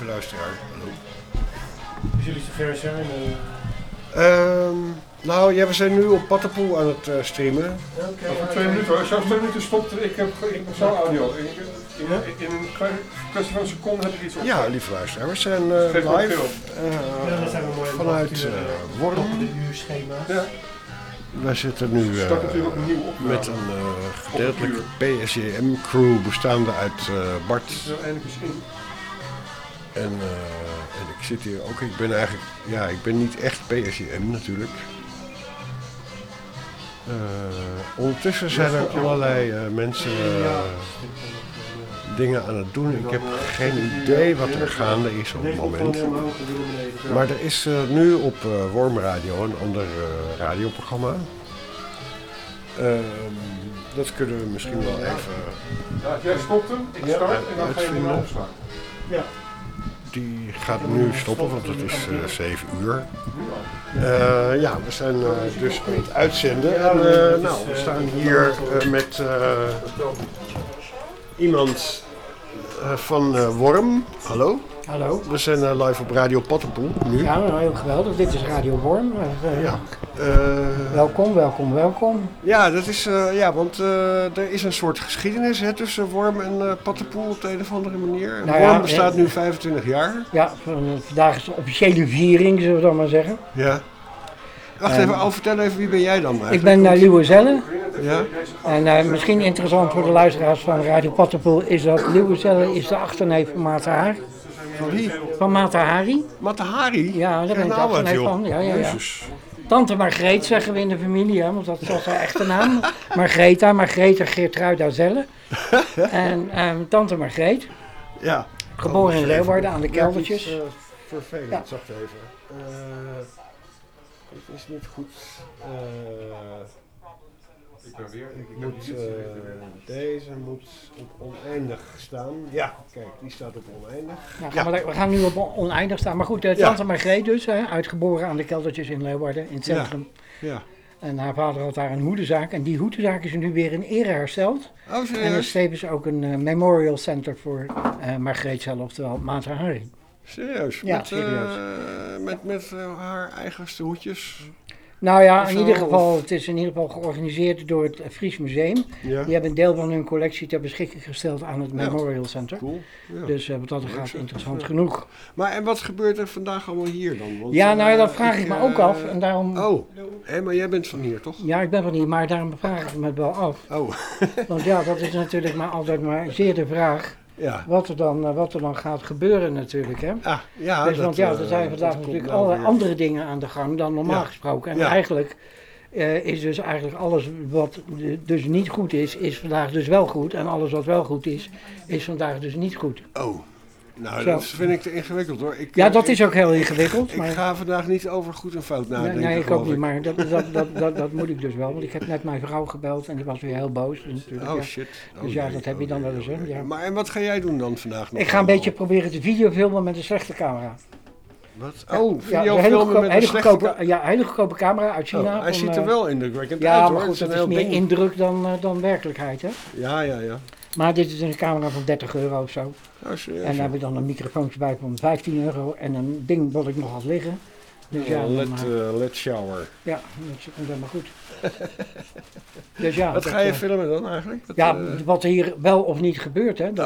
luisteraar. Hallo. Dus jullie te ver zijn? Nou ja, we zijn nu op Pattenpoel aan het streamen. Okay, over 2 minuten hoor. Als je over 2 minuten stopt, ik heb zo'n audio. In een kwestie van een seconde heb ik iets op. Ja, lieve luisteraar, we zijn Geef me live dat zijn we mooi vanuit Worm. De uurschema's. Ja. Wij zitten nu Start natuurlijk ook een nieuwe opname. met een gedeeltelijk PSJM-crew bestaande uit Bart. Dus er eindelijk eens in. En ik zit hier ook, ik ben niet echt PSJM natuurlijk. Ondertussen zijn er allerlei mensen dingen aan het doen. Ik heb geen idee wat er gaande is op het moment. Maar er is nu op Worm Radio een ander radioprogramma. Dat kunnen we misschien wel even... Ja, jij stopt hem, ik start en dan ga je hem opslaan. Ja. Die gaat nu stoppen, want het is 7 uur. We zijn dus aan het uitzenden. En, we staan hier met iemand van Worm. Hallo. Hallo. We zijn live op Radio Pattenpoel nu. Ja, nou, heel geweldig. Dit is Radio Worm. Welkom. Ja, dat is, want er is een soort geschiedenis tussen Worm en Pattenpoel op de een of andere manier. Worm bestaat nu 25 jaar. Ja, vandaag is de officiële viering, zullen we dan maar zeggen. Ja. Wacht even, vertel even, wie ben jij dan eigenlijk? Ik ben Liewe Zelle. Ja? En misschien interessant voor de luisteraars van Radio Pattenpoel is dat Liewe Zelle is de achterneef van Mata Hari. Van wie? Van Mata Hari. Mata Hari? Ja, daar ben ik de achterneef van. Ja. Tante Margreet zeggen we in de familie, hè, want dat is haar echte naam. Margreta Geertruida Zelle. En tante Margreet. Ja. Geboren in Leeuwarden aan de Keldertjes. Vervelend, Ja. wacht even. Het is niet goed. Deze moet op oneindig staan. Ja, kijk, die staat op oneindig. We gaan nu op oneindig staan. Maar goed, tante Margreet dus, uitgeboren aan de Keldertjes in Leeuwarden, in het centrum. Ja. En haar vader had daar een hoedenzaak. En die hoedenzaak is nu weer in ere hersteld. Oh, serieus? En er is tevens ook een memorial center voor Margreet zelf, oftewel Mata Hari. Serieus? Ja, serieus. Met haar eigenste hoedjes? Nou ja, in ieder geval, het is in ieder geval georganiseerd door het Fries Museum. Ja. Die hebben een deel van hun collectie ter beschikking gesteld aan het Memorial Center. Cool. Ja. Dus wat dat gaat interessant genoeg. Maar en wat gebeurt er vandaag allemaal hier dan? Want, dat vraag ik me ook af. En daarom... maar jij bent van hier, toch? Ja, ik ben van hier, maar daarom vraag ik me het wel af. Oh. Want dat is natuurlijk maar altijd maar zeer de vraag. Ja. Wat er dan gaat gebeuren natuurlijk, hè? Ah, ja, dus, want er zijn vandaag natuurlijk allerlei andere dingen aan de gang dan normaal gesproken. En eigenlijk is dus eigenlijk alles wat dus niet goed is vandaag dus wel goed. En alles wat wel goed is vandaag dus niet goed. Oh, nou dat vind ik te ingewikkeld hoor. Dat is ook heel ingewikkeld. Ik ga vandaag niet over goed en fout nadenken. Nee, ik ook niet, maar dat moet ik dus wel. Want ik heb net mijn vrouw gebeld en die was weer heel boos. Natuurlijk, oh shit. Dus dat heb je dan wel eens. Hè? Ja. Maar en wat ga jij doen dan vandaag nog? Ik ga een beetje proberen te videofilmen met een slechte camera. Wat? Videofilmen met een slechte hele goedkope camera uit China. Hij ziet er wel indrukwekkend uit Ja, hoor. maar goed, het is meer indruk dan werkelijkheid, hè? Ja. Maar dit is een camera van €30 of zo. Oh, serieus? En daar heb ik dan een microfoontje bij van €15 en een ding wat ik nog had liggen. Dus LED shower. Ja, dat komt helemaal goed. Dus wat ga je filmen dan eigenlijk? Wat hier wel of niet gebeurt, hè?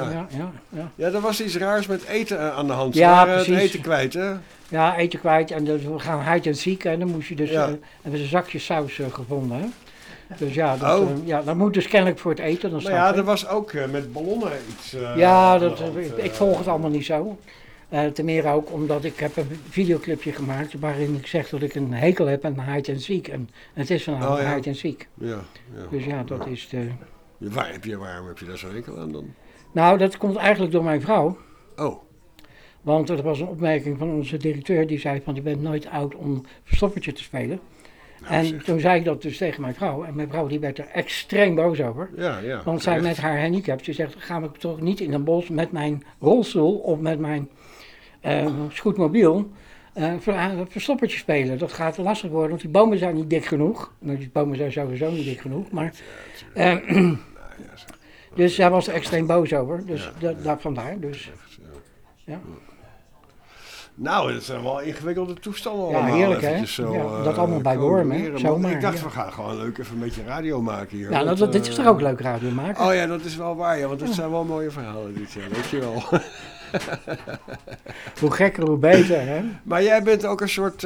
Ja, er was iets raars met eten aan de hand. Ja, precies. Het eten kwijt, hè? Ja, eten kwijt. En dus we gaan hide and seek en dan moest je dus... hebben ze zakjes saus gevonden, hè? Dus dat moet dus kennelijk voor het eten. Dan er was ook met ballonnen iets... ik volg het allemaal niet zo. Ten meer ook omdat ik heb een videoclipje gemaakt waarin ik zeg dat ik een hekel heb aan hide and seek. En het is vanavond hide and seek. Ja. Dus dat is de... Waarom heb je daar zo'n hekel aan dan? Nou, dat komt eigenlijk door mijn vrouw. Oh. Want er was een opmerking van onze directeur die zei van je bent nooit oud om verstoppertje te spelen. En toen zei ik dat dus tegen mijn vrouw. En mijn vrouw die werd er extreem boos over. Ja. Want zij met haar handicap, ze zegt, ga ik toch niet in een bos met mijn rolstoel of met mijn scootmobiel verstoppertje spelen. Dat gaat lastig worden, want die bomen zijn niet dik genoeg. Nou, die bomen zijn sowieso niet dik genoeg, maar... dus zij was er extreem boos over, dus vandaar. Dus. Ja. Nou, dat zijn wel ingewikkelde toestanden Ja, allemaal. heerlijk, hè? Eventjes zo, Ja, dat allemaal bij Worm, hè? combineren. Zomaar, Ik dacht, ja. we gaan gewoon leuk even een beetje radio maken hier. Ja, want, nou, dit is toch ook leuk radio maken? Oh ja, dat is wel waar, ja, want het zijn wel mooie verhalen dit jaar, weet je wel. Hoe gekker, hoe beter, hè? Maar jij bent ook een soort,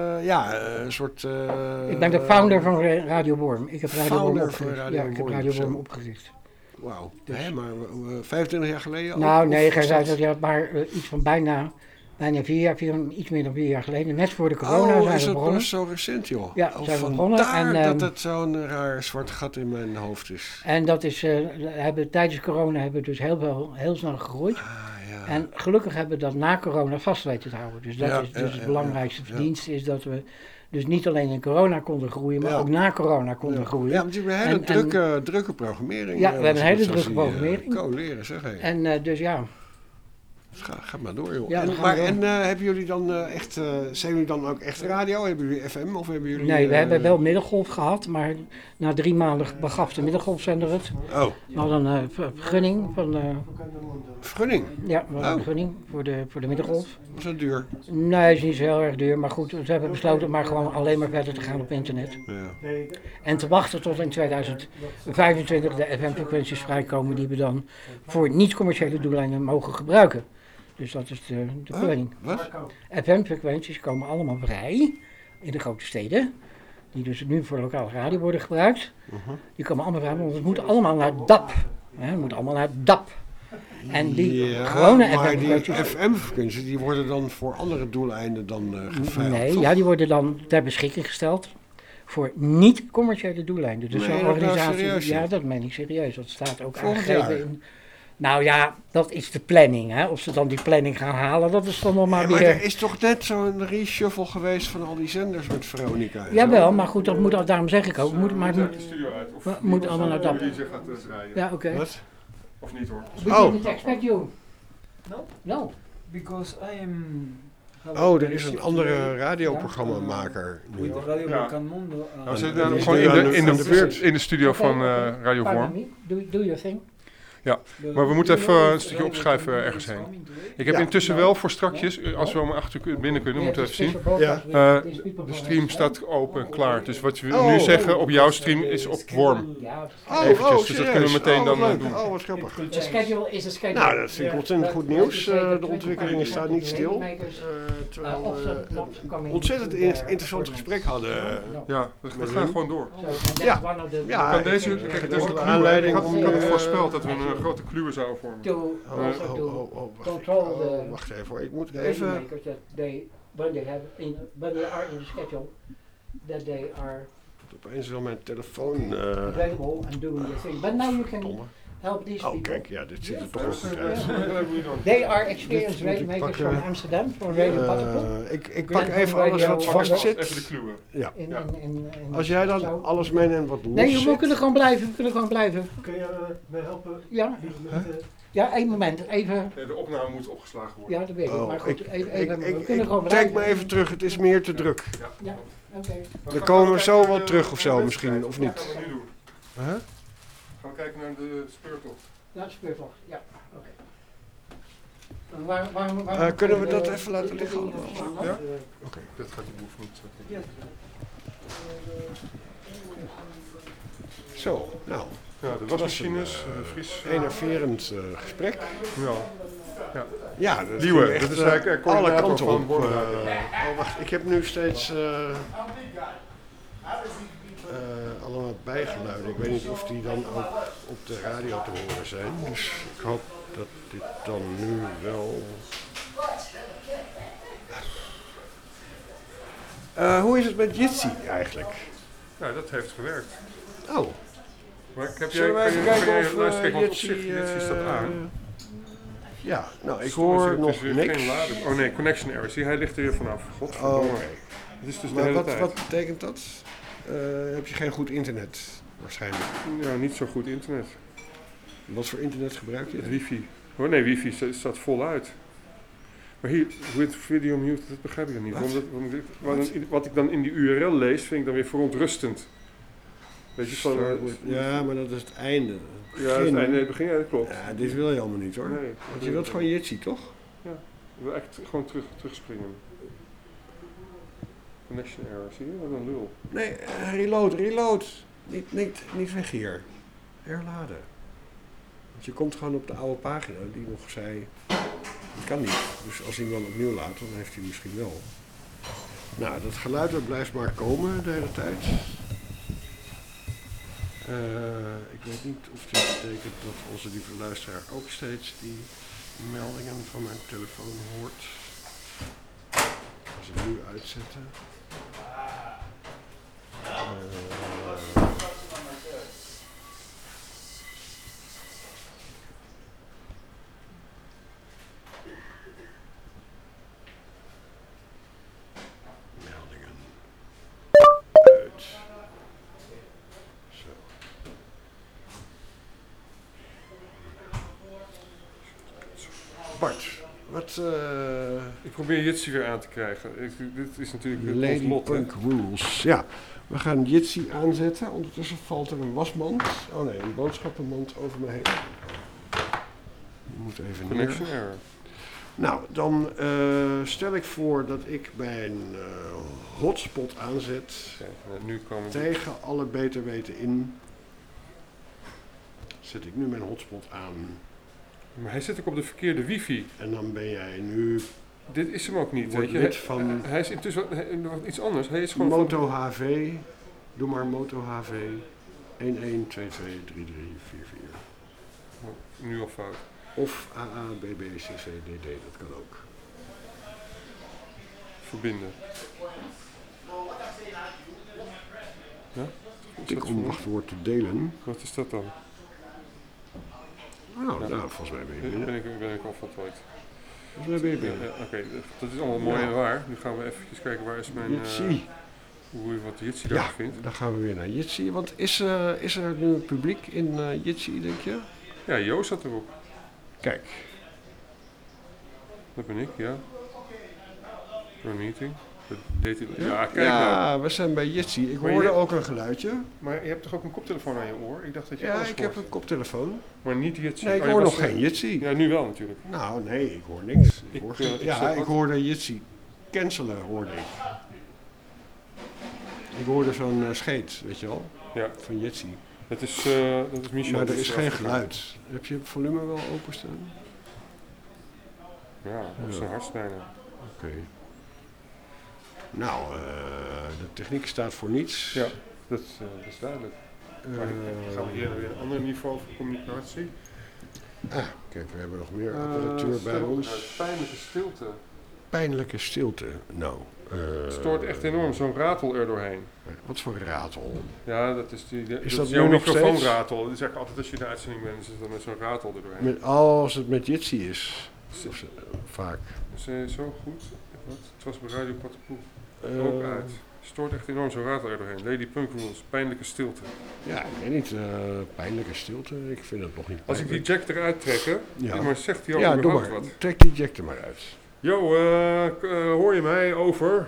Ik ben de founder van Radio Worm. Ik heb Radio Worm Founder van opgericht. Radio Ja, ik heb Worm, Radio zo. Worm opgericht. Wauw, Dus- hè, maar 25 jaar geleden ook? Nou, Of nee, is gij zei dat- dat ja, maar iets van bijna 4 jaar, iets meer dan 4 jaar geleden. Net voor de corona Oh, zijn is we dat begonnen. pas zo recent, joh? Ja, oh, zijn we begonnen vandaar en, dat het zo'n raar zwart gat in mijn hoofd is. En dat is, tijdens corona hebben we dus heel snel gegroeid. Ah, ja. En gelukkig hebben we dat na corona vast weten te houden. Dus dat Ja, is dus ja, het ja, belangrijkste ja. verdienste is dat we dus niet alleen in corona konden groeien, maar Ja. ook na corona konden groeien. Ja, want je hebt een hele En- drukke programmering. Ja, we hebben als een ik hele het zo drukke zie, programmering. leren, zeg hé. En dus ja, Ga maar door, joh. Ja, en we gaan door. hebben jullie dan zijn jullie dan ook echt radio? Hebben jullie FM of hebben jullie... nee, we hebben wel middengolf gehad, maar na 3 maanden begaf de middengolfzender het. Oh, We hadden een vergunning van vergunning. ja, we hadden Oh. een vergunning voor de middengolf. Was dat duur? Nee, is niet zo heel erg duur, maar goed, we hebben besloten maar gewoon alleen maar verder te gaan op internet. Ja. En te wachten tot in 2025 de FM-frequenties vrijkomen die we dan voor niet-commerciële doeleinden mogen gebruiken. Dus dat is de planning. Wat? FM-frequenties komen allemaal vrij in de grote steden, die dus nu voor lokale radio worden gebruikt. Die komen allemaal vrij, want het moet allemaal naar DAP. Het moet allemaal naar DAP. En die gewone maar die FM-frequenties... FM-frequenties die worden dan voor andere doeleinden dan geveild, Nee, toch? ja, die worden dan ter beschikking gesteld voor niet-commerciële doeleinden. Dus Meen je zo'n dat nou organisatie, serieus, ja, ja? dat meen ik serieus. Dat staat ook Volgend aangegeven jaar? in. Nou ja, dat is de planning. Hè. Of ze dan die planning gaan halen, dat is dan nog maar Ja, maar er weer. is toch net zo'n reshuffle geweest van al die zenders met Veronica en zo? Jawel, maar goed, dat moet, daarom zeg ik ook. Maar het de moet, studio uit. Of we moeten allemaal naar DAP. die zich gaat draaien. Ja, oké. Wat? Of niet hoor. We Oh. didn't expect you. No, No. because I am. Oh, er is een andere radioprogrammamaker nu. With the Radio Ja. Balkan Mundo. Nou, we en zitten die gewoon is nu aan de beurt. in de studio van Radio Pardon Vorm. me. Do your thing. Maar we moeten even een stukje opschuiven ergens heen. Ik heb Ja. intussen wel voor strakjes, als we om 8 uur binnen kunnen, moeten we even zien. De stream staat open en klaar. Dus wat we Oh. nu zeggen op jouw stream is op Worm. Ja, Eventjes, dus dat kunnen we serieus? meteen dan, wat leuk. doen. Oh, wat grappig. de schedule is a schedule. Nou, dat vind ik ontzettend goed nieuws. De ontwikkelingen staan niet stil. Terwijl we een ontzettend interessant gesprek hadden. Ja, we gaan gewoon door. Ja. Kan Ja, deze, ik- kijk, ik- deze de kluwen, aanleiding ik had om, het voorspeld dat we een grote kluwen zouden vormen. To also to wacht, control the wacht even hoor. Ik moet radio even... makers that they when they are in the schedule that they are Opeens wil mijn telefoon... available and doing the thing. But now you can Domme. help these Oh, people. kijk, ja, dit ziet er toch wel goed uit. They are experienced Dit moet radio ik makers pakken. from Amsterdam, from Radio Pattenpoel. Ik pak even alles wat vast Even de zit. kluwen. Ja. In Als jij dan zo. alles meeneemt wat los Nee, we zit. kunnen gewoon blijven, we kunnen gewoon blijven. Kun je mij helpen? Ja, ja, één moment, even. De opname moet opgeslagen worden. Ja, dat weet ik. Oh, Maar goed, even, we ik kunnen gewoon trek blijven. me even terug, het is meer te druk. Ja, oké. We komen zo wel terug of zo misschien, of niet? Wat gaan we nu doen? Huh? Gaan we kijken naar de speurtocht. Ja, speurtocht, ja, oké. Kunnen we dat even laten liggen? Ja? Oké, dit gaat die boef niet. Zo, nou, Ja, de wasmachines, de vries. enerverend gesprek. Ja. Ja, dat Liewe, ging echt, dit is eigenlijk alle coördinator kanten van op. Bordeaux. Oh, wacht, ik heb nu steeds allemaal bijgeluiden. Ik weet niet of die dan ook op de radio te horen zijn. Dus ik hoop dat dit dan nu wel... hoe is het met Jitsi eigenlijk? Ja, dat heeft gewerkt. Oh, Maar heb zullen wij even kan kijken jij of luisteren, kijk, want op Jitsi... zich Jitsi staat aan. Ja, nou, ik Stom is, hoor het nog is weer niks. geen lader. Oh nee, connection error. Zie, hij ligt er weer vanaf. Oh, Godverdomme. oké. Het is dus de Maar hele wat, tijd. wat betekent dat? Heb je geen goed internet waarschijnlijk? Ja, niet zo goed internet. Wat voor internet gebruik je? Het wifi. Oh nee, wifi staat voluit. Maar hier, with video mute, dat begrijp ik dan niet. Wat? Wat ik dan in die URL lees, vind ik dan weer verontrustend. Weet je, van... Ja, maar dat is het einde. ja, het begin, ja, dat klopt. Ja, dit wil je allemaal niet hoor. Nee, Want je wilt gewoon Jitsi, toch? Ja. Ik wil echt gewoon terugspringen. Connection error, zie je? Wat een lul. Nee, reload. Niet weg hier. Herladen. Want je komt gewoon op de oude pagina die nog zei, dat kan niet. Dus als iemand opnieuw laat, dan heeft hij misschien wel. Nou, dat geluid dat blijft maar komen de hele tijd. Ik weet niet of dit betekent dat onze lieve luisteraar ook steeds die meldingen van mijn telefoon hoort. Als ik nu uitzetten. Meldingen. Uit. Zo. Bart, wat... Ik probeer Jitsi weer aan te krijgen. Dit is natuurlijk ons Lady lot, hè. Punk Rules. Ja, we gaan Jitsi aanzetten. Ondertussen valt er een wasmand. Oh nee, een boodschappenmand over me heen. Die moet even neer. Connection error. Nou, dan stel ik voor dat ik mijn hotspot aanzet. Oké, nu komen Tegen alle beter weten in. Zet ik nu mijn hotspot aan. Maar hij zit ook op de verkeerde wifi. En dan ben jij nu Dit is hem ook niet, Wordt weet je. lid van- Hij is intussen wat iets anders. Hij is gewoon Moto HV. Doe maar Moto HV. 11223344. van, nu al fout. Of AA, BB, CC, DD, dat kan ook. Verbinden. Ja? Is Tik dat om voor- wachtwoord te delen. Wat is dat dan? Nou, Ja. nou volgens mij ben je Ben binnen. ik al voltooid. Volgens mij ben je Ja, binnen. Oké, dat is allemaal mooi Ja. en waar. Nu gaan we even kijken waar is mijn... Jitsi. wat Jitsi Ja, daar vindt. dan gaan we weer naar Jitsi. Want is er nu een publiek in Jitsi, denk je? Ja, Joost zat erop. Kijk. Dat ben ik, ja. Voor een meeting. Dat deed hij. Ja, kijk nou. Ja, we zijn bij Jitsi. Ik Maar hoorde je- ook een geluidje. Maar je hebt toch ook een koptelefoon aan je oor? Ik dacht dat je Ja, alles ik heb hoort. een koptelefoon. Maar niet Jitsi. Nee, ik Oh, je hoor was- nog geen Jitsi. Ja, nu wel natuurlijk. Nou, nee, ik hoor niks. Ik, hoor ik ja, zeg ik wat. hoorde Jitsi cancelen, hoorde ik. Ik hoorde zo'n scheet, weet je wel, Ja, van Jitsi. dat is Michel. Maar die er is geen afgegaan. geluid. Heb je het volume wel openstaan? Ja, op Ja. zijn hartsnijden. Oké. Nou, de techniek staat voor niets. Ja, dat is duidelijk. Maar gaan we hier weer een ander niveau van communicatie? Kijk, we hebben nog meer apparatuur bij ons. Pijnlijke stilte. Pijnlijke stilte. Nou. Het stoort echt enorm, zo'n ratel er doorheen. Wat voor ratel? Ja, dat is dat jouw nu nog microfoonratel. Dat is eigenlijk altijd als je in de uitzending bent, is het dan met zo'n ratel er doorheen. Als het met Jitsi is. Of, vaak. Is zo goed? Wat? Het was bij Radio Patapoe Eh, ook uit. Stoort echt enorm zo'n ratel er doorheen. Lady Punk Rules, pijnlijke stilte. Ja, ik weet niet. Pijnlijke stilte. Ik vind het nog niet Als ik die pijnlijk. jack eruit trek, Ja. maar zegt hij al Ja, doe überhaupt maar. wat? Trek die jack er maar uit. Yo, hoor je mij? Over.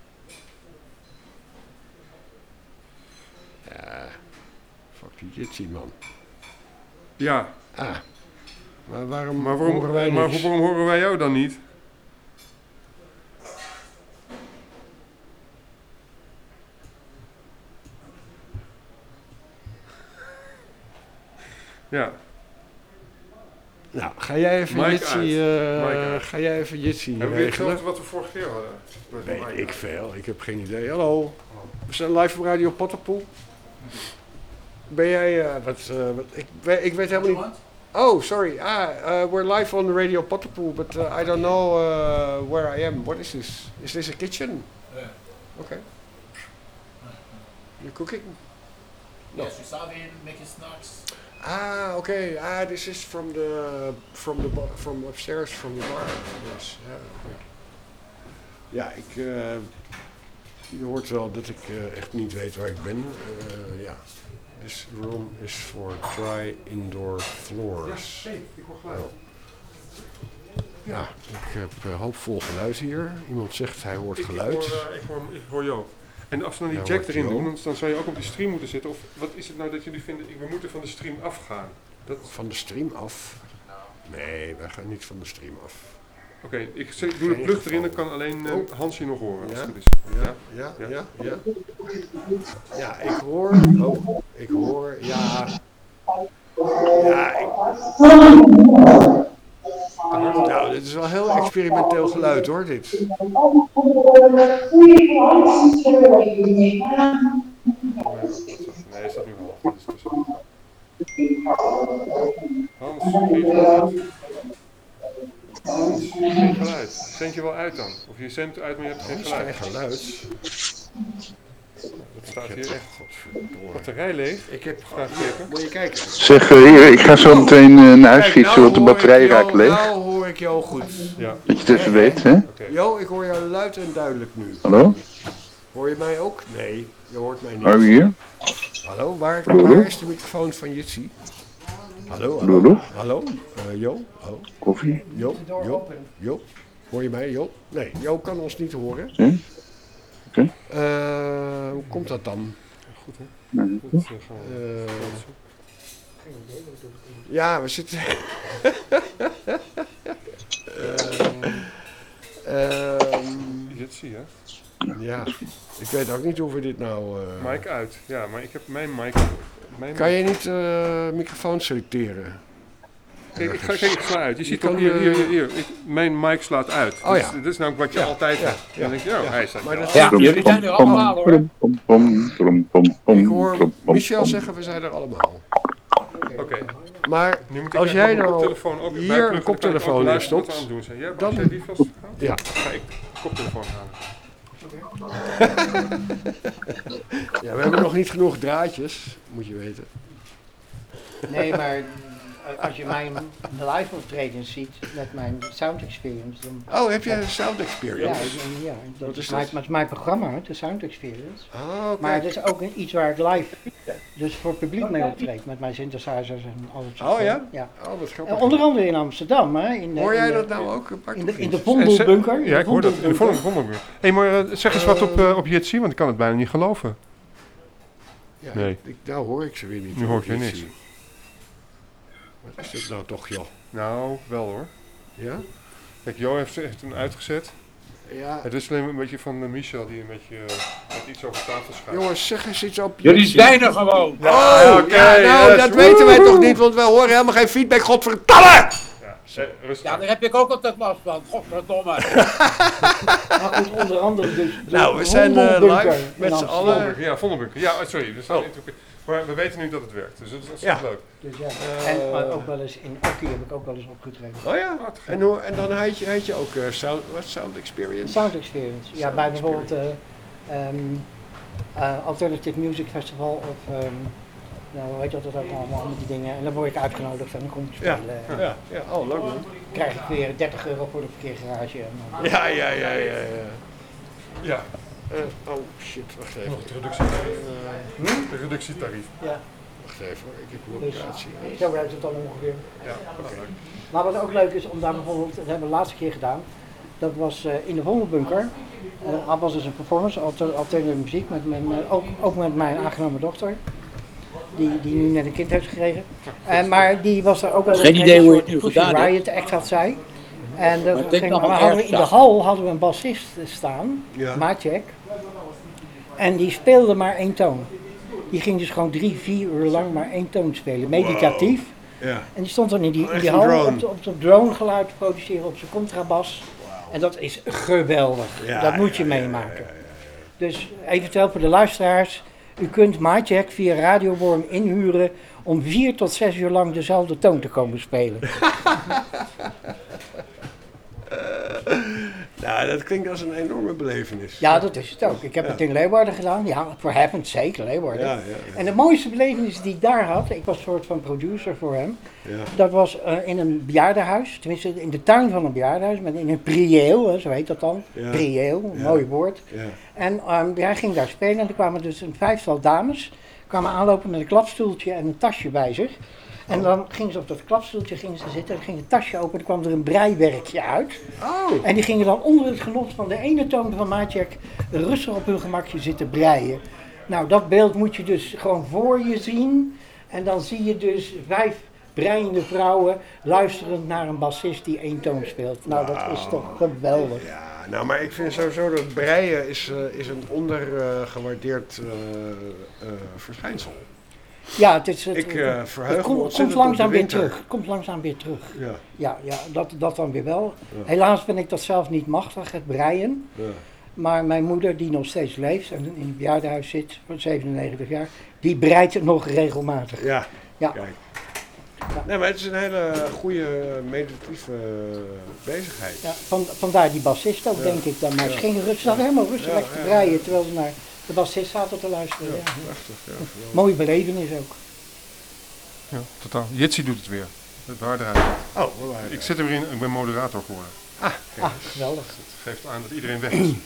Ja. Fuck die Jitsi, man. Ja, Maar waarom, maar horen wij waarom niks? horen wij jou dan niet? Ja, Nou, ga jij even Mic Jitsi, uit. Mic uit. ga jij even Jitsi hebben we weer regelen? hetzelfde wat we vorige keer hadden? Weet ik veel, ik heb geen idee. Hallo, we zijn live op Radio Potterpoel. Ben jij, ik weet helemaal niet... Oh, sorry, we're live on Radio Potterpoel, but I don't know where I am. What is this? Is this a kitchen? Yeah. Okay. You're cooking? No. Yes, we saw in making snacks. Ah, okay. This is from upstairs, from the bar. Yes. Ja, je hoort wel dat ik echt niet weet waar ik ben. Ja. This room is for dry indoor floors. Ja, ik hoor geluid. Ja, ik heb hoopvol geluid hier. Iemand zegt hij hoort geluid. Ik hoor jou. En als we dan die Ja, jack hoort erin Jo. doen, dan zou je ook op die stream moeten zitten. Of wat is het nou dat jullie vinden, we moeten van de stream afgaan? Dat, Van de stream af? Nee, wij gaan niet van de stream af. Oké, ik doe de plug erin, dan kan alleen Hans je nog horen. Als Ja? het goed is. Ja. Ja, ik hoor, ja. Nou, dit is wel heel experimenteel geluid hoor, dit. Nee, is dat nu half? Dat is tussen. Hans, geen geluid. Hans, geen geluid. Zend je wel uit dan? Of je zendt uit, maar je hebt geen geluid. Geen geluid. Dat staat hier echt. Godverdomme. Batterij leeg. Ik heb Graag kijken. moet je kijken. Zeg, hier, ik ga zo meteen naar huis Kijk, fietsen, want de hoor ik batterij jou- raakt leeg. Nou hoor ik jou goed. Ja, Dat je het even weet, hè? oké. Jo, ik hoor jou luid en duidelijk nu. Hallo? Hoor je mij ook? Nee, je hoort mij niet. Are we hier? Hallo, waar Hallo? is de microfoon van Jitsi? Hallo, Hallo? hallo? Jo, hallo? Koffie? Jo, hoor je mij, Jo? Nee, Jo kan ons niet horen. Hm? Oké. Hoe komt dat dan? Goed hè? Nee. Goed, gaan we. Ja, we zitten... Dit zie je. Ja, ik weet ook niet hoe we dit nou... Mic uit. Ja, maar ik heb mijn mic. Kan je niet microfoon selecteren? Kijk, ik sla uit. Je ziet kan, ook hier. Mijn mic slaat uit. Oh ja. Dit is nou wat je Ja, altijd ja, hebt. ja, Dan denk je, ja. hij staat. Maar dat- Ja, jullie zijn er allemaal, hoor. Ik hoor Michel zeggen, we zijn er allemaal. Oké. Maar Nu moet ik als even jij mijn nou koptelefoon ook hier bijpluggen, een dan kan ik koptelefoon ook in luisteren wat stopt, we aan het doen zijn. Jij dan- hebt die vastgehaald? Ja. Ga ik de koptelefoon halen. Ja, we hebben nog niet genoeg draadjes, moet je weten. Nee, maar als je mijn live optredens ziet met mijn sound experience, dan... Oh, heb jij een sound Ja, experience? dat Wat is is mijn, dat? dat is mijn programma, de sound experience. Oh, oké. Maar het is ook iets waar ik live, dus voor publiek mee optreed, met mijn synthesizers en al dat soort Oh, ja? dingen. Ja. Oh, wat En grappig. onder andere in Amsterdam, hè. Hoor jij dat nou ook, Bart? In of de niet? Vondelbunker. Ja, ik hoor dat. In de Vondelbunker. Hé, maar zeg eens wat op Jitsi, want ik kan het bijna niet geloven. Ja, Nee. nou hoor ik ze weer niet. Nu hoor ik je Niet niks. zien. Wat is dit nou toch, joh? Nou, wel hoor. Ja? Kijk, Jo heeft hem uitgezet. Ja. Het is alleen een beetje van Michel die een beetje met iets over tafel schuift. Jongens, zeg eens iets op Jullie Jitsi. zijn er gewoon. Oh, oké, ja, nou, yes. dat weten wij toch niet, want wij horen helemaal geen feedback, godverdamme! Ja, rustig. Ja, daar heb ik ook altijd last van. Godverdomme. Maar goed, onder andere dus de Nou, we zijn Vondelbunker live in met z'n Amsterdam. allen. Vondelbunker, ja, Vondelbunker. Ja, sorry. Dus Oh. maar we weten nu dat het werkt, dus dat is Ja. leuk. Dus ja. En ook wel eens in Okkie heb ik ook wel eens opgetreden. Oh ja? En dan heet je ook sound experience? Sound experience. Ja, bij bijvoorbeeld Alternative Music Festival of nou, hoe heet dat ook allemaal met die dingen. En dan word ik uitgenodigd en dan kom ik Ja, spelen. ja. Oh, leuk man. Krijg ik weer €30 voor de parkeergarage. En dan, Ja. Ja, Oh shit, wacht even. nog het reductietarief. De reductietarief. ja, Wacht even hoor, ik heb een dus locatie. zo werkt het dan ongeveer. Ja, dat is leuk. Maar wat ook leuk is om daar bijvoorbeeld, dat hebben we de laatste keer gedaan, dat was in de Vondelbunker. Dat was dus een performance, alternative muziek, ook met mijn aangenomen dochter. Die nu net een kind heeft gekregen. Maar die was er ook wel Geen idee hoe je het nu Pussy gedaan hebt. Riot act had zij. En dat Maar ik denk ging, nog we wel hadden erg in de zacht. hal hadden we een bassist staan, Ja. Maciek. En die speelde maar één toon. Die ging dus gewoon 3-4 uur lang maar één toon spelen, meditatief. Ja. En die stond dan in die Echt een hal drone. op de drone geluid te produceren op zijn contrabas. En dat is geweldig. Ja, dat moet je ja, meemaken. Dus eventueel voor de luisteraars. U kunt Maciek via Radioworm inhuren om 4 tot 6 uur lang dezelfde toon te komen spelen. Nou, dat klinkt als een enorme belevenis. Ja, dat is het ook. Ik heb het in Leeuwarden gedaan. Ja, for heaven's sake, Leeuwarden. Ja. En de mooiste belevenis die ik daar had, ik was een soort van producer voor hem. Ja. Dat was in een bejaardenhuis, tenminste in de tuin van een bejaardenhuis, met in een prieel, hè, zo heet dat dan. Ja. Prieel, een Ja. mooi woord. Ja. En hij ging daar spelen en er kwamen dus een 5-tal dames, kwamen aanlopen met een klapstoeltje en een tasje bij zich. En dan gingen ze op dat klapstoeltje zitten en dan ging het tasje open en dan kwam er een breiwerkje uit. Oh. En die gingen dan onder het genot van de ene toon van Maciek rustig op hun gemakje zitten breien. Nou, dat beeld moet je dus gewoon voor je zien. En dan zie je dus 5 breiende vrouwen luisterend naar een bassist die één toon speelt. Nou, dat is toch geweldig. Ja, nou, maar ik vind sowieso dat breien is een ondergewaardeerd verschijnsel. Ja, het is Ik verheug me komt ontzettend langzaam op de weer winter. terug. Komt langzaam weer terug. Ja, Ja, dat dan weer wel. Ja. Helaas ben ik dat zelf niet machtig, het breien. ja. Maar mijn moeder, die nog steeds leeft en in het bejaardenhuis zit, van 97 jaar, die breidt nog regelmatig. Ja, Ja. kijk. Nee, maar het is een hele goede meditatieve bezigheid. Ja, vandaar die bassist ook, denk ik dan. Maar ze ging rustig, helemaal rustig Ja, lekker te ja. breien, terwijl ze naar de bassist zaten te luisteren. Ja, Ja. prachtig. Ja, geweldig. Mooie belevenis ook. Ja, totaal. Jitsi doet het weer. Het waardehuis. Oh, we waren Ik zit er weer in, ik ben moderator geworden. Ah, geweldig. Het geeft aan dat iedereen weg is.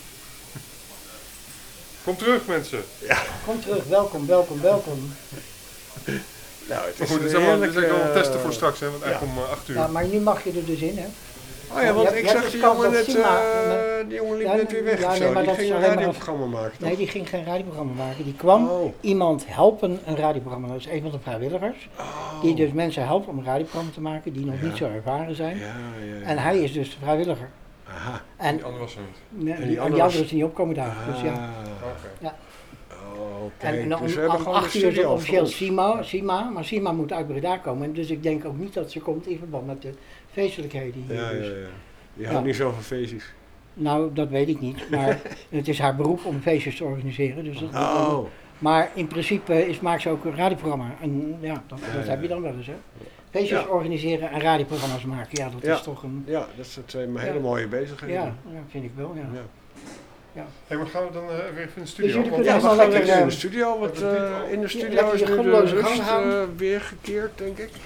Kom terug, mensen. Kom terug, welkom, welkom, welkom. Nou, het Maar is goed, dit is een allemaal dit is heerlijke, wel testen voor straks, hè, want eigenlijk om 8 uur. Ja, maar nu mag je er dus in, hè? Oh ja, want Je ik hebt zag dus die kans jongen dat net, Sima- die jongen liep Ja, net weer weg ja, of nee, zo. maar Die dat ging is een alleen maar radioprogramma maken, toch? Nee, die ging geen radioprogramma maken. Die kwam Oh. iemand helpen een radioprogramma. Dat is een van de vrijwilligers. Die dus mensen helpt om een radioprogramma te maken die nog niet zo ervaren zijn. Ja, ja, ja. En hij is dus de vrijwilliger. Aha. En Die andere was er niet. nee, die die andere andere was- is niet opkomen daar. Dus ja. Oké. Ja. Oh, En, kijk. en Dus we hebben om gewoon een 8 uur is het studio officieel voor ons. Sima, maar Sima moet uit Breda komen. Dus ik denk ook niet dat ze komt in verband met de feestelijkheden hier. Ja, ja, Dus. ja. Die houdt Ja. niet zo van feestjes. Nou, dat weet ik niet. Maar het is haar beroep om feestjes te organiseren. Dus dat, Oh. Maar in principe maakt ze ook een radioprogramma. En ja, dat heb je dan wel eens, hè. Feestjes Ja. organiseren en radioprogramma's maken. Ja, dat Ja. is toch een... Ja, dat zijn twee hele Ja. mooie bezigheden. Ja, vind ik wel, ja. Ja. Hey, maar gaan we dan weer even in de studio? jullie Want- kunnen Ja, allemaal we gaan lekker, even in de studio. Want in de studio lekker is je nu de goddeloze rust gang houden. weer gekeerd, denk ik.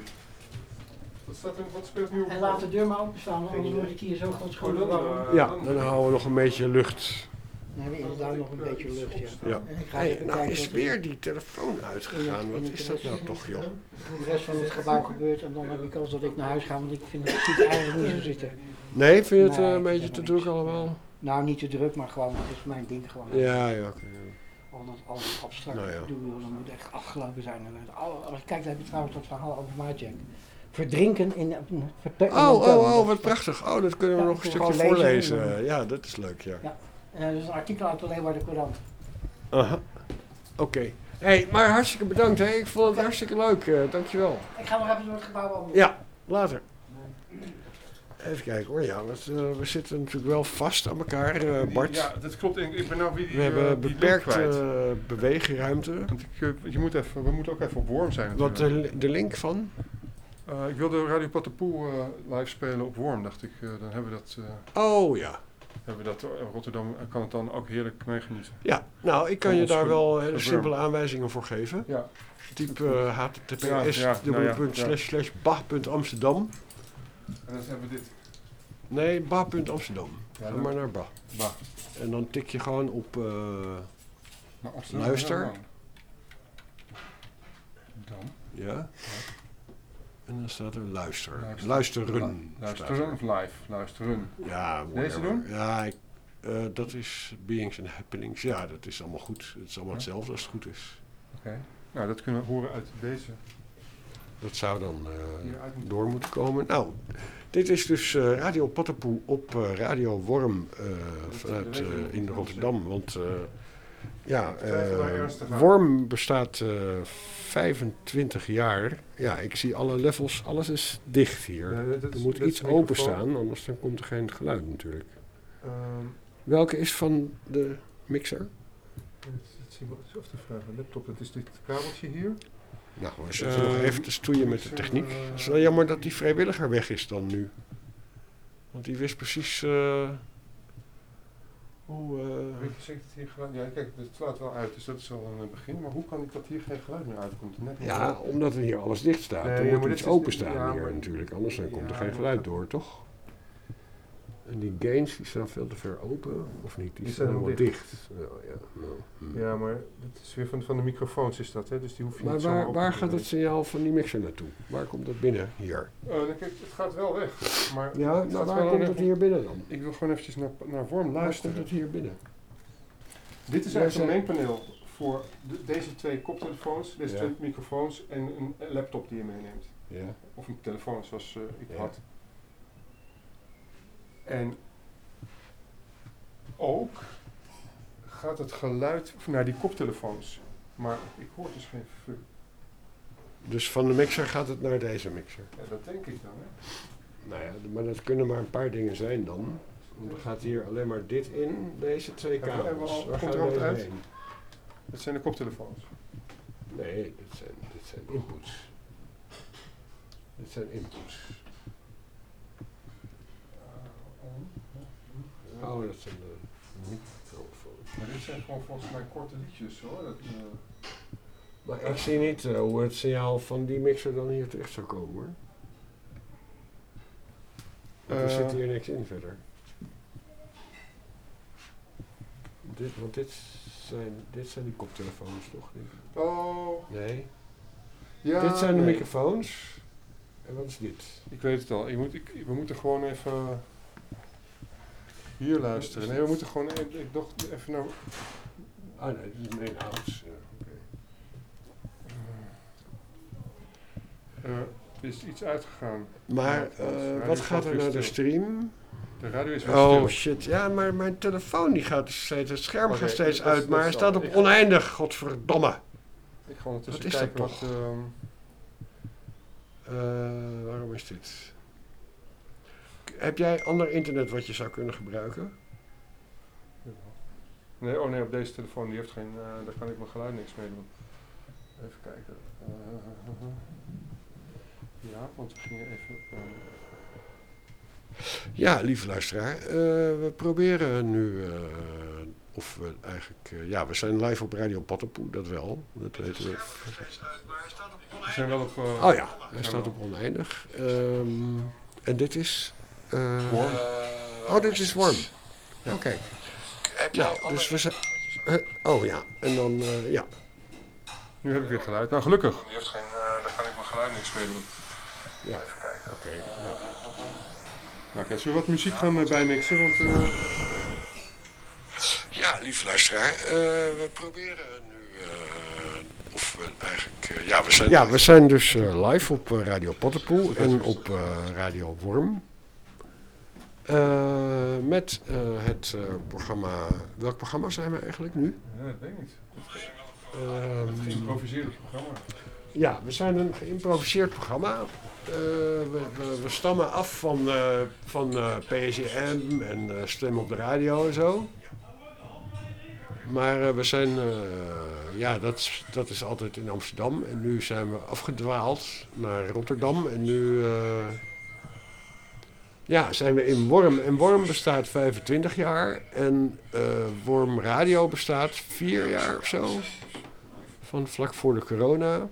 Wat speelt nu op? En laat de deur maar openstaan, anders word ik hier zo goed schoon warm. Ja, dan houden we nog een beetje lucht. Dan hebben we inderdaad nog een beetje lucht, ja. Ja. En ik ga Hey, even nou kijken is wat weer die telefoon in uitgegaan. het- Wat in het is dat nou rest- toch, joh? hoe de rest van het gebouw gebeurt. En dan heb ik kans dat ik naar huis ga, want ik vind het ziet er eigenlijk niet zo zitten. Nee, vind je het Nee, een ik beetje vind te het druk niks. allemaal? Nou, niet te druk, maar gewoon, het is mijn ding gewoon. Ja, ja, oké. Al dat abstract Nou ja. doen, dat moet echt afgelopen zijn. Kijk, daar heb je trouwens dat verhaal over Maatjek. Verdrinken in een Oh, wat prachtig. Oh, dat kunnen we Ja, nog een gewoon stukje lezen. voorlezen. Ja, dat is leuk, ja. Dat is een artikel uit de Leeuwarden Courant. Aha. Oké. Hey, maar hartstikke bedankt, hè. Ik vond het hartstikke leuk. Dankjewel. Ik ga nog even door het gebouw wandelen. Ja, later. Even kijken hoor, ja, want we zitten natuurlijk wel vast aan elkaar, Bart. Ja, dat klopt. Ik ben nou weer die We hebben die link beperkte kwijt. beweegruimte. Want we moeten ook even op Worm zijn Wat natuurlijk. de link van? Ik wilde Radio Patapoe live spelen op Worm, dacht ik. Dan hebben we dat... Oh ja. Rotterdam kan het dan ook heerlijk meegenieten. Ja, nou, ik kan Van je ons daar wel hele gebeurd. simpele aanwijzingen voor geven. Ja. Typ Ja, ja, nou ja, https://bah.amsterdam. En dan hebben we dit. Nee, bah.amsterdam. Ja, Ga dan- maar naar bah. Bah. En dan tik je gewoon op Maar Amsterdam, Luister. ja, dan. ja. En dan staat er luister. Luister. Luisteren. Luisteren of live? Luisteren. Ja, Deze whatever. doen? Ja, dat is Beings and Happenings. Ja, dat is allemaal goed. Het is allemaal hetzelfde als het goed is. Oké. Nou, dat kunnen we horen uit deze. Dat zou dan Hieruit moeten- door moeten komen. Nou, dit is dus Radio Patapoe op Radio Worm vanuit in Rotterdam. Want Twijfel daar ernstig aan. Worm bestaat 25 jaar. Ja, ik zie alle levels, alles is dicht hier. Ja, dat Er is- moet dat is iets de microfoon. openstaan, anders dan komt er geen geluid natuurlijk. Ehm, Welke is van de mixer? dat zien we zelf te vragen. Laptop, dat is dit kabeltje hier. Nou, we zitten nog even te stoeien met de techniek. Het is wel jammer dat die vrijwilliger weg is dan nu. Want die wist precies hoe... Weet je zeker dat hier geluid... Ja, kijk, het slaat wel uit, dus dat is al een begin. Maar hoe kan ik dat hier geen geluid meer uitkomt? Net niet. Ja, omdat er hier alles dicht staat. Nee, Er ja, moet maar iets dit is- openstaan ja, hier maar- natuurlijk. Anders dan komt er Ja, geen maar geluid dat- door, toch? En die gains die staan veel te ver open, of niet? Die Die staan zijn helemaal dicht. dicht. Ja, nou, Ja, maar het is weer van de microfoons is dat, hè? Dus die hoef je Maar niet zomaar waar open te gaat doen. het signaal van die mixer naartoe? Waar komt dat binnen? Hier. Dan kijk, het gaat wel weg. Maar Ja, het nou, gaat waar wel komt weg. het hier binnen dan? Ik wil gewoon eventjes naar Worm Waar luisteren. komt het hier binnen? Dit is Jij eigenlijk een zei- mainpaneel voor deze twee koptelefoons, deze Ja. twee microfoons en een laptop die je meeneemt. Ja. Of een telefoon zoals ik Ja. had. En ook gaat het geluid naar die koptelefoons. Maar ik hoor dus geen fuck. Dus van de mixer gaat het naar deze mixer. Ja, dat denk ik dan, hè. Nou ja, maar dat kunnen maar een paar dingen zijn dan. Want er gaat hier alleen maar dit in, deze twee Hebben we kabels. al- Waar komt gaan er wat deze uit? heen? Dat zijn de koptelefoons. Nee, dit zijn inputs. Dit zijn inputs. Oh, dat zijn de microfoons. Maar dit zijn gewoon volgens mij korte liedjes, hoor. Maar ik zie niet hoe het signaal van die mixer dan hier terecht zou komen, hoor. Want er zit hier niks in verder. Want dit zijn die koptelefoons toch? Denk ik. Oh, Nee. ja. Dit zijn de nee. microfoons. En wat is dit? Ik weet het al. We moeten gewoon even hier luisteren. Nee, we moeten gewoon ik dacht even naar... Oh nee, dit is mijn ouds. Ja, oké. Er is iets uitgegaan. Maar radio wat is gaat er weer naar de stil. stream? De radio is weer Oh stil. shit, ja, maar mijn telefoon die gaat dus steeds, het scherm Oké, gaat steeds dat- uit, dat maar hij zal- staat op ik- oneindig, godverdomme. Ik ga ondertussen Wat is dat kijken toch? wat... Waarom is dit? Heb jij ander internet wat je zou kunnen gebruiken? Nee, oh nee, op deze telefoon die heeft geen... daar kan ik mijn geluid niks mee doen. Even kijken. Ja, want we gingen even... Ja, lieve luisteraar, we proberen nu, of we eigenlijk, ja, we zijn live op Radio Pottenpoe, dat wel, dat weten we. we zijn wel op... Oh ja, hij staat op oneindig. En dit is... Worm. Oh, dit is Worm. Ja. Oké. Nou, dus we zijn... oh ja, en dan, ja. Nu heb ik weer geluid. Nou, gelukkig. Die heeft geen... daar kan ik mijn geluid niks mee doen. Ja, oké. Ja. Nou, kijk, zullen we wat muziek gaan bijmixen? Want... Ja, lieve luisteraar, we proberen nu, of we eigenlijk, ja, we zijn... Ja, we zijn dus live op Radio Pottenpoel en op Radio Worm. Met het programma, welk programma zijn we eigenlijk nu? Ja, dat weet ik niet. Ehm, Het geïmproviseerde programma. Ja, we zijn een geïmproviseerd programma. We stammen af van PSM en Stem op de Radio en zo. Maar we zijn, ja, dat is altijd in Amsterdam. En nu zijn we afgedwaald naar Rotterdam. En nu ja, zijn we in Worm. En Worm bestaat 25 jaar. En Worm Radio bestaat 4 jaar of zo. Van vlak voor de corona.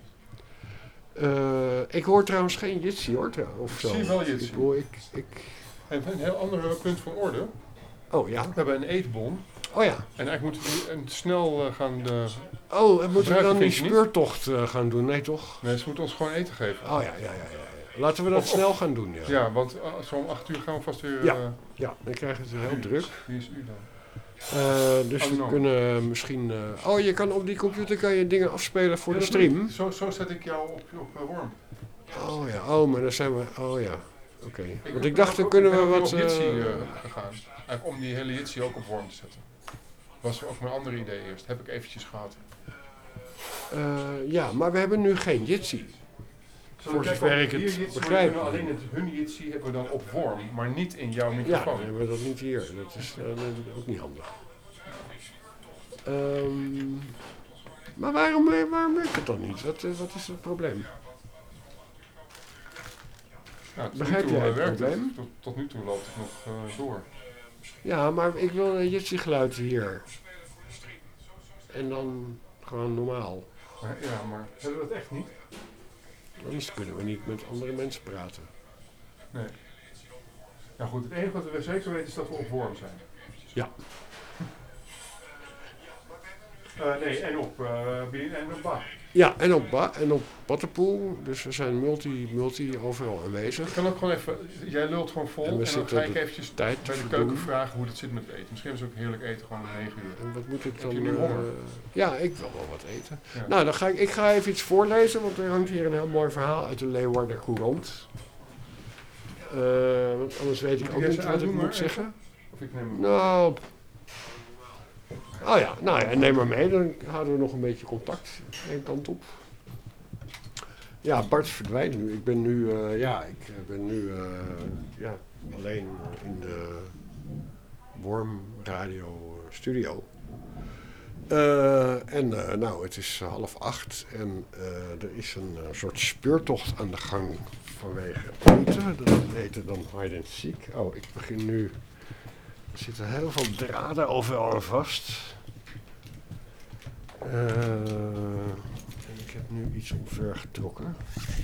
Ik hoor trouwens geen Jitsi hoor, of zo. Zie je wel Jitsi? Ik... En een heel ander punt van orde. Oh ja. We hebben een eetbon. Oh ja. En eigenlijk moeten we snel gaan de... Oh, en moeten we dan die vind je niet? speurtocht gaan doen? Nee toch? Nee, ze moeten ons gewoon eten geven. Oh ja. Laten we dat snel gaan doen, ja. Ja, want zo om 8 uur gaan we vast weer... Ja. Ja, dan krijg je het heel druk. Wie is u dan? Dus we no. kunnen misschien... oh, je kan op die computer kan je dingen afspelen voor de stream. Zo zet ik jou op Worm. Oh ja, oh, maar dan zijn we... Oh ja, oké. Want ben ik dacht, dan ook- kunnen ik we ben ook wat... op Jitsi gegaan. Eigenlijk om die hele Jitsi ook op Worm te zetten. Was ook mijn andere idee eerst. Heb ik eventjes gehad. ja, maar we hebben nu geen Jitsi. Voor zover ik het begrijp. Alleen hun Jitsi hebben we dan op Worm, maar niet in jouw Ja, microfoon. dan hebben we dat niet hier. Dat is ook niet handig. Maar waarom werkt het dan niet? Wat is het probleem? Nou, tot Begrijp nu toe, jij het werkt probleem? Tot nu toe loopt het nog door. Ja, maar ik wil een Jitsi-geluid hier. En dan gewoon normaal. Maar, ja, maar hebben we dat echt niet? Anders kunnen we niet met andere mensen praten. Nee. Nou goed, het enige wat we zeker weten is dat we op Worm zijn. Ja. Nee, en op en op Ba. Ja, en op Pattenpoel. Dus we zijn multi overal aanwezig. Ik kan ook gewoon even, jij lult gewoon vol En en, we dan zitten ga ik de eventjes tijd bij de te keuken doen. vragen hoe het zit met het eten. Misschien is het ook heerlijk eten gewoon om 9 uur. En wat moet ik Heb dan... je nu honger? ja, ik wil wel wat eten. Ja. Nou, dan ik ga even iets voorlezen, want er hangt hier een heel mooi verhaal uit de Leeuwarder Courant. Want anders weet ik Moet ook ik niet deze wat ik uitdoen, maar moet zeggen. Of ik neem hem. Nou... Oh ja, nou ja, neem maar mee, dan houden we nog een beetje contact. Eén kant op. Ja, Bart verdwijnt nu. Ik ben nu, alleen in de Worm Radio Studio. Nou, het is 7:30 en er is een soort speurtocht aan de gang vanwege eten. Dat heette dan Hide and Seek. Oh, ik begin nu... Er zitten heel veel draden overal aan vast. En ik heb nu iets omver getrokken.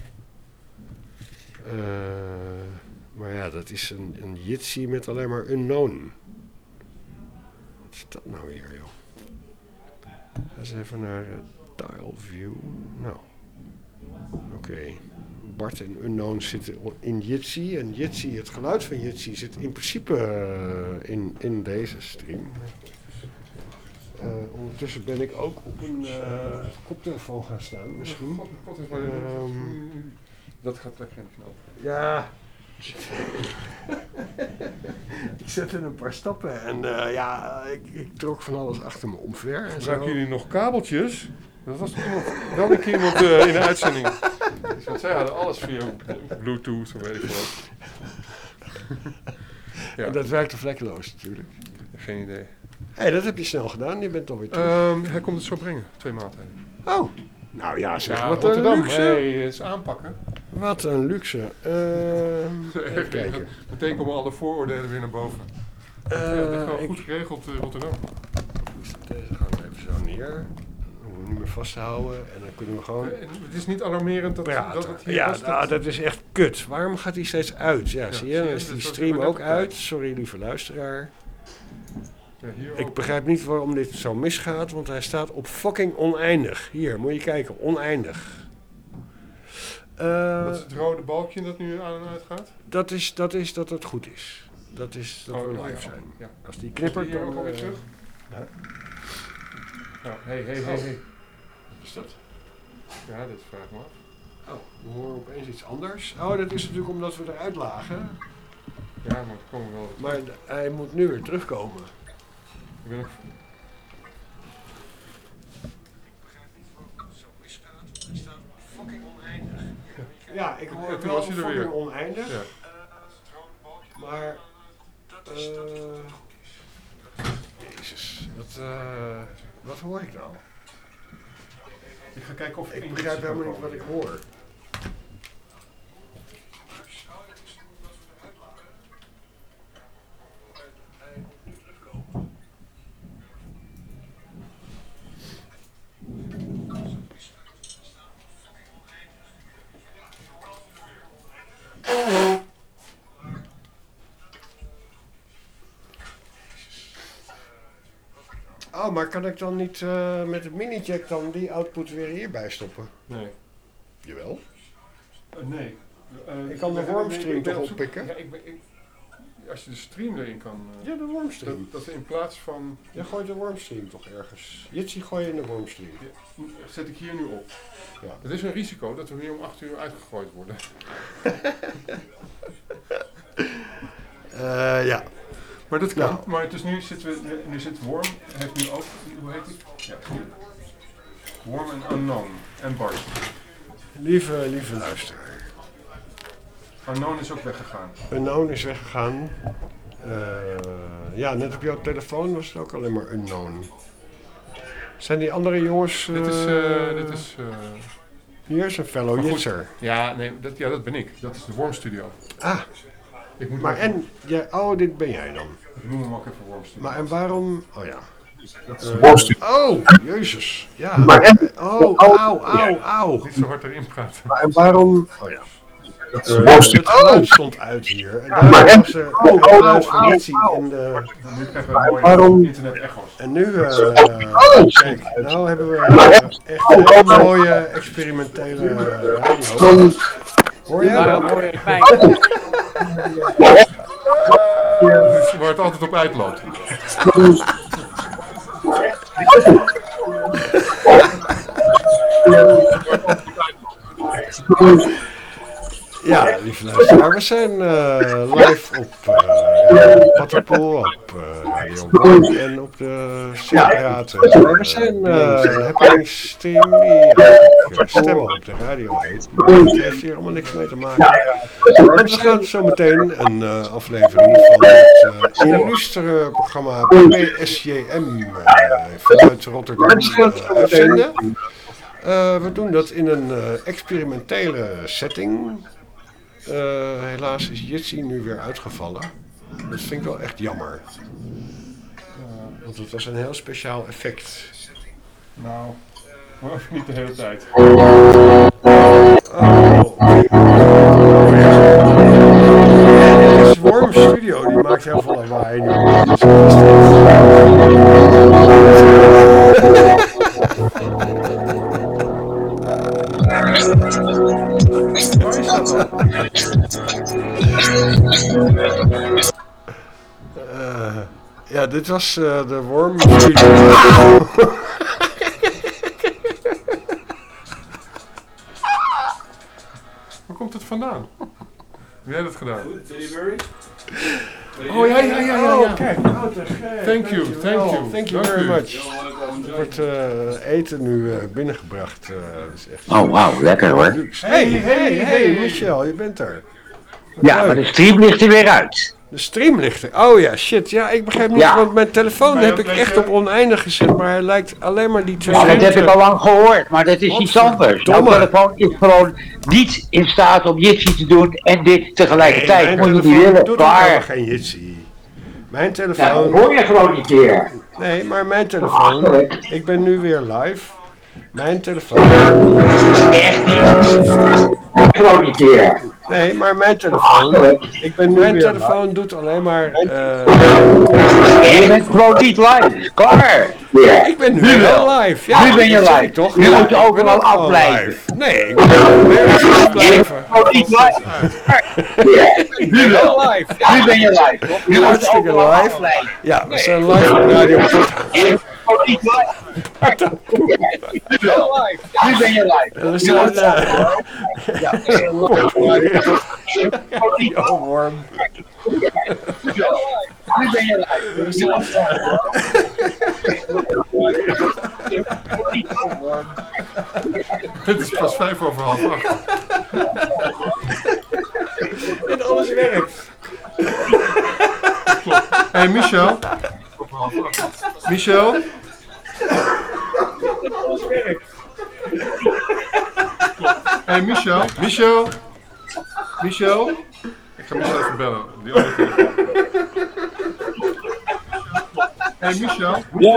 Maar ja, dat is een Jitsi met alleen maar unknown. Wat is dat nou weer, joh? Ga eens even naar Dial View. Nou, oké. Bart en Unknown zitten in Jitsi. En Jitsi, het geluid van Jitsi zit in principe in deze stream. Ondertussen ben ik ook op een koptelefoon gaan staan, misschien. Dat gaat lekker in de knoop. Ja. Ik zette een paar stappen en ik trok van alles achter me omver. En Gebruiken zo. jullie nog kabeltjes? Dat was wel een keer iemand in de uitzending. Want zij hadden alles via Bluetooth of weet ik wat. Ja. En dat werkte vlekkeloos natuurlijk. Geen idee. Hé, dat heb je snel gedaan. Je bent alweer terug. Hij komt het zo brengen. 2 maaltijden. Oh, nou ja, zeg, Ja, wat Rotterdam. een luxe. Hey, eens aanpakken. Wat een luxe. Even kijken. Meteen komen alle vooroordelen weer naar boven. Ja, dat is wel goed geregeld, Rotterdam. Deze gaan we even zo neer. Dan hoeven we niet meer vast te houden. En dan kunnen we gewoon Het is niet alarmerend dat praten. het hier Ja, was. nou, dat is echt kut. Waarom gaat hij steeds uit? Ja, zie je? Dan is die dat stream was ook net uit. Sorry, lieve luisteraar. Ja, hier Ik ook. begrijp niet waarom dit zo misgaat, want hij staat op fucking oneindig. Hier, moet je kijken, oneindig. Dat is het rode balkje dat nu aan en uit gaat? Dat is dat het goed is. Dat is dat we live zijn. Ja. Als die Knippert knippert, hier ook dan... alweer terug? ja. Nou, hey. Wat is dat? Ja, dat vraag ik me af. Oh, we horen opeens iets anders. Oh, dat is natuurlijk omdat we eruit lagen. Ja, maar het komen wel. Maar hij moet nu weer terugkomen. Ik ben ook... Ja, ik hoor toen wel was hij er fucking weer. oneindig. Ja. Maar... Jezus, wat hoor ik nou? Ik ga kijken of Ik begrijp helemaal niet wat ik hoor. Oh, maar kan ik dan niet met de mini-jack dan die output weer hierbij stoppen? Nee. Jawel. Nee. Ik kan de wormstream toch oppikken? Ja, als je de stream erin kan... Ja, de wormstream. dat we in plaats van... Je gooit de wormstream toch ergens? Jitsi gooi je in de wormstream. Zet ik hier nu op. Ja. Het is een risico dat we hier om 8 uur uitgegooid worden. Ja. Maar dat kan. Nou. Maar dus nu zit Worm, heeft nu ook, hoe heet die? Ja, hier. Worm en Unknown en Bart. Lieve luisteraar. Unknown is ook weggegaan. Unknown is weggegaan. Ja, net op jouw telefoon was het ook alleen maar Unknown. Zijn die andere jongens... Dit is Hier is een fellow maar goed. jitser. ja, nee, dat ben ik. Dat is de Worm Studio. Ah, Ik moet maar en... Ja, oh, dit ben jij dan. Ik noem hem ook even Worm Studio. Maar en waarom... Oh ja. Dat is Oh, jezus. Ja. Maar en... Oh, auw. niet zo hard erin praten. Maar en waarom... Oh ja. Het geluid stond uit hier. En daar was er een geluid van Jitsi in de... Nu krijgen we mooie internet-echo's. En nu, kijk, nou hebben we echt een hele mooie experimentele radio. Hoor je? Nou, dat hoor je mij. Waar het altijd op uitloopt. Ja, lieve luisteraar, we zijn live op Pattenpoel, op Radio Blank en op de Zeepraat. We zijn een happeningsteam die eigenlijk stemmen op de radio heet. Maar dat heeft hier allemaal niks mee te maken. Want we gaan zo meteen een aflevering van het illustere programma PSJM vanuit Rotterdam uitzenden. We doen dat in een experimentele setting. Helaas is Jitsi nu weer uitgevallen. Dat vind ik wel echt jammer. Want het was een heel speciaal effect. Nou, maar niet de hele tijd. Deze Worm Studio die maakt heel veel lawaai nu. Ja, dit was de Worm Studio. Waar komt het vandaan? Hoe heb jij dat gedaan? Oh ja. Kijk. Thank you. Thank you very much. Er wordt eten nu binnengebracht. Dat is echt Oh, wauw, lekker hoor. Hey, Michel, je bent er. Ja, maar de stream ligt er weer uit. De stream ligt er. Oh ja, shit. Ja, ik begrijp niet, want mijn telefoon heb ik echt op oneindig gezet, maar hij lijkt alleen maar die twee Ja, dat minuten. heb ik al lang gehoord, maar dat is iets anders. Jouw telefoon is gewoon niet in staat om Jitsi te doen en dit tegelijkertijd. Nee, Moet je mijn niet telefoon willen, doet helemaal klaar. geen Jitsi. Mijn Ja, telefoon... dat hoor je gewoon niet meer. Nee, maar mijn telefoon... Ik ben nu weer live. Mijn telefoon... Echt niet. Gewoon niet meer. Nee, maar mijn telefoon... Mijn telefoon doet alleen maar... Je bent gewoon niet live. Klaar. Ja. Ik ben nu wel live. Ja, Nu ben je dat zeg live. ik toch? Nu Ja, moet je ik ben overal ook gewoon afblijven. live. Nee, ik ben weer blijven. Gewoon niet live. Ja. Nu wel live. Nu ben je live. Nu moet je Hartstikke overal live. afblijven. Ja, we zijn live op Radio Gewoon niet live. Nu wel live. Nu ben je live. We zijn Radio Worm. Nu ben je live. Dit is pas 7:05. En alles werkt. Hey Michel. Michel. Hey Michel. Michel. Ik ga Michel even bellen. Die andere telefoon. Hey Michel.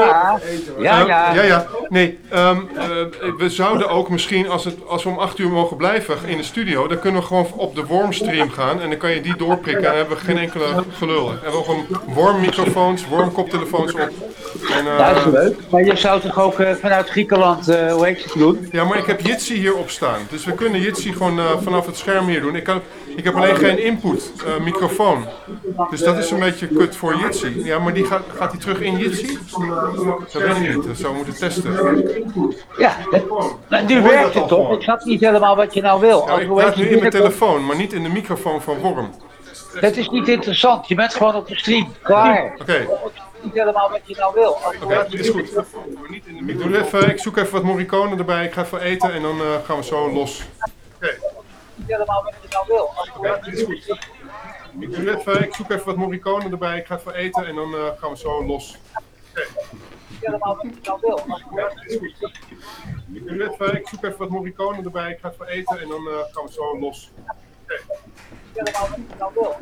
Ja. Nee, we zouden ook misschien, als we om 8 uur mogen blijven in de studio, dan kunnen we gewoon op de wormstream gaan en dan kan je die doorprikken en dan hebben we geen enkele gelul. En we hebben gewoon wormmicrofoons, wormkoptelefoons op. En, Dat is leuk. Maar je zou toch ook vanuit Griekenland, hoe heet het doen? ja, maar ik heb Jitsi hier op staan. Dus we kunnen Jitsi gewoon vanaf het scherm hier doen. Ik heb alleen geen input microfoon. Dus dat is een beetje kut voor Jitsi. Ja, maar die gaat die terug in Jitsi? Dat weet ik niet. Dat zou we moeten testen. Ja, nu werkt het toch? Ik snap niet helemaal wat je nou wil. Ja, ik praat nu in mijn telefoon, maar niet in de microfoon van Worm. Dat is niet interessant. Je bent gewoon op de stream. Klaar. Oké. Niet helemaal wat je nou wil. Oké, is goed. Ik zoek even wat Morricone erbij. Ik ga even eten en dan gaan we zo los. Oké. Niet helemaal wat je nou wil. Is goed. Ik zoek even wat Morricone erbij. Ik ga even eten en dan gaan we zo los. Oké. Niet helemaal wat je nou wil. Is goed. Ik zoek even wat Morricone erbij. Ik ga even eten en dan gaan we zo los. Oké. Niet helemaal wat je nou wil.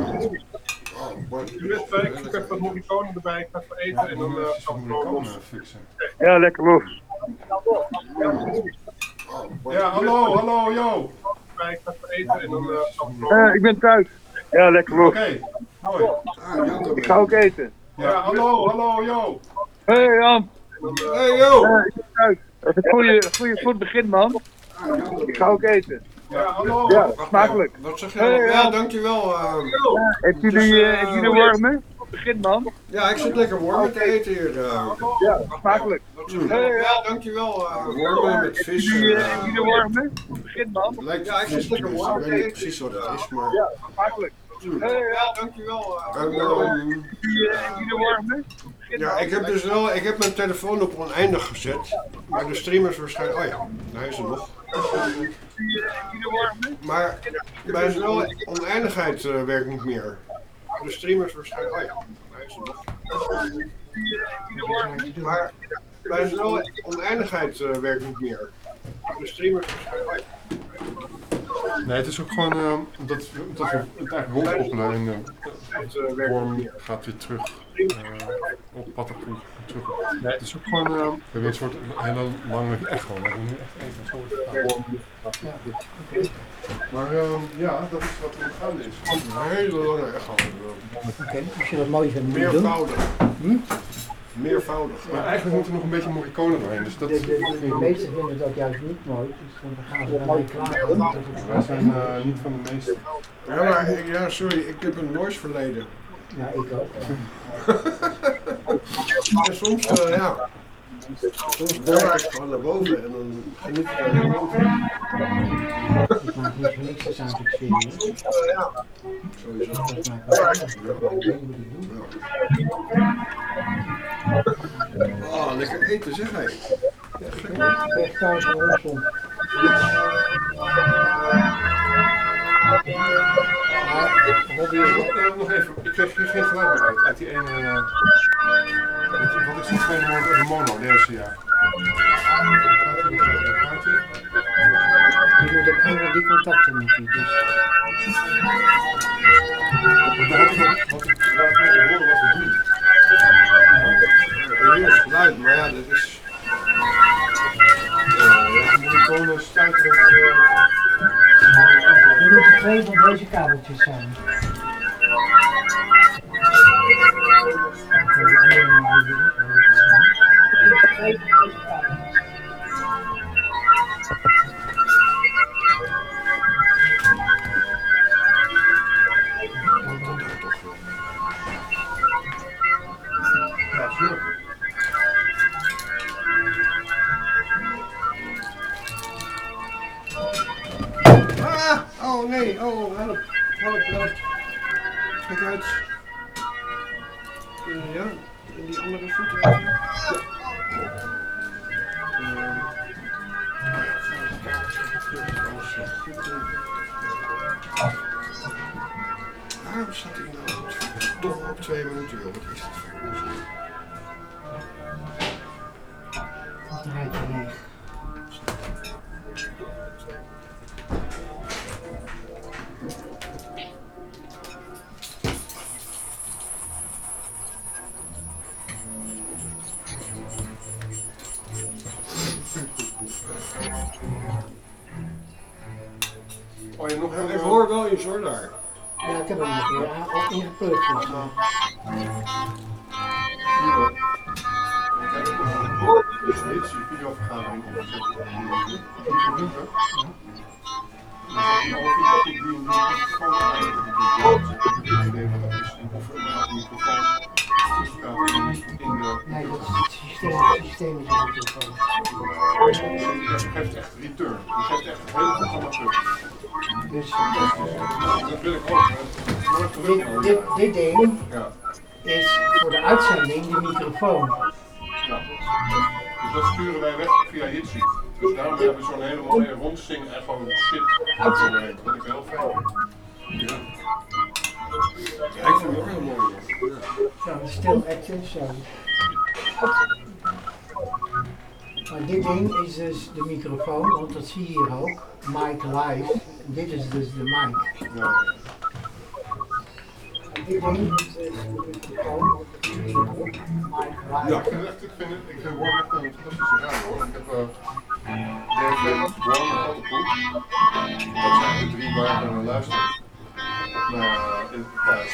Ik zoek even wat Morricone erbij. Ik ga even eten en dan gaan we zo los. Ja, lekker los. Ja, hallo, yo. bij, ik ga even eten en dan... Ik ben thuis. Ja, lekker hoor. Oké, mooi. Ik ga ook eten. Ja, hallo, Jo. Hey Jan. Hey, yo! Ik ben thuis. Dat is een goed begin, man. Ik ga ook eten. Ja, hallo. Ja, smakelijk. Wat zeg je? Hey, Ja, dankjewel. Heb jullie de warme? Goed begin, man. Ja, ik zit lekker wormen te eten hier. Ja, smakelijk. Ja, dankjewel. Wormen met vis. Heb jullie de warme? Goed begin, man. Ja, ik zit lekker wormen. Ik weet niet precies wat het is, maar... Ja, smakelijk. Ja, dankjewel. Heb jullie de warme? Ja, ik heb mijn telefoon op oneindig gezet. Maar de streamers waarschijnlijk... Oh ja, daar is er nog. Maar bij snelle oneindigheid werkt niet meer. De streamers waarschijnlijk... Oh ja, daar is er nog. Maar bij snelle oneindigheid werkt niet meer. De streamers waarschijnlijk... Oh ja. Nee, het is ook gewoon dat we het eigenlijk rondkoppelen en de worm gaat weer terug op Patapoe. Nee, het is ook gewoon, we hebben een soort hele lange echo. We hebben nu echt even zo. Maar ja, dat is wat er gaande is. Een hele lange echo. Oké, als je dat mooi vindt, moet je doen. Meervoudig. Meervoudig. Maar eigenlijk moet er nog een beetje Morricone doorheen. Dus dat... De meesten vinden dat juist niet mooi, dus dan gaan ze ermee klaar. Wij zijn niet van de meeste. Ja, maar sorry, ik heb een noise verleden. Ja, ik ook. En soms, soms boor ik gewoon naar boven en dan geniet ik er boven. Ik maak niet voor niks eens aan te zien. Sowieso. Oh, lekker eten zeg hij. Echt thuis een rondsom. Nog even, ik kreeg hier geen geluid meer uit die ene... wat is die tweede de mono deze jaar? Je moet ook helemaal die contacten met die, dus... Wat ik horen wat we doen. Er is geluid, maar ja, dat is... Morricone stuiteren... Er moeten 2 van deze kabeltjes zijn. Oh nee, oh help, help. Kijk uit. Ja, in die andere voet even. Waarom staat hij nou toch op 2 minuten, joh? Wat is dit voor onzin? Wat draait je leeg? Oh, je nog ik hoor wel iets hoor daar. Ja, ik heb hem nog weer ook ingeplukt. Dus. Dit is een videovergadering. Nee, dat is het systeem is een microfoon. Je geeft echt return. Je geeft echt het hele programma terug. Dus Dat wil ik ook. dit ding Ja. is voor de uitzending de microfoon. Ja. Dus dat sturen wij weg via Jitsi. Dus daarom hebben we zo'n hele mooie rondzing en gewoon shit uitzending. Dat vind ik heel fijn. Ja. Ja, ik vind het ook heel mooi. Zo, stil action, zo. Maar dit ding is dus de microfoon, want dat zie je hier ook. Mic live. En dit is dus de mic. Ja. Dit ding is dus de microfoon, want dat zie je hier ook. Mic live. Ja, ik vind Worm echt een fantastische raam hoor. Ik heb Worm en Potterpoel. Dat zijn de 3 waar ik naar luister. Thuis.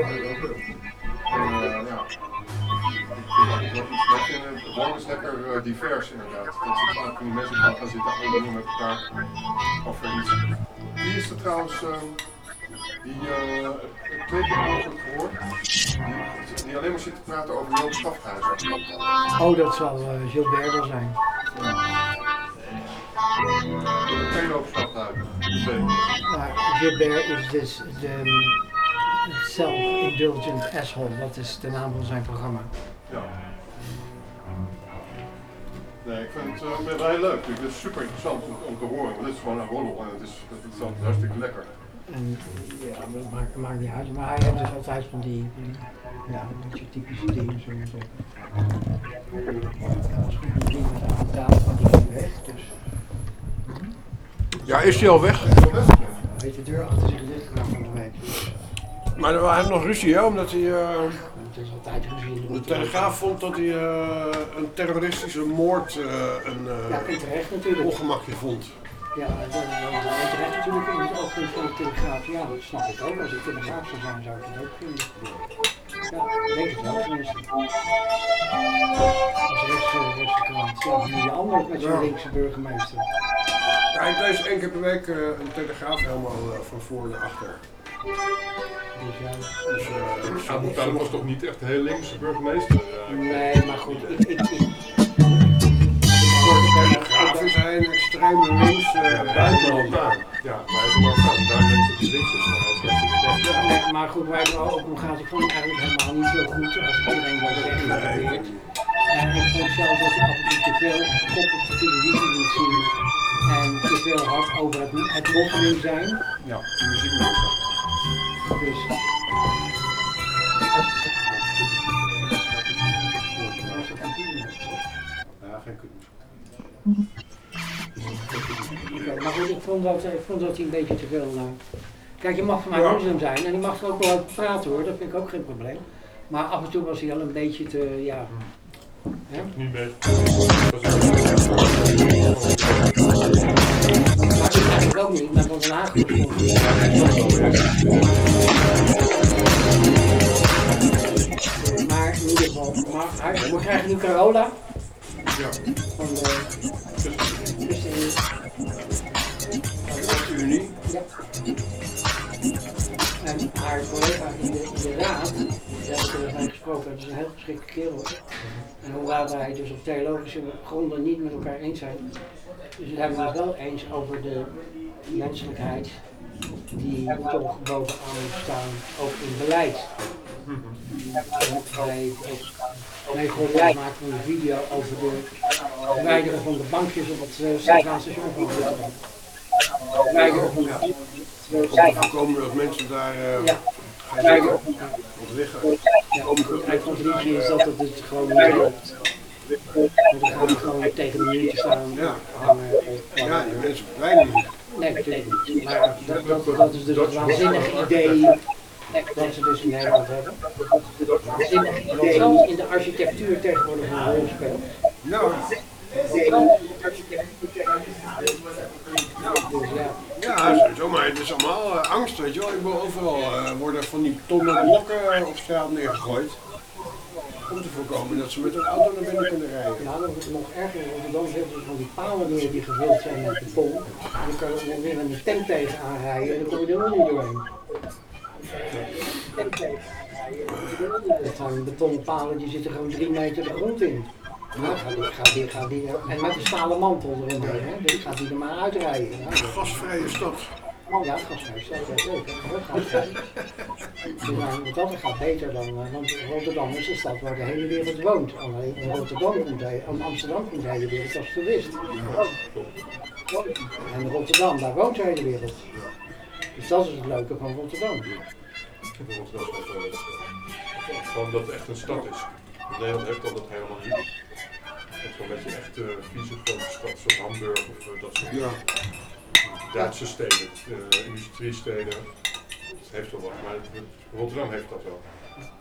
Worm is lekker divers inderdaad. Dat zit vaak van die mensen gaan zitten overdoen met elkaar over iets. Wie is er trouwens, die 2 keer over gehoord, die alleen maar zit te praten over Joop Schafthuizen. Oh, dat zal Gilbert wel zijn. Geen Joop Schafthuizen. Maar Gilbert is dus de Self-Indulgent Asshole, dat is de naam van zijn programma. Ja. Nee, ik vind het wel heel leuk. Het is super interessant om te horen, want dit is gewoon een roddel en het is hartstikke lekker. En ja, dat maakt niet uit, maar hij heeft dus altijd van die ja, een beetje typische dingen, zullen we zeggen. Dat was goed met die met de avondtafel van die weg, dus. Ja, is hij al weg? Hij heeft de deur achter zich dicht gedaan van de week. Dus. Maar er waren nog ruzie, hè, omdat hij... Het is altijd ruzie. De Telegraaf vond dat hij een terroristische moord ja, terecht natuurlijk. ongemakje vond. Ja, en terecht natuurlijk in het oogpunt van de Telegraaf. Ja, dat snap ik ook. Als ik Telegraaf zou zijn, zou ik het ook vinden. Ja, ik denk het wel tenminste. Als rechtskrant. Ja, dan moet je anders met zo'n linkse burgemeester. Ja, ik lees 1 keer per week een Telegraaf helemaal van voor naar achter. Abu Talib was toch niet echt een heel linkse burgemeester? Nee, maar goed, Telegraaf is hij een extreem links buitenland. Ja, maar hij is wel van daar links dat hij links is, maar hij is rechts. Nee, maar goed, waar het wel ook om gaat, ik vond het eigenlijk helemaal niet zo goed als iedereen wel recht probeert. En ik vond zelf dat hij af en toe te veel kop op de televisie liet zien en te veel had over het moslim zijn. Ja, die muziek moet ik Dus. Ja, geen kutmuziek. Okay, maar goed, ik vond dat hij een beetje te veel. Kijk, je mag van mij moslim zijn en je mag er ook wel over praten hoor, dat vind ik ook geen probleem. Maar af en toe was hij al een beetje te, ja. Ja? Niet beter. Maar dat zeg ik ook niet, maar van Den Haag. Maar in ieder geval, we krijgen nu Carola. Ja. Van de Unie. Ja. En haar collega in de raad, daar heb ik met hem gesproken, dat is een heel geschikte kerel. En hoewel wij dus op theologische gronden niet met elkaar eens zijn, dus we hebben het wel eens over de menselijkheid die toch bovenaan moet staan, ook in beleid. Wij maken een video over de verwijderen van de bankjes op het Centraal Station van Rotterdam. Om te voorkomen dat mensen daar gaan liggen. Ja, het conclusie is dat het dus gewoon niet loopt. Dan gaan we gewoon tegen de muur staan. Ja, die mensen verdwijnen niet. Nee, natuurlijk niet. Maar dat is dus het waanzinnige idee dat ze dus in Nederland hebben. Dat zelfs in de architectuur tegenwoordig een rol speelt. Nou. Dus ja. Ja, sowieso, maar het is allemaal angst, weet je wel. Ik wil overal worden van die tonnen blokken op straat neergegooid. Om te voorkomen dat ze met een auto naar binnen kunnen rijden. Ja, dat is nog erger. Want dan hebben ze van die palen meer die gevuld zijn met beton. En dan kan je er weer een tent tegenaan rijden en dan kom je er nog niet doorheen. Dat zijn betonnen palen die zitten gewoon 3 meter de grond in. Nou, gaat die, en met een stalen mantel eromheen, hè? Dus gaat die er maar uitrijden. Ja. Gasvrije stad. Ja, gasvrije stad, ja zeker. Gasvrij. Want dat gaat beter dan, want Rotterdam is een stad waar de hele wereld woont. Alleen in Amsterdam komt de hele wereld als toerist. En Rotterdam, daar woont de hele wereld. Dus dat is het leuke van Rotterdam. Gewoon dat het echt een stad is. Nederland heeft dat helemaal niet. Het is een beetje echt vieze grote stad zoals Hamburg of dat soort Duitse steden, industriesteden. Het heeft wel wat, maar Rotterdam heeft dat wel.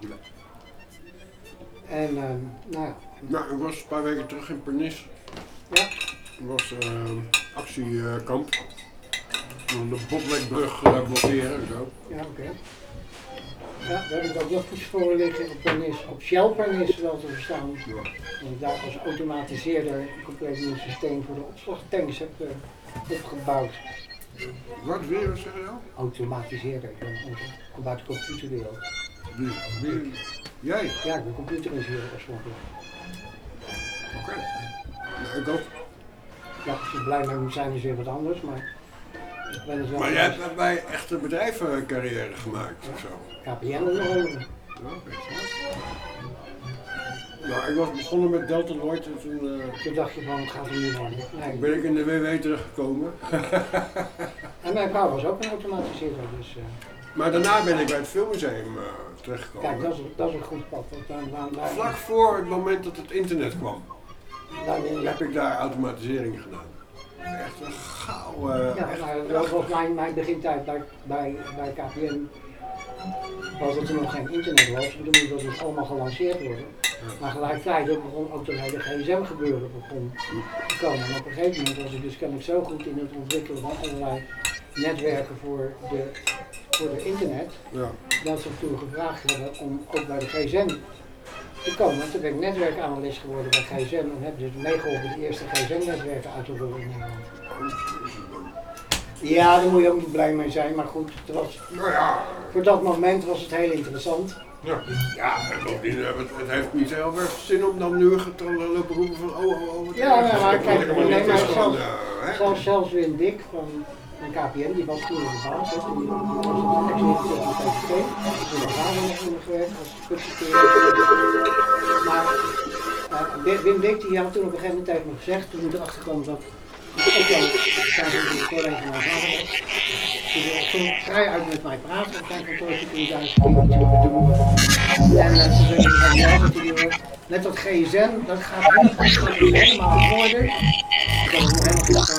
En nou ja. Nou, ik was een paar weken terug in Pernis. Ja. Ik was actiekamp. Om de Botlekbrug blokkeren en zo. Ja, oké. Ja, daar heb ik ook nog iets voor liggen op Pernis, op Shell Pernis wel te verstaan. Dat ik daar als automatiseerder een compleet nieuw systeem voor de opslagtanks heb opgebouwd. Wat weer, wat zeg je nou? Automatiseren, ik ben uit de computerwereld. Wie? Jij? Ja, ik ben computeringenieur oorspronkelijk. Oké. Nou, ik ook. Ja, als je blij mee moet zijn is weer wat anders, maar ik ben het wel. Maar jij hebt bij echte bedrijven carrière gemaakt of zo? KPN onder andere. Ja, oké. Nou, ik was begonnen met Delta Lloyd en toen dacht je van, het gaat er niet worden. Nee. ben ik in de WW terechtgekomen. En mijn vrouw was ook een automatiseerder, dus... Maar daarna ben ik bij het Filmmuseum terechtgekomen. Kijk, dat is een goed pad. Want Vlak voor het moment dat het internet kwam, daar heb ik daar automatisering gedaan. Echt een gouden... ja, dat was mijn begintijd bij KPN. Was dat er nog geen internet was, toen moest dat dus allemaal gelanceerd worden. Maar gelijkertijd begon ook de hele GSM gebeuren te komen. En op een gegeven moment was ik dus kennelijk zo goed in het ontwikkelen van allerlei netwerken voor de internet, dat ze toen gevraagd hebben om ook bij de GSM te komen. En toen ben ik netwerkanalist geworden bij GSM en heb dus meegeholpen de eerste GSM-netwerken uit te rollen in Nederland. Ja, daar moet je ook niet blij mee zijn, maar goed, het was, voor dat moment was het heel interessant. Ja, het heeft niet heel veel zin om dan nu te lopen roepen van wat ja, maar kijk, zelfs Wim Dik van KPN, die was toen de baas, die was ex-directeur van PVT, die was daar nog gewerkt als subsecretaris. Maar Wim Dik die had toen op een gegeven moment tegen me gezegd, toen ik erachter kwam dat ik ook zijn collega van mijn vader was. Dus hij ging vrij uit met mij praten op zijn kantoortje toen ik daar een keer wat doen. En toen zei hij van ja, natuurlijk, net dat GSM, dat gaat helemaal worden. Ik had het nog helemaal goed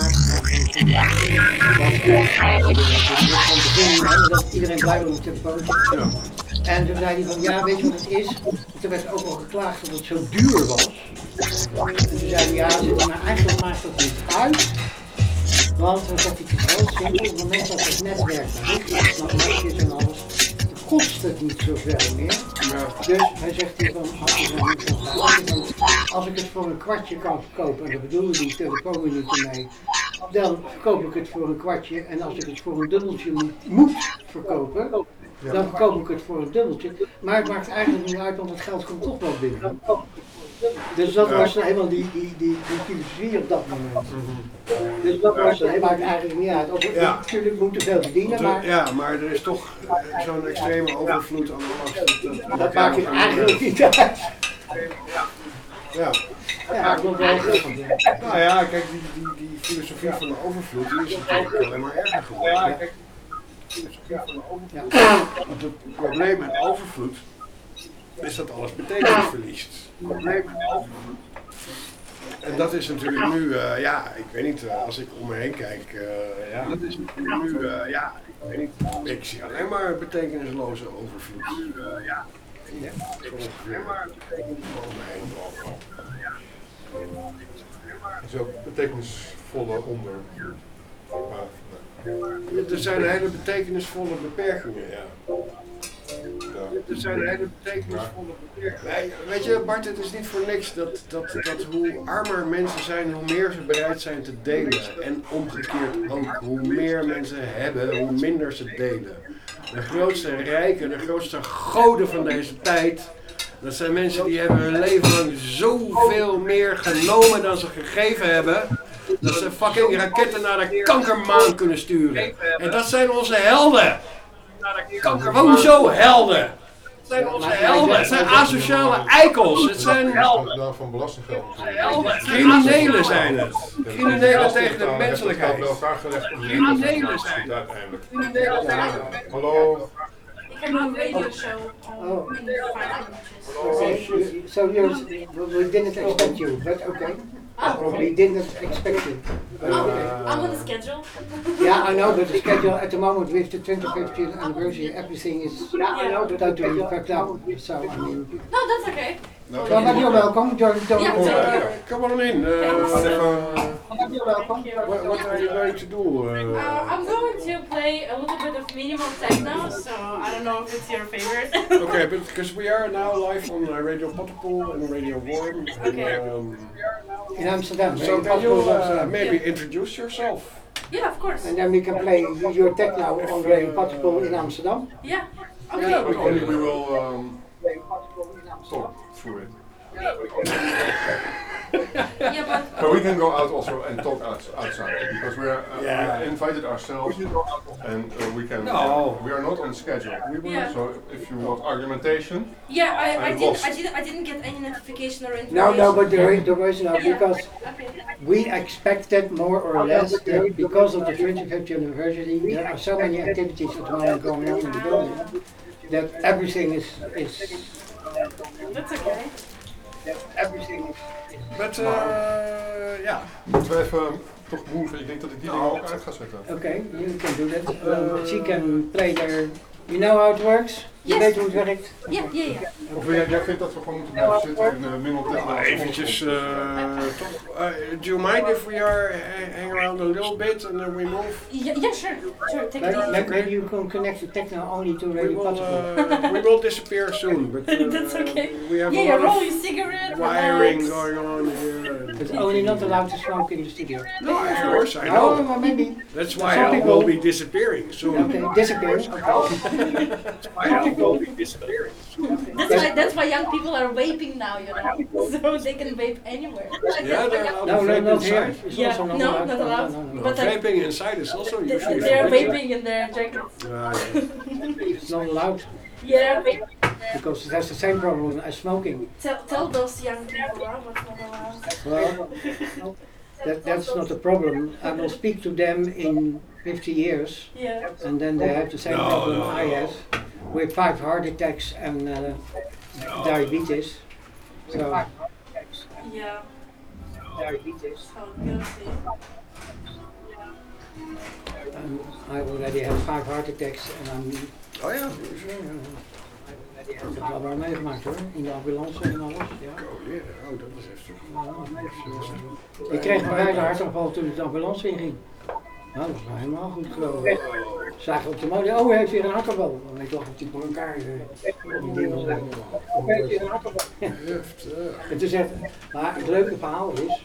gemaakt. Dat iedereen blij was met de telefoon. En toen zei hij van ja, weet je wat het is? Toen werd ook al geklaagd dat het zo duur was. En toen zei hij ja, maar eigenlijk maakt dat niet uit. Want dan zegt hij het heel simpel, op het moment dat het netwerk ligt, dan maakjes en alles, kost het niet zoveel meer. Dus hij zegt hier van, als ik het voor een kwartje kan verkopen, en daar bedoelde die telefoonminuten mee, dan verkoop ik het voor een kwartje. En als ik het voor een dubbeltje moet verkopen, dan verkoop ik het voor een dubbeltje. Maar het maakt eigenlijk niet uit, want het geld komt toch wel binnen. Dus dat was helemaal die filosofie op dat moment. Dus dat was maakt eigenlijk niet uit. Natuurlijk moeten veel verdienen, maar... Ja, maar er is toch zo'n extreme overvloed aan alles. Dat maakt het eigenlijk niet uit. Ja, ik wil wel zeggen. Nou ja, kijk, die filosofie van de overvloed die is natuurlijk alleen maar erger geworden. Het probleem met overvloed is dat alles betekenis verliest. En dat is natuurlijk nu, ik weet niet, als ik om me heen kijk, dat is natuurlijk nu, ik weet niet, ik zie alleen maar betekenisloze overvloed. Alleen maar betekenisloze om me heen. Het is ook betekenisvolle onder. Er zijn hele betekenisvolle beperkingen, Er zijn hele betekenisvolle beperkingen. Weet je, Bart, het is niet voor niks dat hoe armer mensen zijn, hoe meer ze bereid zijn te delen. En omgekeerd ook, hoe meer mensen hebben, hoe minder ze delen. De grootste rijken, de grootste goden van deze tijd, dat zijn mensen die hebben hun leven lang zoveel meer genomen dan ze gegeven hebben. Dat ze fucking raketten naar de kankermaan kunnen sturen. En dat zijn onze helden. Gewoon zo helden. Het zijn onze helden. Het zijn asociale eikels. Het zijn helden. Van belastinggeld. Criminelen zijn het. Criminelen tegen de menselijkheid. Criminelen zijn het. Uiteindelijk. Hallo. Ik heb een radio show al minder dan 5 minuutjes. So we didn't expect you, but okay. We didn't expect you. I'm on the schedule. Yeah, I know, but the schedule at the moment with the 25th anniversary, everything is totally packed up. So I mean. No, that's okay. Well, but you're welcome. Don't. Come on in. What are you going to do? I'm going to play a little bit of minimal techno, so I don't know if it's your favorite. Okay, but because we are now live on Radio Potterpool and Radio Worm. Okay. In Amsterdam. So Radio can you Potterpool is Amsterdam. maybe introduce yourself? Yeah, of course. And then we can play your techno on Radio Potterpool in Amsterdam. Yeah. Okay. Yeah, Only we will talk through it. Yeah, But we can go out also and talk outside because we invited ourselves and we can. No. We are not on schedule. Yeah. So if you want argumentation. Yeah, I lost. didn't get any notification or information. No, but there is no, Yeah. because Okay. we expected more or less that because of the 25th anniversary, there are so many activities at the moment going on in the building that everything is That's okay. But ja. Moeten we even toch move? Ik denk dat ik die dingen ook uit ga zetten. okay. You can do that. She can play there. You know how it works? Je Yes. weet hoe het werkt? Ja. Of jij vindt dat we gewoon moeten blijven zitten en middel Eventjes toch. Do you mind if we are hang around a little bit and then we move? Yeah, sure. Sure, take it easy. Maybe you can connect the techno only to We Radio will, Potterpool. we will disappear soon, but That's okay. we have Yeah, a lot roll of your cigarette, wiring relax. going on here. It's only not allowed to smoke in the studio. No, of course, I Oh, know. well, maybe. That's why Some I people- will be disappearing soon. Okay, disappears. That's why young people are vaping now, you know, so they can vape anywhere. Yeah, they're allowed No, to vape not here. inside. It's Yeah, also not no, allowed. not allowed. No. But like, Vaping inside is also usually they're forbidden. vaping in their jackets. It's not allowed Yeah, because it has the same problem as smoking. tell those young people what's not allowed. Well, that's not a problem. I will speak to them in 50 years, Yeah. and then they have the same problem I have, with 5 heart attacks and diabetes. So, Yeah. diabetes. So guilty. I already have 5 heart attacks and I'm. Oh ja. Ik heb het al wel meegemaakt hoor, in de ambulance en alles. Ja. Oh yeah, oh dat is heftig. Ik kreeg een beide hartaanval toen ik de ambulance inging. Nou, dat was wel helemaal goed geloof ik. Zagen op de motor, oh hij heeft weer een hartaanval. Dan ik dacht dat hij voor elkaar die dingen zijn. Oh, hij heeft weer een hartaanval. En toen zegt, maar het leuke verhaal is,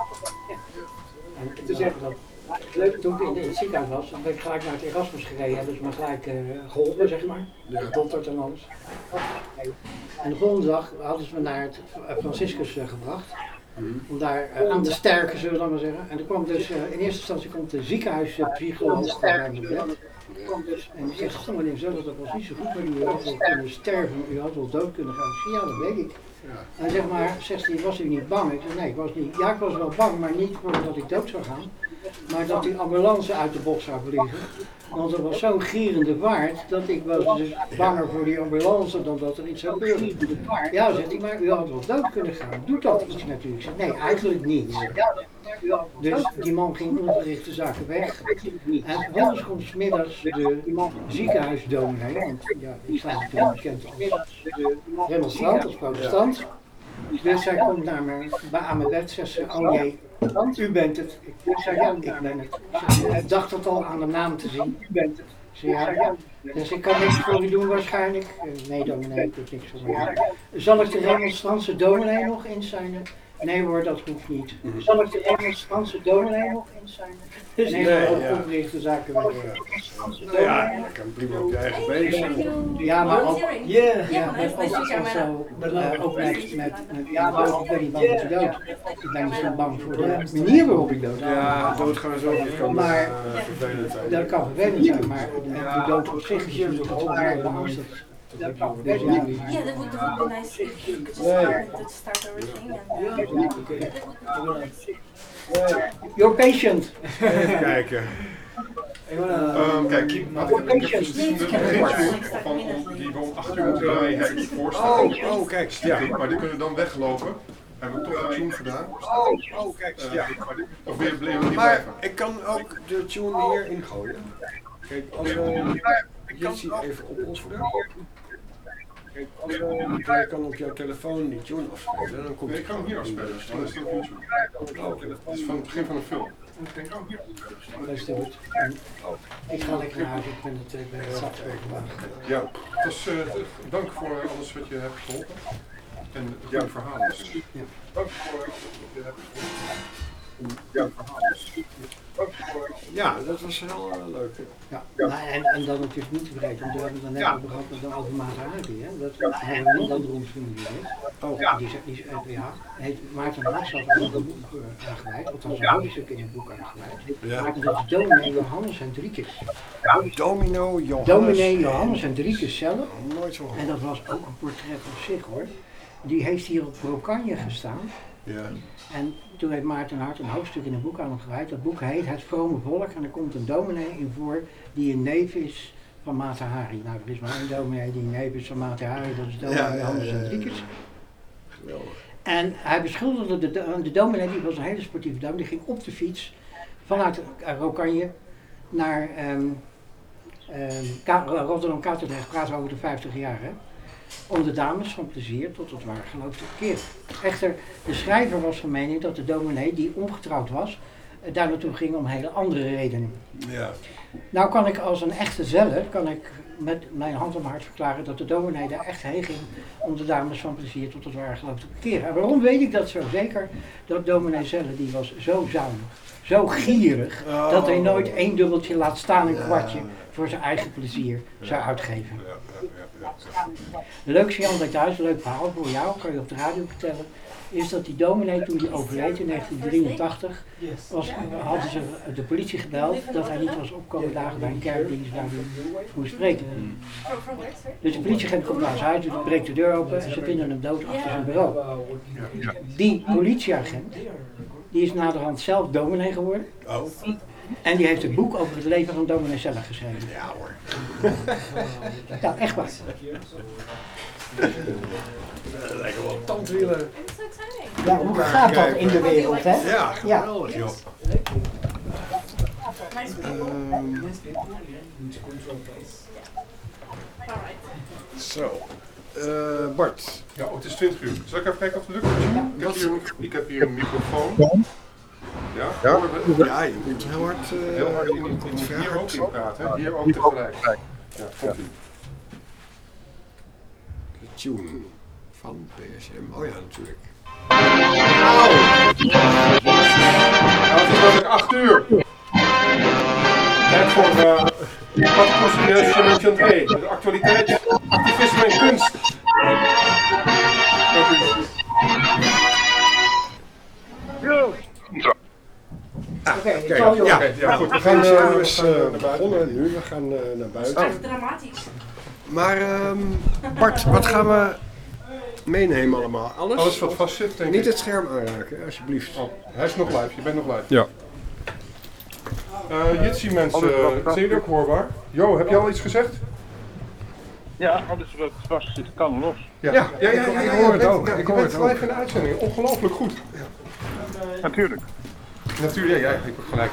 en toen zegt dat, toen ik in het ziekenhuis was, dan ben ik gelijk naar het Erasmus gereden, hebben ze me gelijk geholpen zeg maar, gedokterd en alles. En de volgende dag hadden ze me naar het Franciscus gebracht. Om daar aan te sterken, zullen we dan maar zeggen. En er kwam dus, in eerste instantie komt de ziekenhuispsycholoog bij mijn bed. En die zegt, goh meneer Zullen, dat was niet zo goed, maar u had wel kunnen sterven, u had wel dood kunnen gaan. Ik zeg, ja, dat weet ik. En zeg maar, zegt hij, was u niet bang? Ik zeg, nee, ik was niet. Ja, ik was wel bang, maar niet omdat ik dood zou gaan. Maar dat die ambulance uit de bocht zou vliegen. Want er was zo'n gierende vaart dat ik was dus banger voor die ambulance dan dat er iets zou gebeuren. Ja, zegt hij, maar u had wel dood kunnen gaan. Doet dat iets met u? Ik zeg, nee, eigenlijk niet. Dus die man ging onverrichte zaken weg. En vervolgens komt 's middags de ziekenhuisdominee, want ja, ik sta natuurlijk bekend als demonstrant, als protestant. Dus zij komt naar me, aan mijn bed, zegt ze, oh jee, u bent het. Ik zeg, ja, ik ben het. Ik dacht het al aan de naam te zien. U bent het. Ik zeg, ja. Dus ik kan niks voor u doen waarschijnlijk. Nee dominee, ik doe niks voor u. Zal ik de remonstrantse dominee nog inzijnen? Nee hoor, dat hoeft niet. Zal ik de remonstrantse dominee nog inzijnen? Nee, ook oprichten zaken wel. Ja, je kan prima op je eigen been staan. Ja, maar ook, Ja, met ook zo, ook met ja, maar ik ben niet bang voor de dood. Ik ben misschien bang voor de manier waarop ik dood ga. Ja, doodgaan zo, dat kan Maar vervelend zijn. dat kan vervelend zijn, maar de dood op zich is natuurlijk al heel beangstigd. Dus ja, Yeah, that would be nice if you could just start everything and Your patient. Even kijken. Kijk, ik heb dus de beginsel van die we om 8 uur moeten draaien, heb ik voorstellen. Oh, kijk, ja. Maar die kunnen dan weglopen. Hebben we toch een tune gedaan? Oh, kijk, ja. Of wil je niet Maar blijven? ik kan ook de tune hier ingooien. Kijk, als we Jitsi even op ons verder. Je kan op jouw telefoon die tune afspelen. Dan komt Nee, ik kan hem hier afspelen. Dan is het op YouTube. Dat is van het begin van een film. Luister goed. Ik ga lekker naar huis, ik ben het zat vandaag. Ja, dus dank voor alles wat je hebt geholpen. En de goede verhalen. Ja. Dank voor alles wat je hebt geholpen. Ja, dat was heel leuk. Ja. Nou, en dan natuurlijk niet te vergeten, want we hebben het dan net over gehad met de Alpha Hardy, hè? Dat Herman dan de familie is. Oh. Die Maarten Haas had ook een boek aangeweid, althans een hoofdstuk in het boek aangeweid. Ja. Maar dat is Dominee Johannes Hendrikus. Dominee Johannes Hendrikus zelf. Nooit zo. En dat was ook een portret op zich hoor. Die heeft hier op Brokanje gestaan. Ja. En toen heeft Maarten Hart een hoofdstuk in een boek aan hem gewijd. Dat boek heet Het Vrome Volk en er komt een dominee in voor die een neef is van Mata Hari. Nou, er is maar één dominee die een neef is van Mata Hari, dat is dominee Johannes Hendrikus. Geweldig. En hij beschuldigde de dominee, die was een hele sportieve dominee, die ging op de fiets vanuit Rokanje naar Rotterdam Katendrecht, praten over de 50 jaar. Hè? Om de dames van plezier tot het waar geloof te keren. Echter, de schrijver was van mening dat de dominee die ongetrouwd was, daar naartoe ging om hele andere redenen. Ja. Nou kan ik als een echte zeller, kan ik met mijn hand op mijn hart verklaren dat de dominee daar echt heen ging om de dames van plezier tot het ware geloof te bekeren. En waarom weet ik dat zo zeker? Dat dominee Zeller, die was zo zuinig, zo gierig, dat hij nooit één dubbeltje laat staan, een kwartje, voor zijn eigen plezier zou uitgeven. Leuk Jan dat thuis, een leuk verhaal voor jou, kan je op de radio vertellen, is dat die dominee toen hij overleed in 1983, hadden ze de politie gebeld dat hij niet was opkomen dagen bij een kerkdienst waar hij moest spreken. Dus de politieagent komt naar zijn huis, dus breekt de deur open en ze vinden hem dood achter zijn bureau. Die politieagent, die is naderhand zelf dominee geworden. En die heeft een boek over het leven van dominee Zeller geschreven. Ja hoor. Ja, echt waar. Lekker wel tandwielen. Ja, hoe gaat dat in de wereld, hè? Ja, geweldig joh. Zo. Bart. Ja, het is 20 uur. Zal ik even kijken of het lukt? Ik heb hier een microfoon. Ja? Ja, je moet heel hard, heel hard hier ook in praten. Hier ook tegelijk. Ja, komt-ie. De tune van PSM. Oh ja, natuurlijk. Nou, het is 8 uur. Tijd voor wat consumeert Dimension 2. De actualiteit, activisme en kunst. Ja, goed. We gaan begonnen nu. We gaan naar buiten. Echt dramatisch. Maar Bart, wat gaan we meenemen allemaal? Alles wat vast zit, denk ik. Niet het scherm aanraken, alsjeblieft. Oh, hij is nog live. Je bent nog live. Ja. Jitsi mensen, zijn jullie ook hoorbaar? Jo, heb je al iets gezegd? Ja, alles wat vast zit kan los. Ja, ik hoor het ook. Ik hoor het live in de uitzending. Ongelooflijk goed. Natuurlijk. Natuurlijk, ja, ik heb gelijk.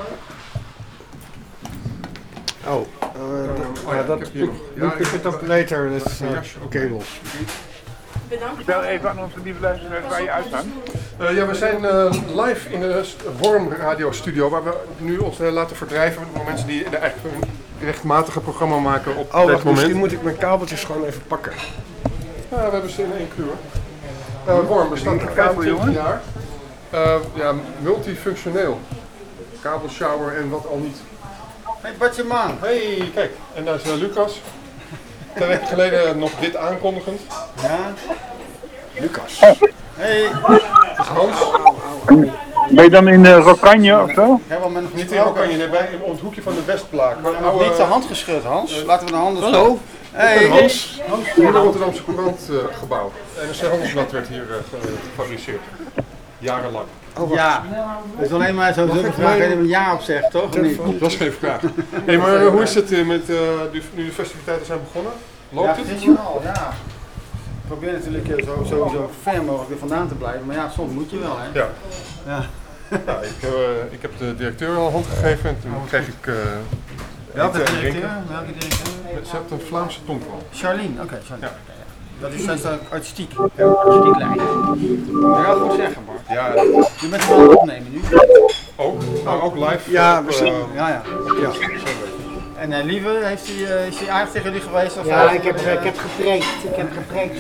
Ik vind dat later, dat is kabels. Bedankt. Vertel even aan onze lieve luisteraars waar je uithangt. Ja, we zijn live in de Worm Radio Studio, waar we nu ons laten verdrijven door mensen die eigenlijk een rechtmatige programma maken op dit moment. Misschien moet ik mijn kabeltjes gewoon even pakken. Ja, we hebben ze in 1 kleur. Worm bestaat 25 jaar. Ja, multifunctioneel. Kabelshower en wat al niet. Hey Bartje man. Hey, kijk. En daar is Lucas. 2 weken geleden nog dit aankondigend. Ja. Lucas. Hey. Dat is Hans. Ben je dan in Rokanje of zo? Helemaal met een Niet in Rokanje, bij op het hoekje van de Westplaak. Maar nog niet de hand geschud, Hans. Laten we de handen zo. Hey. Hans. In het Rotterdamse Courant gebouw. NRC Handelsblad werd hier gefabriceerd. Jarenlang. Ja, dat is alleen maar zo'n vraag waar je een ja op zegt, toch? Dat is geen vraag. Hey, maar hoe is het met nu de festiviteiten zijn begonnen? Loopt het? Ja, het is wel, ja. Ik probeer natuurlijk sowieso ver mogelijk er vandaan te blijven, maar ja, soms moet je wel, hè? Ja. Ja. Ja, ik heb de directeur al een hand gegeven en toen kreeg ik... Welke eten en directeur? drinken. Welke directeur? Ze heeft een Vlaamse tongval. Charlene, oké, Charlene. Ja. Dat is artistiek. Artistiek leiden. Dat ga goed zeggen, Bart. Ja. Je bent het aan het opnemen nu. Ook? Nou, ook live? Ja, we zijn... Ja. En Lieve, is hij aardig tegen jullie geweest? Of Ja, ik heb gepreekt. Ik heb gepreekt.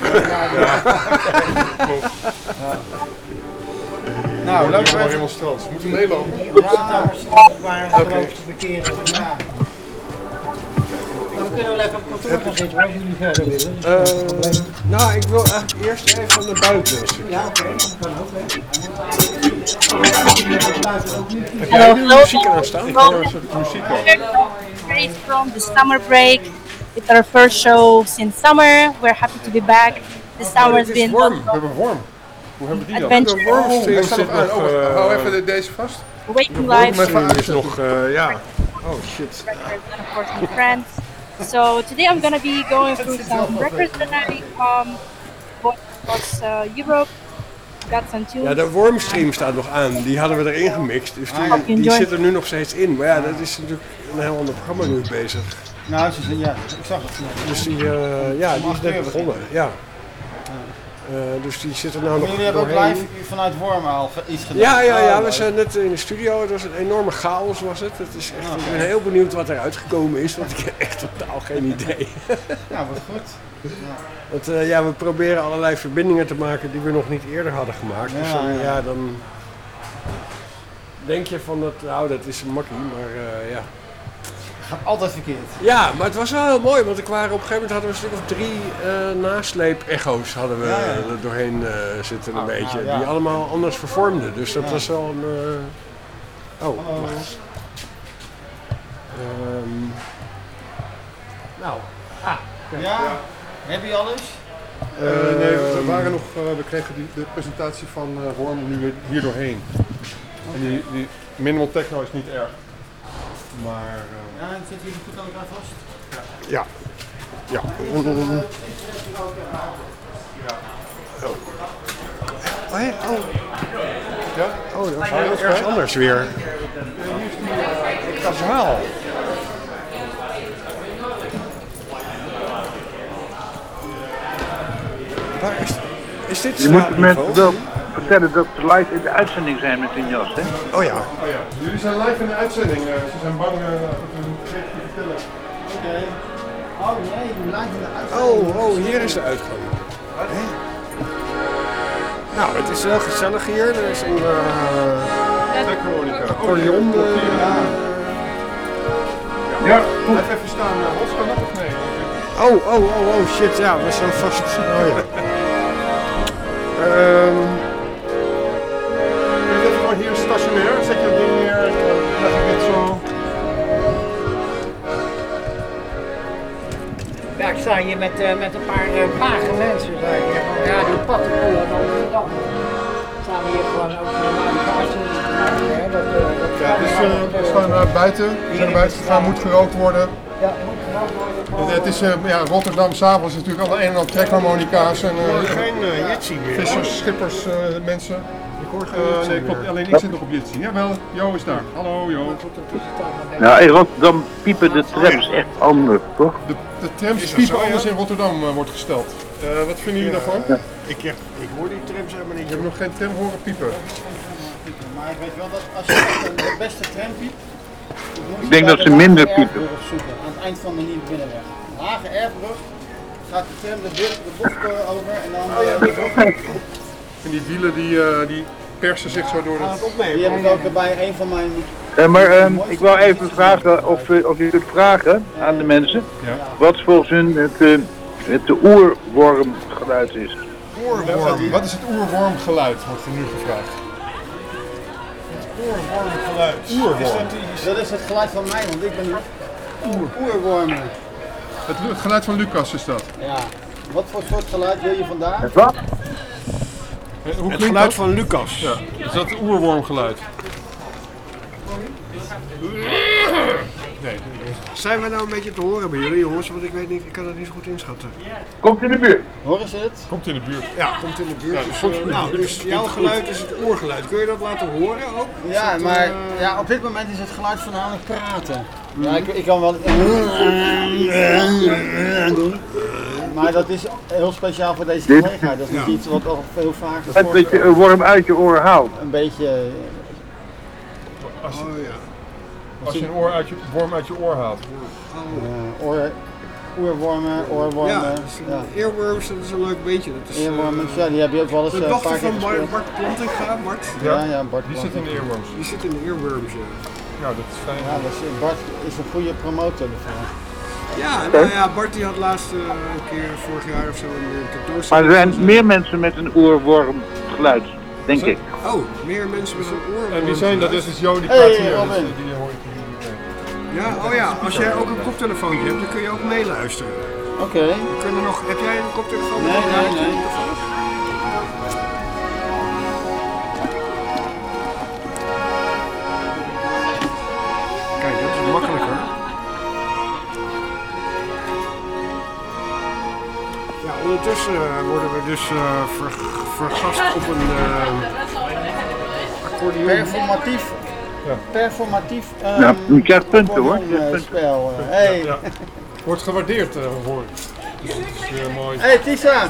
Nou, leuk maar demonstrant. Moeten we meelopen? Ja, waar het grootste verkeer. Ja. Dan kunnen we lekker op kantoor gaan zitten als jullie verder willen. Nou, ik wil eigenlijk eerst even naar buiten. Ja, oké. Dat kan ook, hè. Heb jij nu muziek aan staan? Muziek al. Great from the summer break. It's our first show since summer. We're happy to be back. The summer's been Worm. We hebben Worm. Hoe hebben we die dan? Adventure. De Wormstream zit nog... hou even deze vast. Waking Live. is nog, ja. Oh shit. Records and of course my friends. So today I'm gonna be going through some records that I bought across Europe. Got some tunes. Ja, de Wormstream staat nog aan. Die hadden we erin gemixt. Dus die zit er nu nog steeds in. Maar ja, dat is natuurlijk een heel ander programma nu bezig. Nou, ja, ik zag het. Dus die, ja, die is net begonnen. Ja. Dus die zit er nou nog jullie hebben ook doorheen. live vanuit Worm al iets gedaan? Ja, we zijn net in de studio. Het was een enorme chaos was het. Het is echt, ik ben heel benieuwd wat eruit gekomen is, want ik heb echt totaal geen idee. Ja, wat goed. Want ja, we proberen allerlei verbindingen te maken die we nog niet eerder hadden gemaakt. Dus dan denk je van dat, nou dat is een makkie, maar ja. Gaat altijd verkeerd. Ja, maar het was wel heel mooi, want op een gegeven moment hadden we een stuk of 3 nasleep-echo's hadden we er doorheen zitten een beetje. Die allemaal anders vervormden, dus dat was wel een... Oh, wacht. Nou. Ja, heb je alles? Nee, we waren nog, we kregen de presentatie van Worm nu hier doorheen. En die minimal techno is niet erg. Maar... Ja, en zit hier goed aan elkaar vast? Ja. Ja. Oh, hey, oh. Ja? Oh, dat is ergens anders weer. Dat verhaal. Waar is dit? Je moet de mensen wel vertellen dat ze live in de uitzending zijn met hun jas, hè? Oh ja. Jullie zijn live in de uitzending. Ze zijn bang dat we het niet vertellen. Oké. Oh nee, live in de uitzending. Oh, hier is de uitgang. Nou, het is wel gezellig hier. Er is een accordeon. Ja, blijf even staan. Hots kan dat of nee? Oh, shit, ja, we zijn vast. Oh ja. Je zet gewoon hier stationair, zet je het ding neer en leg ik dit zo. Ja, ik sta hier met een paar vage mensen van Radio Pattenpoel en Amsterdam. We staan hier gewoon ook normale gasten. Ja, dus we staan buiten, we zijn er buiten gegaan, moet gerookt worden. Ja, moet gerookt worden. Het is Rotterdam s'avonds natuurlijk al een en al trekharmonica's en geen Jitsi meer. vissers, schippers, mensen. Ik hoor geen nee, klopt, alleen ik zit nog op Jitsi. Jawel, Jo is daar. Hallo Jo. Nou, in Rotterdam piepen de trams echt anders, toch? De trams piepen anders in Rotterdam wordt gesteld. Wat vinden jullie daarvan? Ja. Ik hoor die trams helemaal niet. Je hebt nog geen tram horen piepen. Maar ik weet wel dat als je de beste tram piept, Ik denk dat ze minder piepen. zoeken, aan het eind van de Nieuwe Binnenweg. Lage Erfbrug gaat de tram de bocht over en dan... En die wielen die persen zich zo door het... Die heb ik ook bij een van mijn... Maar ik wou even vragen of je kunt vragen aan de mensen wat volgens hun het oerwormgeluid is. Oerworm. Wat is het oerwormgeluid, wordt er nu gevraagd. Oerwormgeluid. Oerworm. Dat is het geluid van mij, want ik ben oerwormen. Het geluid van Lucas is dat. Ja. Wat voor soort geluid wil je vandaag? Wat? Het geluid van Lucas. Ja, is dat het oerwormgeluid? Nee. Zijn we nou een beetje te horen bij jullie jongens? Want ik weet niet, ik kan het niet zo goed inschatten. Komt in de buurt. Horen ze het? Komt in de buurt. Ja, komt in de buurt. Ja, Dus jouw geluid is het oorgeluid. Kun je dat laten horen ook? Ja, maar op dit moment is het geluid voornamelijk praten. Ja, ik kan wel... doen. Maar dat is heel speciaal voor deze gelegenheid. Dat is niet iets wat al veel vaker Het dat je een worm uit je oor haalt. Een beetje... Als je een worm uit je oor haalt. Oorwormen, oorwormen. Ja, earworms, dat is een leuk beentje. Earwormen, ja, die heb je ook wel eens de een dochter paar keer van gespeeld. Bart Plantinga, Bart. Ja, Bart Die zit in de earworms. Die zit in de earworms, ja. Nou, dat is fijn. Ja, Bart is een goede promotor ervan. Ja, nou ja, Bart die had laatst een keer vorig jaar of zo een tentoonstelling. Maar er zijn meer mensen met een oorwormgeluid, denk ik. Oh, meer mensen met een oorworm. En wie zijn dat? Dat is Jo, die Hey, praat hier. Robin. Dus, die hoor ik hier. Ja, oh ja, als jij ook een koptelefoontje hebt, dan kun je ook meeluisteren. Oké. Heb jij een koptelefoon? Nee. Kijk, dat is makkelijker. Ja, ondertussen worden we dus vergast op een accordeon. Performatief. Ja, je krijgt punten hoor. Je krijgt punten. Spel. Hey. Ja. Wordt gewaardeerd, hoor ik. Dus dat is mooi. Hey Tisa.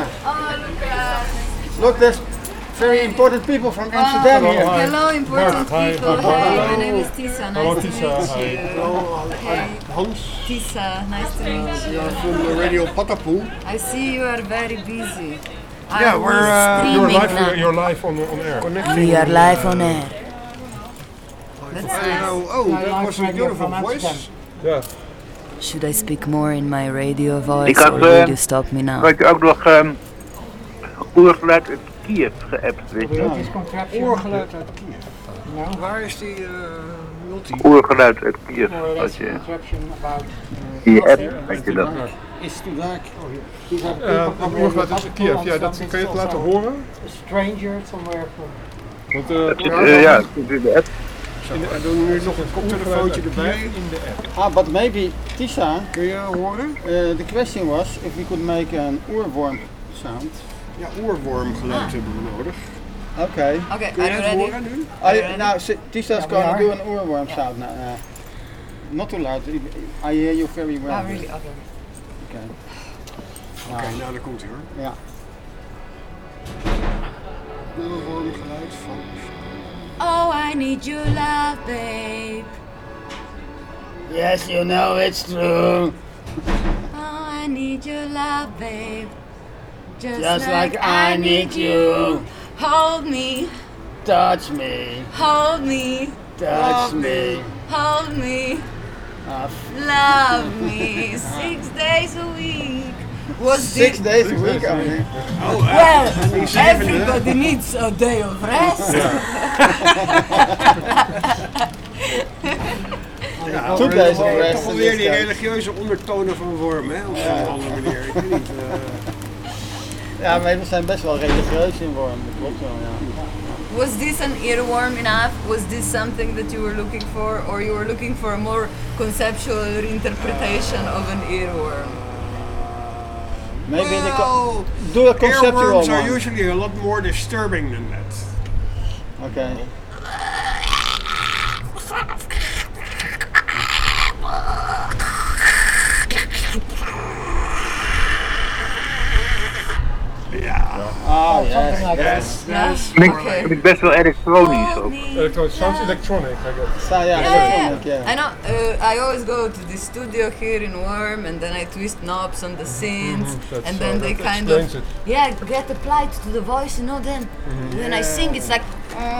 Look, there's very important people from Amsterdam here. Hello, important Hi. people. Hi, my name is Tisa. Hello, Nice Tisa. to meet Hi. you. Hey, Hans. Tisa, nice to meet you. From Radio Patapoe. I see you are very busy. Yeah, you're live on air. We are live on air. That's that was a beautiful voice. Yeah. Should I speak more in my radio voice Ik had, or will you stop me now? had je ook nog oorgeluid uit Kiev geappt, weet je wel? Oorgeluid uit Kiev. Nou, waar is die multi? Oorgeluid uit Kiev, had je. Die app, weet je dat? Is too dark. Oorgeluid uit Kiev, ja, dat kan je het laten horen? Stranger somewhere from... Want, ja, het zit in de app. En dan nu nog een koptelefoontje erbij. In de app. But maybe, Tisa, kun je horen? The question was if we could make an oorworm sound. Ja, oorwormgeluid hebben we nodig. Okay. Okay, kun je are het you horen ready? nu? Now, Tisa's going to do an oorworm sound now. Not too loud. I hear you very well. Oh, really? Okay. Oké, nou daar komt hij hoor. Ja. Oorwormgeluid van... Oh, I need your love, babe. Yes, you know it's true. Oh, I need your love, babe. Just like I need you. Hold me. Touch me. Hold me. Touch me. Hold me. Love me. 6 days a week. Was 6 days a week, I mean. Oh, well, everybody needs a day of rest. Ja, 2 days of rest. Toch alweer die religieuze ondertonen van wormen, hè? Op zo'n andere manier. Ik weet niet. Ja, maar we zijn best wel religieus in worm, dat klopt wel, ja. Was this an earworm enough? Was this something that you were looking for, or you were looking for a more conceptual interpretation of an earworm? Maybe well, do a conceptual earworms one. are usually a lot more disturbing than that. Okay. Oh, yes. Vind ik best wel elektronisch ook. Sounds electronic, I guess. Electronic, yeah. I know. I always go to the studio here in Worm, and then I twist knobs on the synths, and then they kind of get applied to the voice. You know, then when I sing, it's like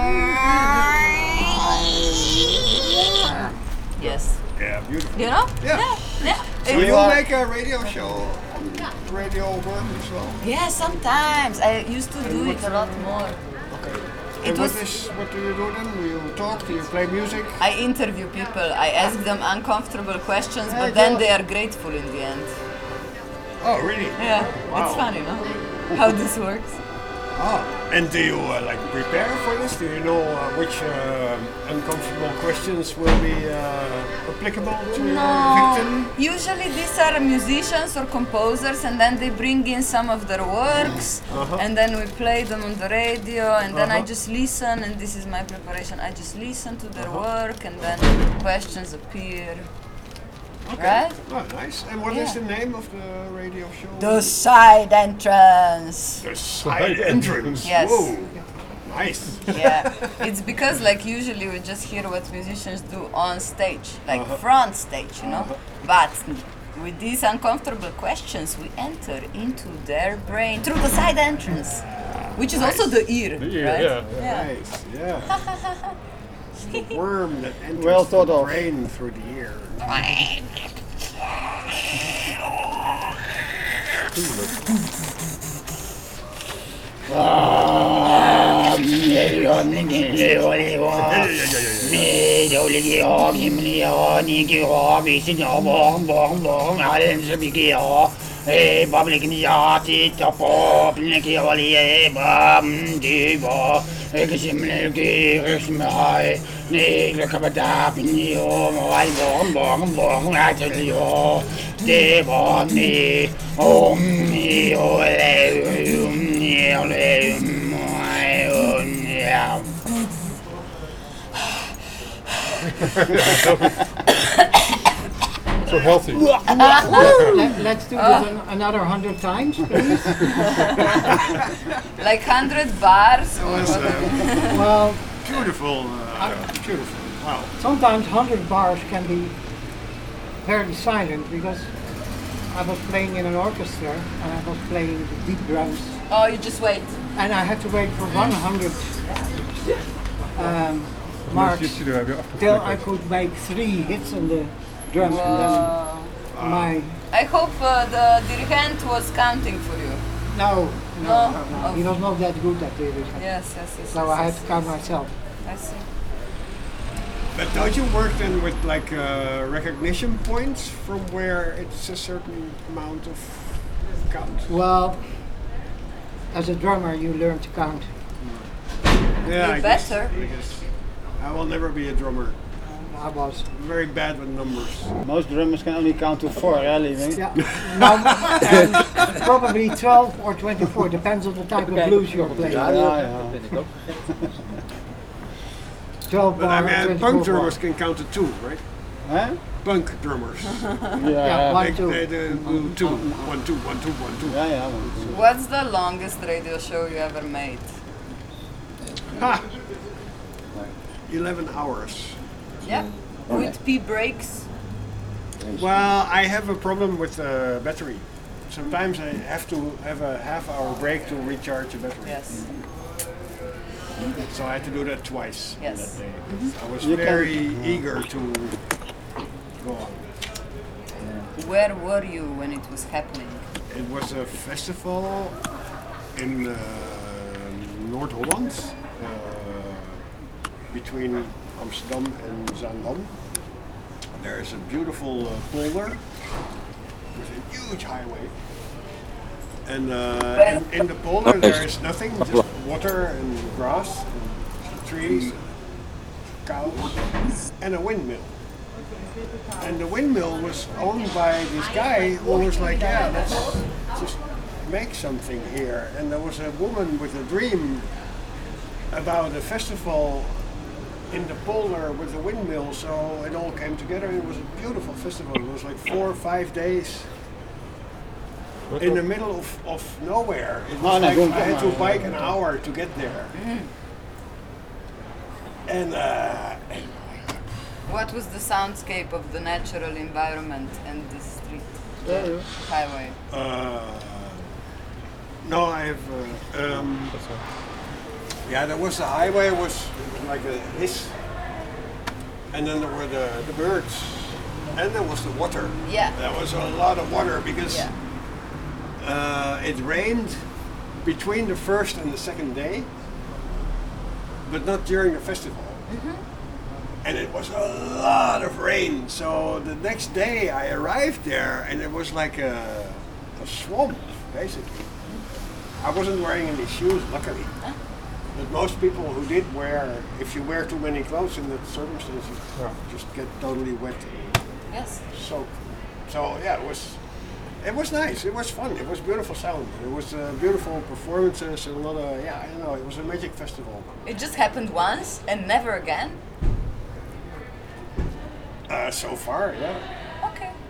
yes. Yeah, beautiful. You know? Yeah. So you make a radio show, radio worm as well? Yeah, sometimes. I used to do it a lot more. Okay. And what do you do then? Do you talk? Do you play music? I interview people. I ask them uncomfortable questions, but then they are grateful in the end. Oh, really? Yeah, wow. It's funny, no? How this works. And do you like prepare for this? Do you know which uncomfortable questions will be applicable to your victim? Usually these are musicians or composers, and then they bring in some of their works, and then we play them on the radio, and then I just listen, and this is my preparation. I just listen to their work, and then questions appear. Right? Oh, nice. And what is the name of the radio show? The side entrance. The side entrance. Yes. Whoa. Nice. Yeah, it's because like usually we just hear what musicians do on stage, like front stage, you know. But with these uncomfortable questions, we enter into their brain through the side entrance, which is also the ear, right? Nice. Yeah. It's the worm that enters Well thought the of. brain through the ear. So healthy. Let's do this another 100 times, please. Like 100 bars. Or Well, Beautiful. Beautiful. Wow. sometimes 100 bars can be very silent because I was playing in an orchestra and I was playing the deep drums. Oh, you just wait. And I had to wait for 100 marks till I could make 3 hits on the drums. And then my I hope the dirigent was counting for you. no, No? he was not that good at it. Yes. So I had to count myself. I see. But don't you work then with like recognition points from where it's a certain amount of count? Well, as a drummer, you learn to count. Yeah, You I better. guess I will never be a drummer. I was. I'm very bad with numbers. Most drummers can only count to 4, really. Yeah, no, and probably 12 or 24, depends on the type of blues you're playing. 12 But I bar, mean, 24 punk drummers bar. can count to 2, right? Huh? Punk drummers. Yeah, 1, 2. They do 2. 1, 2, 1, 2, 1, 2. Yeah. What's the longest radio show you ever made? Ha! 11 hours. Yeah. With pee breaks? Well, I have a problem with the battery. Sometimes I have to have a half-hour break to recharge a battery. Yes. So I had to do that twice Yes. that day. I was very eager to go on. Where were you when it was happening? It was a festival in Noord-Holland, between Amsterdam and Zaandam. There is a beautiful polder with a huge highway. And in the polder there is nothing, just water and grass, and trees, cows, and a windmill. And the windmill was owned by this guy who was like, yeah, let's just make something here. And there was a woman with a dream about a festival in the polder with a windmill, so it all came together. It was a beautiful festival. It was like 4 or 5 days in the middle of nowhere. It was like I had to bike an hour to get there. And What was the soundscape of the natural environment and the street, the highway? no, I have. Yeah, there was the highway. It was like a hiss, and then there were the birds, and there was the water. Yeah. There was a lot of water because it rained between the first and the second day, but not during the festival. And it was a lot of rain. So the next day I arrived there and it was like a swamp, basically. I wasn't wearing any shoes, luckily. But most people who did wear, if you wear too many clothes in that circumstance, you just get totally wet. Yes. So yeah, it was nice. It was fun. It was beautiful sound. It was beautiful performances and a lot of, I don't know, it was a magic festival. It just happened once and never again? So far, yeah. Okay.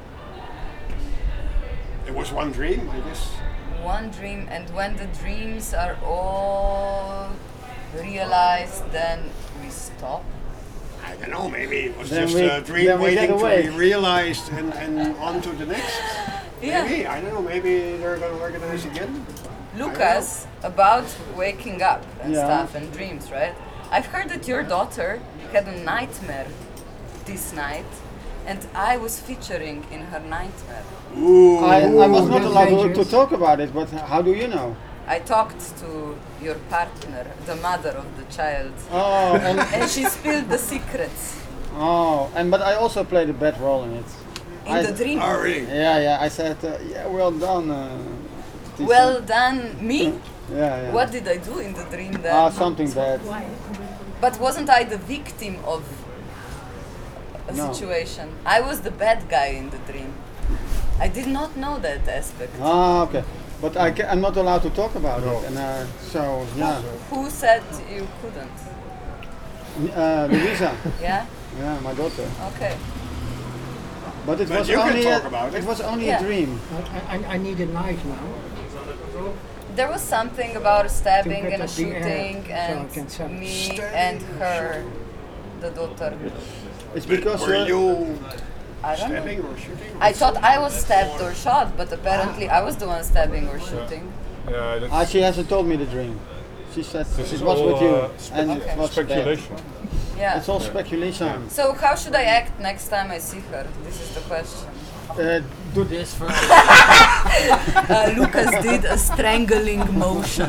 It was one dream, I guess. One dream, and when the dreams are all realized, then we stop. I don't know, maybe it was Then just we- a dream then we get waiting to away. be realized and on to the next. Yeah. Maybe, I don't know, maybe they're going to organize again. Lucas, about waking up and Yeah. stuff and dreams, right? I've heard that your daughter had a nightmare this night, and I was featuring in her nightmare. I was not that's allowed to dangerous. talk about it, but how do you know? I talked to your partner, the mother of the child, Oh, and and she spilled the secrets but I also played a bad role in it. in the dream. Oh, really? Yeah, I said, yeah, well done. Tisa. Well done, me? Yeah. What did I do in the dream then? Something bad. But wasn't I the victim of a No. situation? I was the bad guy in the dream. I did not know that aspect. Okay. But I'm not allowed to talk about it, and so yeah. Who said you couldn't? Louisa, Yeah? yeah, my daughter. Okay. But it But was you can only talk about it. was only Yeah. a dream. I need a knife now. There was something about a stabbing To get and a up the air shooting so I and can sell. me and her, the daughter. It's because Were you I don't know. stabbing or shooting? I thought I was stabbed or shot, but apparently I was the one stabbing or shooting. Yeah, that's, she hasn't told me the dream. She said this it is was all with you, spe- and it was speculation. bad. Yeah. It's all speculation. So how should I act next time I see her? This is the question. Do this first. Lucas did a strangling motion.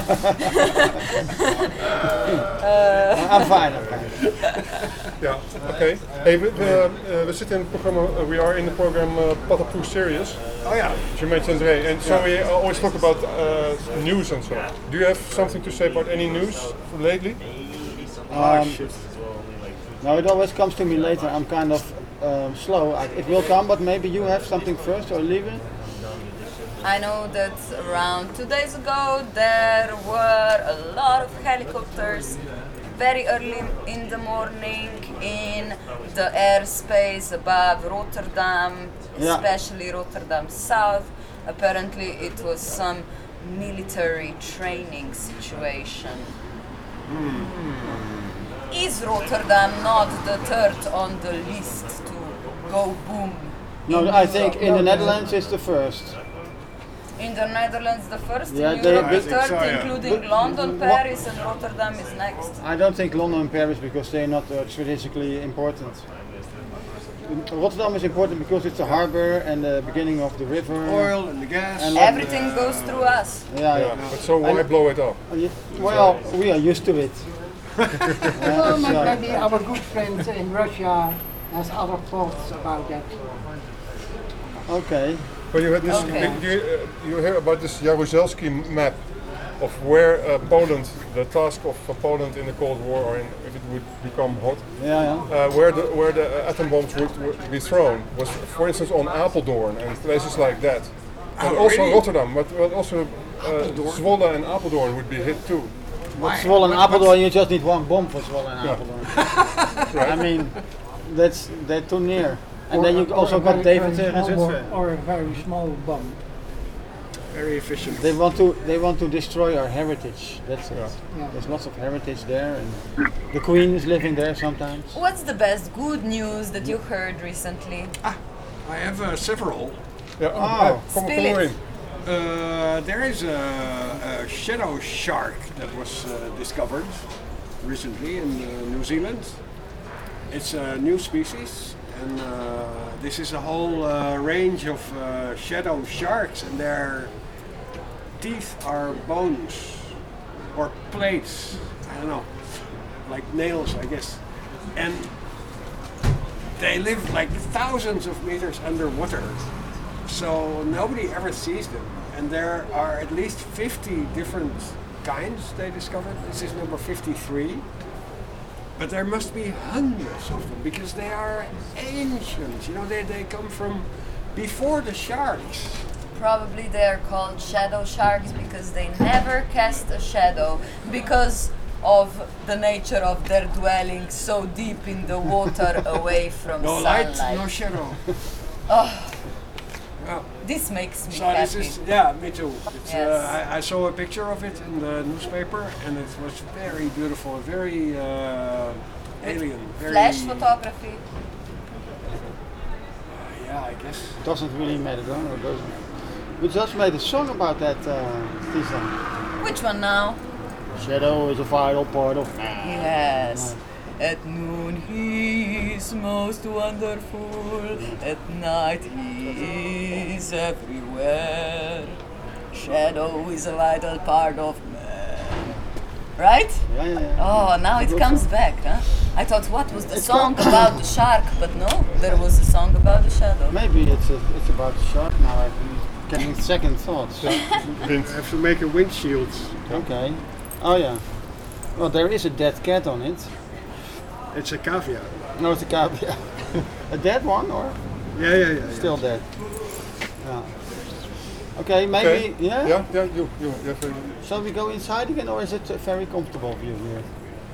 I'm fine. Ja, oké. Hey, we zitten in het programma, we are in the program Patapoe Series. Oh yeah. Jermaine Tendré, and so we always talk about news and so. Do you have something to say about any news lately? No, it always comes to me later. I'm kind of slow. It will come, but maybe you have something first or leave it. I know that around 2 days ago there were a lot of helicopters very early in the morning in the airspace above Rotterdam, Yeah. especially Rotterdam South. Apparently it was some military training situation. Is Rotterdam not the third on the list to go boom? No, I think in the Netherlands it's the first. In the Netherlands the first, Yeah, in they- Europe the I think third, so, yeah. including But London, wha- Paris and Rotterdam is next. I don't think London and Paris because they're not strategically important. Rotterdam is important because it's the harbor and the beginning of the river. Oil and the gas. And Everything goes through us. Yeah. But so why blow it up? Well, we are used to it. Well, so- maybe our good friend in Russia has other thoughts about that. Okay. But you had this. Okay. You hear about this Jaruzelski map of where Poland, the task of Poland in the Cold War, or if it would become hot, Yeah. where the atom bombs would be thrown was, for instance, on Apeldoorn and places like that, and also really? Rotterdam, but also Zwolle and Apeldoorn would be hit too. But Zwolle and Apeldoorn, you just need one bomb for Zwolle and Yeah. Apeldoorn. Right. I mean, they're too near. And then you also a got very, David very and small Zutphen. bomb, or a very small bomb. Very efficient. They want to destroy our heritage. That's it. Yeah. There's lots of heritage there, and the Queen is living there sometimes. What's the best good news that you heard recently? I have several. Yeah. Oh. Come Spill on it. in. There is a shadow shark that was discovered recently in New Zealand. It's a new species, and this is a whole range of shadow sharks, and their teeth are bones or plates. I don't know, like nails, I guess. And they live like thousands of meters underwater. So nobody ever sees them, and there are at least 50 different kinds they discovered. This is number 53, but there must be hundreds of them because they are ancient. You know, they come from before the sharks. Probably they're called shadow sharks because they never cast a shadow because of the nature of their dwelling so deep in the water away from No sunlight. light, no shadow. Oh, This makes me So happy. this is, yeah, me too. It's, Yes. I saw a picture of it in the newspaper, and it was very beautiful, very alien, very Flash photography. Yeah, I guess. Doesn't really matter, though, or doesn't? We just made a song about that, Tisa. Which one now? Shadow is a vital part of man. Yes. At noon he is most wonderful, at night he is everywhere. Shadow is a vital part of man. Right? Yeah. Oh, now it comes back, huh? I thought what was the song about the shark, but no, there was a song about the shadow. Maybe it's about the shark now. I'm getting second thoughts. I have to make a windshield. Okay. Oh yeah. Well, there is a dead cat on it. It's a cavia. No, it's a cavia. A dead one, or? Yeah. Still dead. Yeah. Okay, maybe. Yeah. Yeah. You. Shall we go inside again, or is it a very comfortable view here?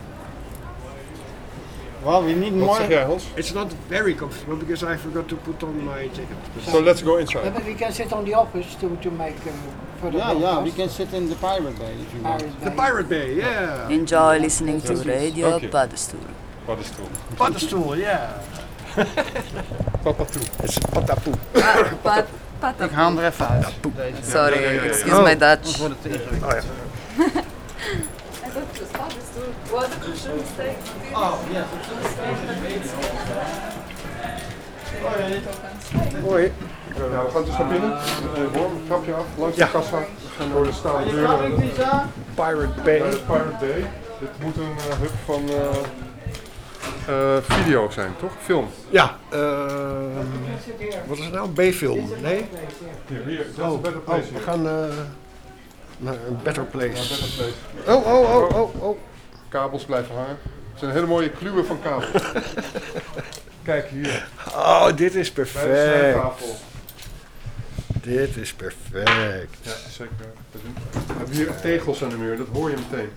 Well, we need more. Zeg jij, Hans? It's not very comfortable because I forgot to put on my jacket. So let's go inside. But we can sit on the office to make for the Yeah, podcast. we can sit in the Pirate Bay if you want. The Pirate Bay, yeah. Enjoy listening to Radio Dank je. Paddenstoel. Paddenstoel, yeah. Papatoe. It's patapoe. Ik haal hem er even uit. Sorry, excuse my Dutch. Anders wordt het te ingewikkeld. Oh ja. I thought it was Paddenstoel. What a crucial mistake. Oh, yes. Mooi. Ja, we gaan dus naar binnen. Worm, trapje af, langs de kassa. We gaan door de stalen deuren. Pirate Bay. Pirate Bay. Dit moet een hub van video zijn, toch? Film. Ja. Wat is het nou? B-film? Nee? Hier, dat is een better place. we gaan naar een better place. Better place. Oh. Kabels blijven hangen. Het zijn hele mooie kluwen van kabels. Kijk hier. Oh, dit is Bij de perfect. snijtafel. Dit is perfect. Ja, zeker. We hebben hier tegels aan de muur, dat hoor je meteen.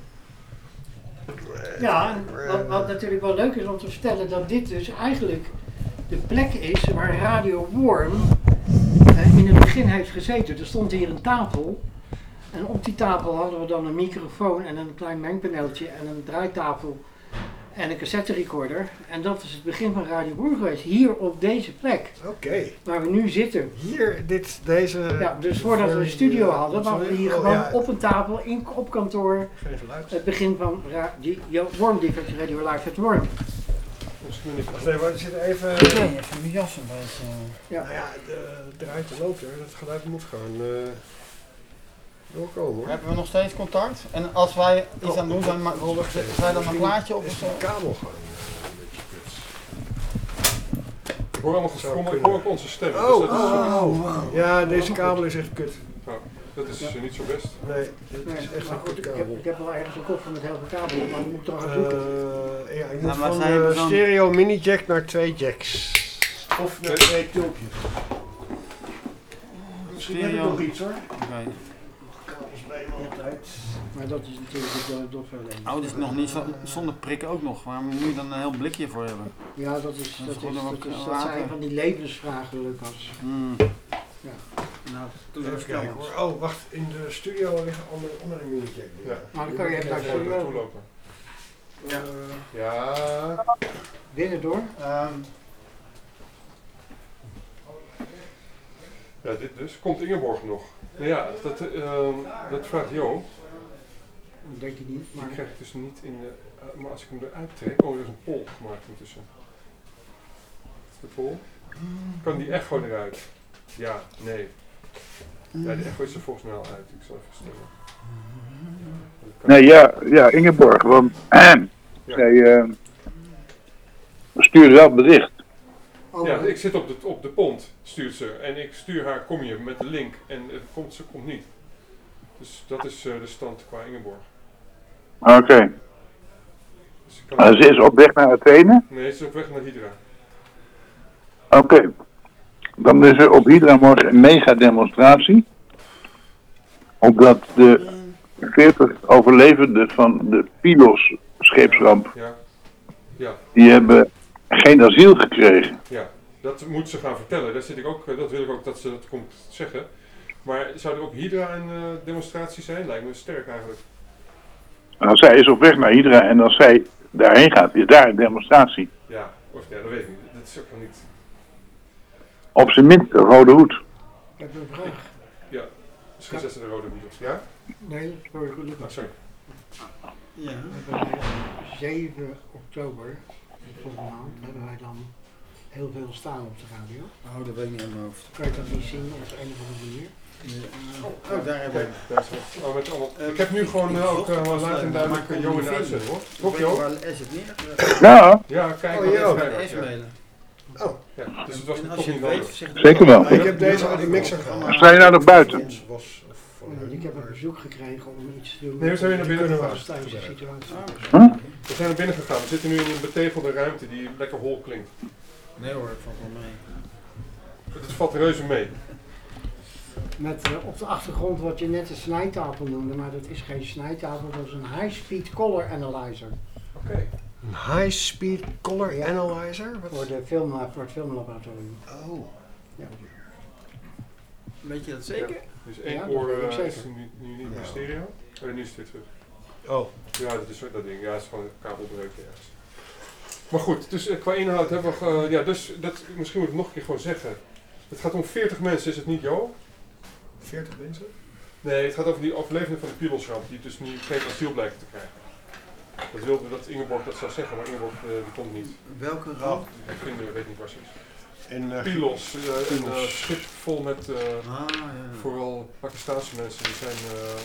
Ja, en wat natuurlijk wel leuk is om te vertellen, dat dit dus eigenlijk de plek is waar Radio Worm in het begin heeft gezeten. Er stond hier een tafel en op die tafel hadden we dan een microfoon en een klein mengpaneeltje en een draaitafel en een cassette recorder. En dat is het begin van Radio Worm geweest, hier op deze plek. Oké. Waar we nu zitten. Hier, deze... Ja, dus voordat we een studio hadden, waren we hier gewoon ja. op een tafel, op kantoor. Geen geluid. Het begin van Worm Defect Radio Live at Worm. Wacht even, er zit even... Even mijn jas een beetje. Ja. Nou ja, de draait de loper, dat geluid moet gewoon doorkomen hoor. Hebben we nog steeds contact? En als wij iets aan het doen zijn, zetten wij dan een plaatje op of zo? De kabel gewoon. Ik hoor allemaal geschommel, ik hoor ook onze stemmen. Oh, dus dat is, ja, deze kabel is echt kut. nou, dat is niet zo best. Nee, dit is echt een kut kabel. Ik heb wel ergens een koffer met heel veel kabel, maar die moet ik toch gaan zoeken. Ja, je moet maar van zij hebben zo'n- stereo mini jack naar 2 jacks. Of naar 2 tulpjes. Misschien heb ik Stereo. nog iets hoor. Okay. Kabels bij me altijd. Maar dat is natuurlijk het dotverleen. Oh, dit is nog niet zo, zonder prikken ook nog. Waar moet je dan een heel blikje voor hebben? Ja, dat zijn van die levensvragen, Lucas. Ja. Nou, Even kijken hoor. Oh, wacht. In de studio liggen andere mini jack. Ja. Maar dan kan je even naar de Gewoon studio. naartoe lopen. Ja. Binnen door. Ja, dit dus. Komt Ingeborg nog? Nou ja, dat vraagt Jo. Dat denk je niet, maar... Die krijg ik dus niet in de... maar als ik hem eruit trek... Oh, er is een pol gemaakt intussen. Is de pol? Kan die echo eruit? Ja, nee. Ja, de echo is er volgens mij al uit. Ik zal even stellen. Nee, ja, Ingeborg, want zij stuurde wel bericht. Ja, ik zit op de pont, stuurt ze. En ik stuur haar, kom je met de link. En ze komt niet. Dus dat is de stand qua Ingeborg. Oké. Dus Ze is op weg naar Athene? Nee, ze is op weg naar Hydra. Oké. Dan is er op Hydra morgen een mega demonstratie. Omdat de 40 overlevenden van de Pylos scheepsramp, Ja. die hebben geen asiel gekregen. Ja. Dat moet ze gaan vertellen. Dat wil ik ook dat ze dat komt zeggen. Maar zou er ook Hydra een demonstratie zijn? Lijkt me sterk eigenlijk. Nou, zij is op weg naar Hydra en als zij daarheen gaat, is daar een demonstratie. Ja, dat weet ik niet. Dat is ook nog niet... Op zijn minst een rode hoed. Ik heb een vraag. Ja, misschien zetten ze de rode hoed op. Ja? Nee, sorry. Ja. We hebben 7 oktober, volgende maand, hebben wij dan heel veel staan op de radio. Oh, dat weet ik niet aan mijn hoofd. Kan je dat niet zien op een of andere manier? Oh, daar hebben we. Ik heb nu gewoon ook laat en duidelijk Jo in de uitzending hoor. Toch Jo? Waar is het neer? Ja. Ja, kijk. Oh, Jo, mailen. Oh. Ja, dus het was toch niet nodig. Zeker wel. Ik heb deze uit de mixer gehaald. Sta je nou nog buiten? Ik heb een bezoek gekregen om iets te doen. Nee, we zijn weer naar binnen gegaan. We zijn naar binnen gegaan. We zitten nu in een betegelde ruimte die lekker hol klinkt. Nee hoor, valt wel mee. Het valt reuze mee. Met op de achtergrond wat je net een snijtafel noemde, maar dat is geen snijtafel, dat is een high-speed color analyzer. Oké. Een high-speed color analyzer? Voor het filmlaboratorium. Oh. Ja. Weet je dat zeker? Ja. Dus één Ja, oor dat weet ik is zeker. nu niet meer stereo. Oh, nu is het weer terug. Oh. Ja, dat is dat ding. Ja, het is gewoon een kabelbreukje ergens. Maar goed, dus qua inhoud hebben we... ja, dus dat, misschien moet ik nog een keer gewoon zeggen. Het gaat om 40 mensen, is het niet Jo? 40 mensen? Nee, het gaat over die overlevenden van de Pilosramp, die dus nu geen asiel blijken te krijgen. Dat wilde dat Ingeborg dat zou zeggen, maar Ingeborg die kon niet. Welke ramp? Ik weet niet waar ze is. In Pilos, een schip vol met ja. vooral Pakistaanse mensen. Die zijn...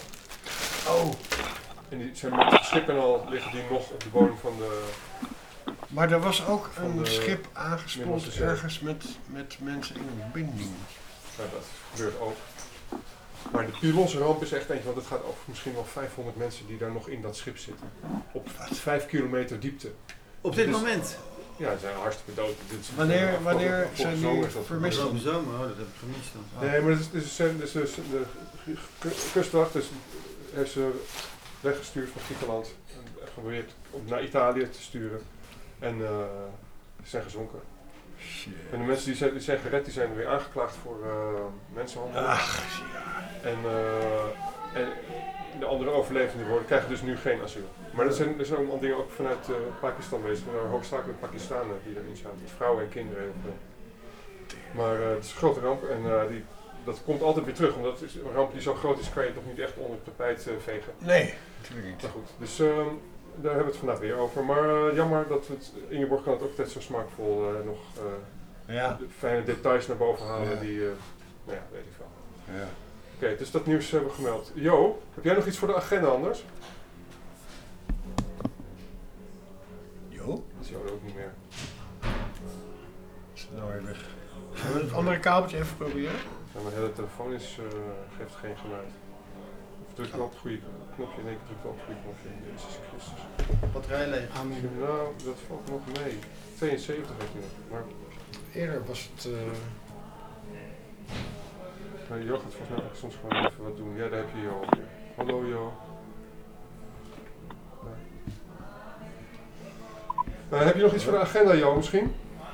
En die zijn met het schip en al liggen die nog op de bodem van de... Maar er was ook een de schip aangespoeld Middellandse Zee. ergens met mensen in ontbinding. Ja, dat gebeurt ook. Maar de Pilosramp is echt eentje, want het gaat over misschien wel 500 mensen die daar nog in dat schip zitten. Op 5 kilometer diepte. Op dit Dus- moment? Ja, ze zijn hartstikke dood. Dit is Wanneer zijn die vermist? Afgelopen zomer, oh, dat heb ik gemist dan. Nee, maar de kustwacht heeft ze weggestuurd van Griekenland en geprobeerd om naar Italië te sturen. En ze zijn gezonken. Shit. En de mensen die zijn gered, die zijn weer aangeklaagd voor mensenhandel. Ach, ja. En de andere overlevenden krijgen dus nu geen asiel. Maar er zijn allemaal dingen ook vanuit Pakistan bezig. Er zijn hoofdzakelijk Pakistanen die erin zaten. Vrouwen en kinderen heel veel. Maar het is een grote ramp en dat komt altijd weer terug. Omdat een ramp die zo groot is, kan je toch niet echt onder het tapijt vegen. Nee, natuurlijk niet. Maar goed, dus daar hebben we het vandaag weer over. Maar jammer dat Ingeborg kan het ook altijd zo smaakvol nog de fijne details naar boven halen. Ja. Die, nou ja, weet ik veel. Ja. Oké, dus dat nieuws hebben we gemeld. Jo, heb jij nog iets voor de agenda anders? Jo? Dat is Jo ook niet meer. Is het nou weer weg? Zullen we het andere kabeltje even proberen? Ja, mijn hele telefoon geeft geen geluid. Of druk wel op het goede knopje? Nee, ik druk wel op het goede knopje. Jezus Christus. Batterij leeg. Nou, dat valt nog mee. 72 heeft hij nog. Maar Eerder was het... Maar Jo gaat volgens mij ook soms gewoon even wat doen. Ja, daar heb je Jo. Hallo Jo. Heb je nog iets voor de agenda, Jo, misschien?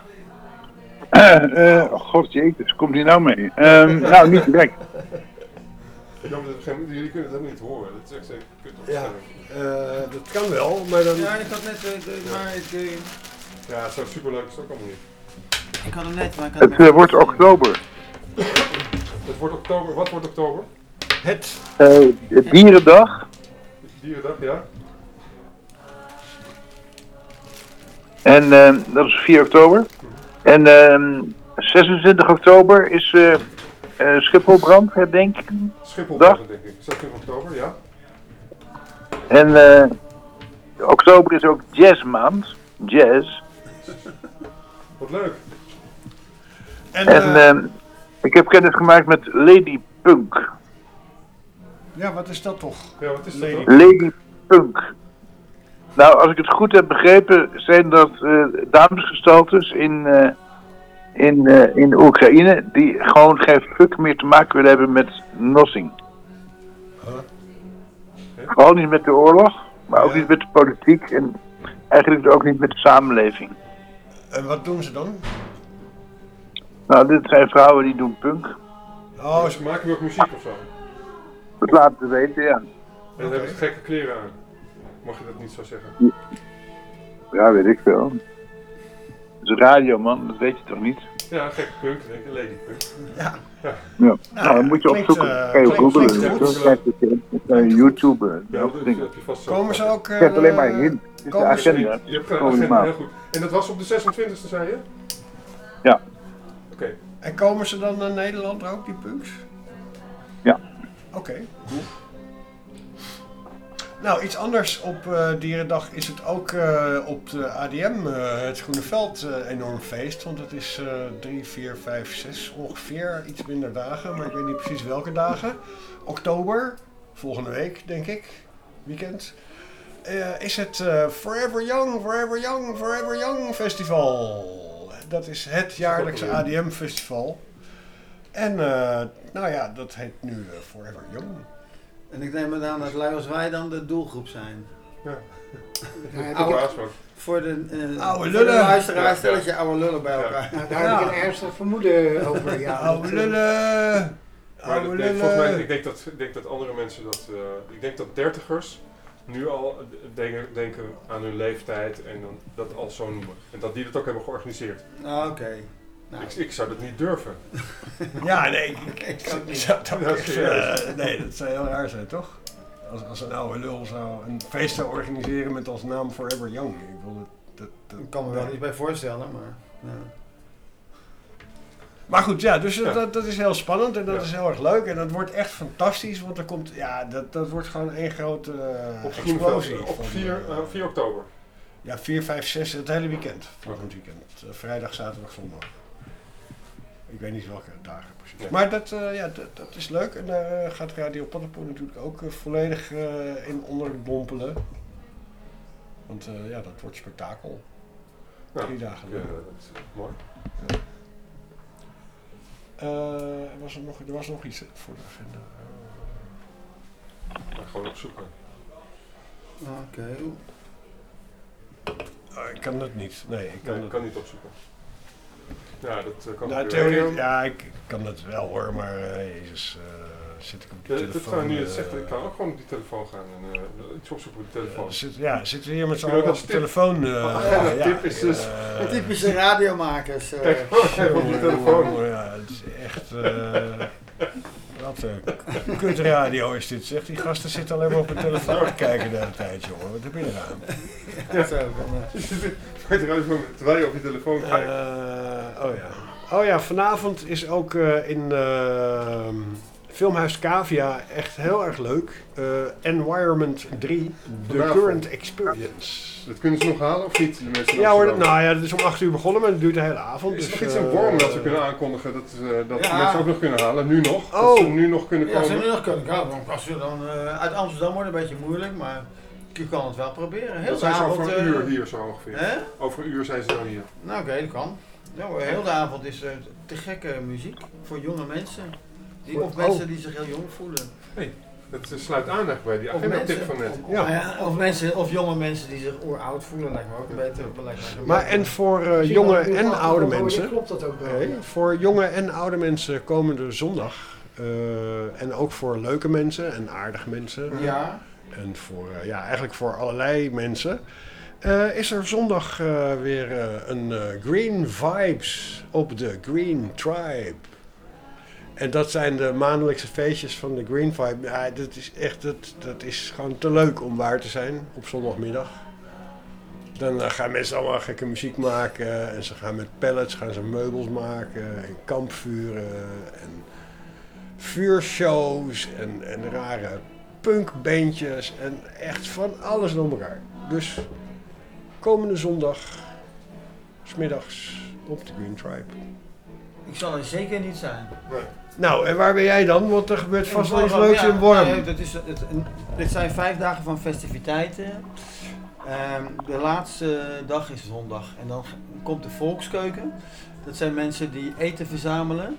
God jezus, komt hier nou mee? Nou, niet direct. Jammer dat jullie kunnen het helemaal niet horen. Dat is echt even kut Ja, dat kan wel, maar dan... Ja, ik had net... Ja, zo superleuk is het ook allemaal niet. Ik had hem net, maar ik had Het wordt oktober. Het wordt oktober. Wat wordt oktober? Het Dierendag. Dierendag, ja. En dat is 4 oktober. En 26 oktober is Schipholbrand, herdenking. Schipholbrand, denk ik. 26 oktober, ja. En oktober is ook jazzmaand. Jazz. Wat leuk. En ik heb kennis gemaakt met Lady Punk. Ja, wat is dat toch? Ja, wat is dat toch? Lady Punk. Nou, als ik het goed heb begrepen, zijn dat damesgestaltes in Oekraïne die gewoon geen fuck meer te maken willen hebben met nothing. Gewoon niet met de oorlog, maar ook niet met de politiek en eigenlijk ook niet met de samenleving. En wat doen ze dan? Nou, dit zijn vrouwen die doen punk. Oh, ze maken ook muziek of zo? Dat laten ze weten, ja. En dan hebben ze gekke kleren aan. Mag je dat niet zo zeggen? Ja, weet ik veel. Dat is radio, man, dat weet je toch niet? Ja, gekke punk, denk ik, lady punk. Ja. Ja. Nou, dan moet je opzoeken. Kan je googlen, YouTube. Komen ze ook... Ik heb alleen maar hint. Het is de agenda. Je hebt een agenda, heel goed. En dat was op de 26e, zei je? Ja. Oké. En komen ze dan naar Nederland ook, die punks? Ja. Oké, cool. Nou, iets anders op Dierendag is het ook op de ADM, het Groene Veld, enorm feest. Want het is 3, 4, 5, 6 ongeveer, iets minder dagen, maar ik weet niet precies welke dagen. Oktober, volgende week denk ik, weekend, is het Forever Young, Forever Young, Forever Young Festival. Dat is het jaarlijkse ADM festival. En nou ja, dat heet nu Forever Young. En ik neem het aan dat lui als wij dan de doelgroep zijn. Ja. Voor de oude lullen. lullen. Luisteraars, stel je oude lullen bij elkaar. Nou, daar heb ik een ernstig vermoeden over. Ja, oude lullen. Maar volgens mij, ik denk dat andere mensen dat... ik denk dat dertigers nu al denken aan hun leeftijd en dan dat al zo noemen. En dat die dat ook hebben georganiseerd. Ah, oké. Nou. Ik zou dat niet durven. Ja, nee, ik zou dat ook echt, nee, dat zou heel raar zijn, toch? Als een oude lul zou een feest zou organiseren met als naam Forever Young. Ik wil dat Ik kan me wel iets bij voorstellen, maar... Ja. Maar goed, ja, dus dat is heel spannend en dat is heel erg leuk. En dat wordt echt fantastisch, want er komt, ja, dat wordt gewoon één grote explosie. Op 4 oktober. Ja, 4, 5, 6, het hele weekend. Volgend weekend. Vrijdag, zaterdag, zondag. Ik weet niet welke dagen precies. Nee. Maar dat is leuk. En daar gaat Radio Paddenpoel natuurlijk ook volledig in onderdompelen. Want ja, dat wordt spektakel. 3 dagen lang. Ja, dat is mooi. Ja. Er was nog iets voor de agenda. Gewoon opzoeken. Oké. Ik kan dat niet. Nee, ik kan niet opzoeken. Ja, dat kan nou, theorie, ja, ik kan dat wel hoor, maar jezus, zit ik op de telefoon. Ik kan ook gewoon op die telefoon gaan en iets opzoeken op de telefoon. Zitten we hier met z'n allen op de telefoon. Tip is dus... typische radiomakers. Kijk, op die telefoon. Ja, het is echt... wat een kutradio is dit, zeg. Die gasten zitten alleen maar op hun telefoon te kijken de hele tijd, jongen. Wat heb je eraan? Ja, zo. Terwijl je op je telefoon kijkt. Oh ja, vanavond is ook in Filmhuis Cavia echt heel erg leuk. Environment 3, The Current Experience. Dat kunnen ze nog halen of niet? Ja hoor, dat is om 8 uur begonnen, maar dat duurt de hele avond. Is er dus, nog iets in Worm dat we kunnen aankondigen dat ja. mensen ook nog kunnen halen, nu nog? Dat ze nu nog kunnen komen? Ja, ze nu nog kunnen komen. Als ze dan uit Amsterdam wordt een beetje moeilijk, maar je kan het wel proberen. Heel dat zijn ze over een uur hier zo ongeveer. Over een uur zijn ze dan hier. Nou oké, dat kan. Ja, heel de avond is te gekke muziek voor jonge mensen. Of mensen die zich heel jong voelen. Hey, dat sluit aan bij die agenda-tip van net. Of jonge mensen die zich oeroud voelen, lijkt me ook een beter. Maar en voor jonge en oude mensen. Klopt dat ook wel? Voor jonge en oude mensen komende zondag. En ook voor leuke mensen en aardige mensen. Ja. En voor, eigenlijk voor allerlei mensen. Is er zondag weer een Green Vibes op de Green Tribe. En dat zijn de maandelijkse feestjes van de Green Vibe. Ja, dat is echt, dat is gewoon te leuk om waar te zijn op zondagmiddag. Dan gaan mensen allemaal gekke muziek maken. En ze gaan met pallets gaan ze meubels maken. En kampvuren. En vuurshows. En rare punkbandjes. En echt van alles door elkaar. Dus komende zondag, 's middags op de Green Tribe. Ik zal er zeker niet zijn. Nee. Nou, en waar ben jij dan? Want er gebeurt vast wel iets leuks in Worm. Nee, dit zijn 5 dagen van festiviteiten. De laatste dag is zondag. En dan komt de volkskeuken. Dat zijn mensen die eten verzamelen.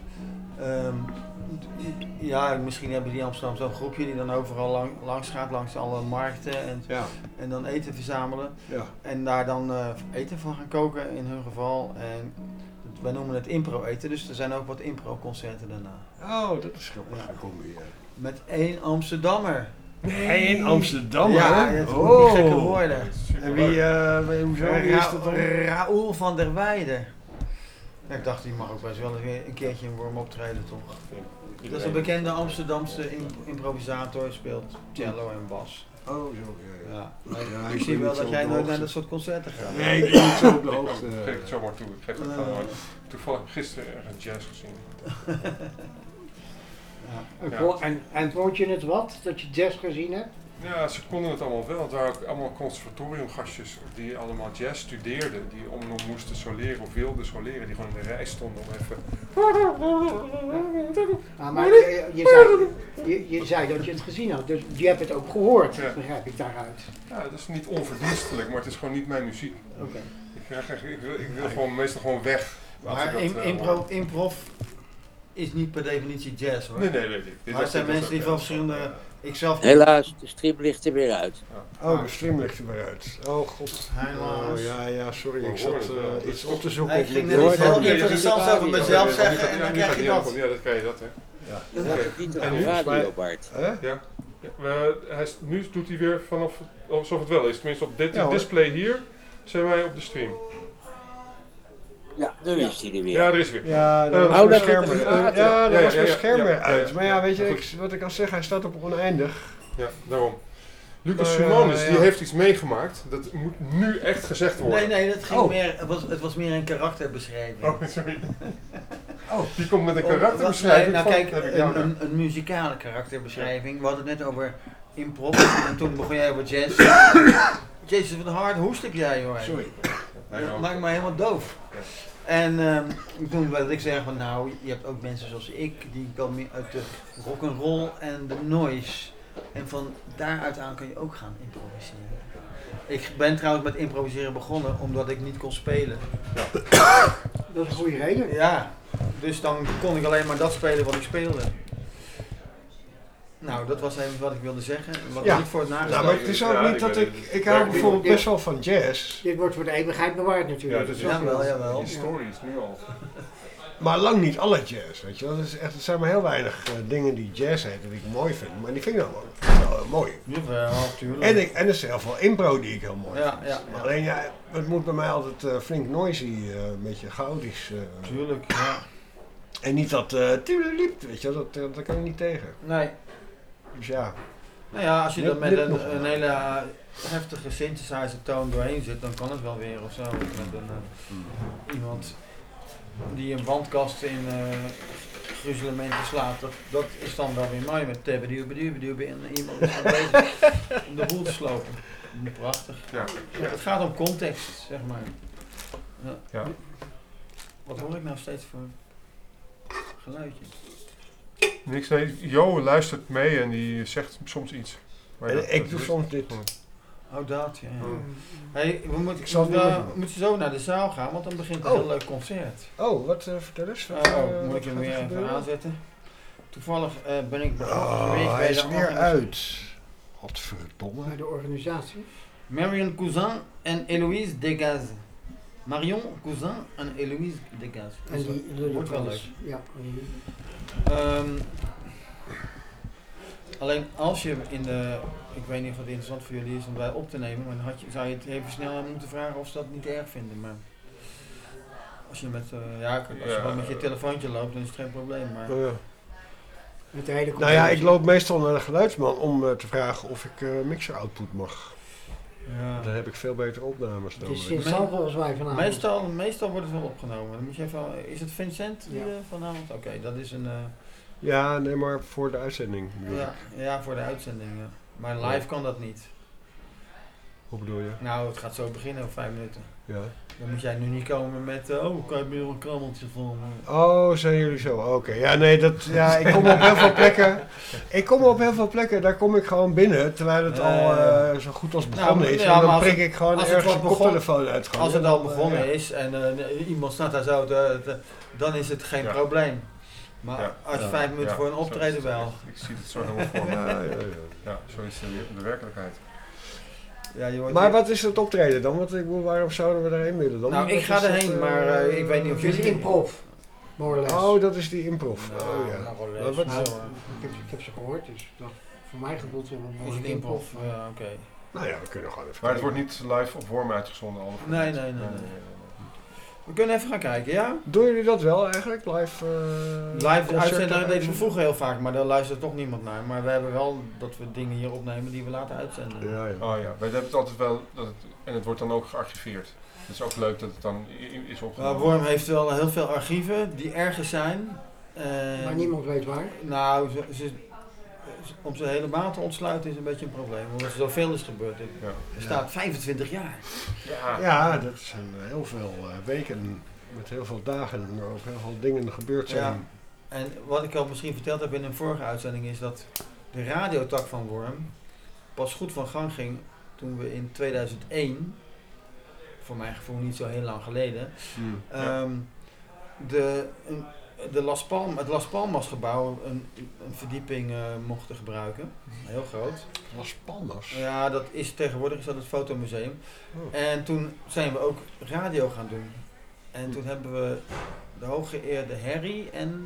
Ja, misschien hebben die in Amsterdam zo'n groepje die dan overal langs gaat, langs alle markten en dan eten verzamelen. Ja. En daar dan eten van gaan koken in hun geval. En het wij noemen het impro-eten, dus er zijn ook wat impro-concerten daarna. Oh, dat is grappig. Ja. Met 1 Amsterdammer. Eén Amsterdammer? Ja, het moet niet gekke worden. En hoezo? Wie is dat dan? Raoul van der Weijden. Ja, ik dacht, die mag ook best wel een keertje in Worm optreden, toch? Dat is een bekende Amsterdamse improvisator, speelt cello en bas. Oh, zo, ja. Ik zie wel dat jij nooit naar dat soort concerten gaat. Nee, ik ben niet zo op de hoogte. Ik geef het zomaar toe. Ik geef het gewoon. Toevallig gisteren ergens jazz gezien. En vond je het wat, dat je jazz gezien hebt? Ja, ze konden het allemaal wel. Het waren ook allemaal conservatoriumgastjes die allemaal jazz studeerden, die nog moesten soleren of wilden soleren, die gewoon in de rij stonden om even... Maar je zei dat je het gezien had, dus je hebt het ook gehoord, begrijp ik daaruit. Ja, dat is niet onverdienstelijk, maar het is gewoon niet mijn muziek. Oké. Ik wil gewoon meestal gewoon weg. Maar improv is niet per definitie jazz, hoor. Nee, weet ik. Maar er zijn mensen die van verschillende... Helaas, de stream ligt er weer uit. Oh, de stream ligt er weer uit. Oh god. Helaas. Ja, sorry. Ik zat iets op te zoeken. Ik ging net iets heel interessants over mezelf zeggen en dan krijg je dat. Ja, dat krijg je dat, hè. Ja. Dat is niet op de radio, Bart. Ja. Nu doet hij weer vanaf, alsof het wel is. Tenminste op dit display hier zijn wij op de stream. Ja, daar is hij er weer. Ja, er is weer. Ja, daar was mijn scherm weer uit. Maar ja, weet je, wat ik al zeg, hij staat op oneindig. Ja, daarom. Lucas Simonis, die heeft iets meegemaakt. Dat moet nu echt gezegd worden. Nee, dat ging meer, het was meer een karakterbeschrijving. Oh, sorry. Die komt met een karakterbeschrijving. Nou kijk, een muzikale karakterbeschrijving. We hadden het net over improv en toen begon jij over jazz. Jezus, wat hard hoestig jij, hoor. Sorry. Dat maakt me helemaal doof. En toen wilde ik zeggen van nou, je hebt ook mensen zoals ik, die komen meer uit de rock'n'roll en de noise. En van daaruit aan kun je ook gaan improviseren. Ik ben trouwens met improviseren begonnen omdat ik niet kon spelen. Ja. Dat is een goede reden. Ja, dus dan kon ik alleen maar dat spelen wat ik speelde. Nou, dat was even wat ik wilde zeggen. Wat niet voor het nageslacht. Nou, maar het is ook niet dat ik hou bijvoorbeeld best wel van jazz. Dit wordt voor de eeuwigheid bewaard natuurlijk. Jawel. Die story is nu al. Maar lang niet alle jazz, weet je wel. Het zijn maar heel weinig dingen die jazz heten die ik mooi vind. Maar die vind ik dan wel mooi. Jawel, natuurlijk. En er is heel veel impro die ik heel mooi vind. Ja. Alleen het moet bij mij altijd flink noisy, een beetje chaotisch. Tuurlijk, ja. En niet dat tieleliep, weet je wel, dat kan je niet tegen. Nee. Dus ja. Nou ja, als je er met een hele heftige synthesizer toon doorheen zit, dan kan het wel weer of zo. Met iemand die een wandkast in gruzelementen slaat, dat is dan wel weer mooi met tebbedubedubedube en iemand is dan bezig om de boel te slopen. Prachtig. Ja. Het gaat om context, zeg maar. Ja. Wat hoor ik nou steeds voor geluidje? Niks, nee. Jo luistert mee en die zegt soms iets. Ik doe soms dit. Oh, dat, ja. Hey, we moeten zo naar de zaal gaan, want dan begint een heel leuk concert. Oh, wat vertel eens. Moet ik hem weer even aanzetten? Toevallig ben ik geweest hij is weer uit. Godverdomme. Bij de organisatie. Marion Cousin en Eloïse Degas. Marion Cousin en Eloïse Degas. En die wordt wel leuk. Ja. Alleen als je in de... Ik weet niet of het interessant voor jullie is om bij op te nemen, maar dan zou je het even snel moeten vragen of ze dat niet erg vinden. Maar als je met, gewoon met je telefoontje loopt, dan is het geen probleem. Maar met de hele nou ja, ik loop meestal naar de geluidsman om te vragen of ik mixer output mag. Ja. Dan heb ik veel betere opnames dan. Het is Vincent volgens mij vanavond. Meestal wordt het wel opgenomen. Dan moet je even, is het Vincent vanavond? Oké, dat is een... Ja, nee, maar voor de uitzending. Ja, voor de uitzending. Ja. Maar live kan dat niet. Hoe bedoel je? Nou, het gaat zo beginnen over 5 minuten. Ja. Dan moet jij nu niet komen met, kan je meer een krammeltje van. Oh, zijn jullie zo? Oké. Ja, nee, ik kom op heel veel plekken. Ik kom op heel veel plekken, daar kom ik gewoon binnen, terwijl het al zo goed als begonnen is. En dan prik ik gewoon ergens een koptelefoon uit. Als het al begonnen is en iemand staat daar zo, dan is het geen probleem. Maar als je 5 minuten voor een optreden wel. Ik zie het zo helemaal voor me. Ja, zo is de werkelijkheid. Ja, je wordt Maar wat is het optreden dan? Want ik bedoel, waarom zouden we daarheen willen dan? Nou, ik Wat ga is erheen, dat, maar ik weet niet of Het is jullie... improv. More or less. Oh, dat is die improv. Nou, Oh ja. more or Maar less. wat- Nou, ik heb ze gehoord, dus dat voor mij gevoeld wel Is een het improv. improv? Ja, oké. Nou ja, we kunnen gewoon even Maar het kijken. wordt niet live op Worm uitgezonden. Al. Nee. We kunnen even gaan kijken, ja? Doen jullie dat wel eigenlijk? Live Live uitzenden deden we uitzenden? vroeger heel vaak, maar daar luistert toch niemand naar. Maar we hebben wel dat we dingen hier opnemen die we laten uitzenden. Ja, ja. Oh ja, wij hebben het altijd wel, en het wordt dan ook gearchiveerd. Het is ook leuk dat het dan is opgenomen. Worm heeft wel heel veel archieven die ergens zijn. Maar niemand weet waar. Nou, om ze helemaal te ontsluiten is een beetje een probleem, omdat er zoveel is gebeurd. Er staat 25 jaar. Ja, dat zijn heel veel weken met heel veel dagen en er ook heel veel dingen gebeurd zijn. Ja. En wat ik al misschien verteld heb in een vorige uitzending is dat de radiotak van Worm pas goed van gang ging toen we in 2001, voor mijn gevoel niet zo heel lang geleden, het Las Palmas gebouw een verdieping mochten gebruiken. Heel groot. Las Palmas? Ja, dat is tegenwoordig is dat het fotomuseum. Oh. En toen zijn we ook radio gaan doen. En toen hebben we de hooggeëerde Harry en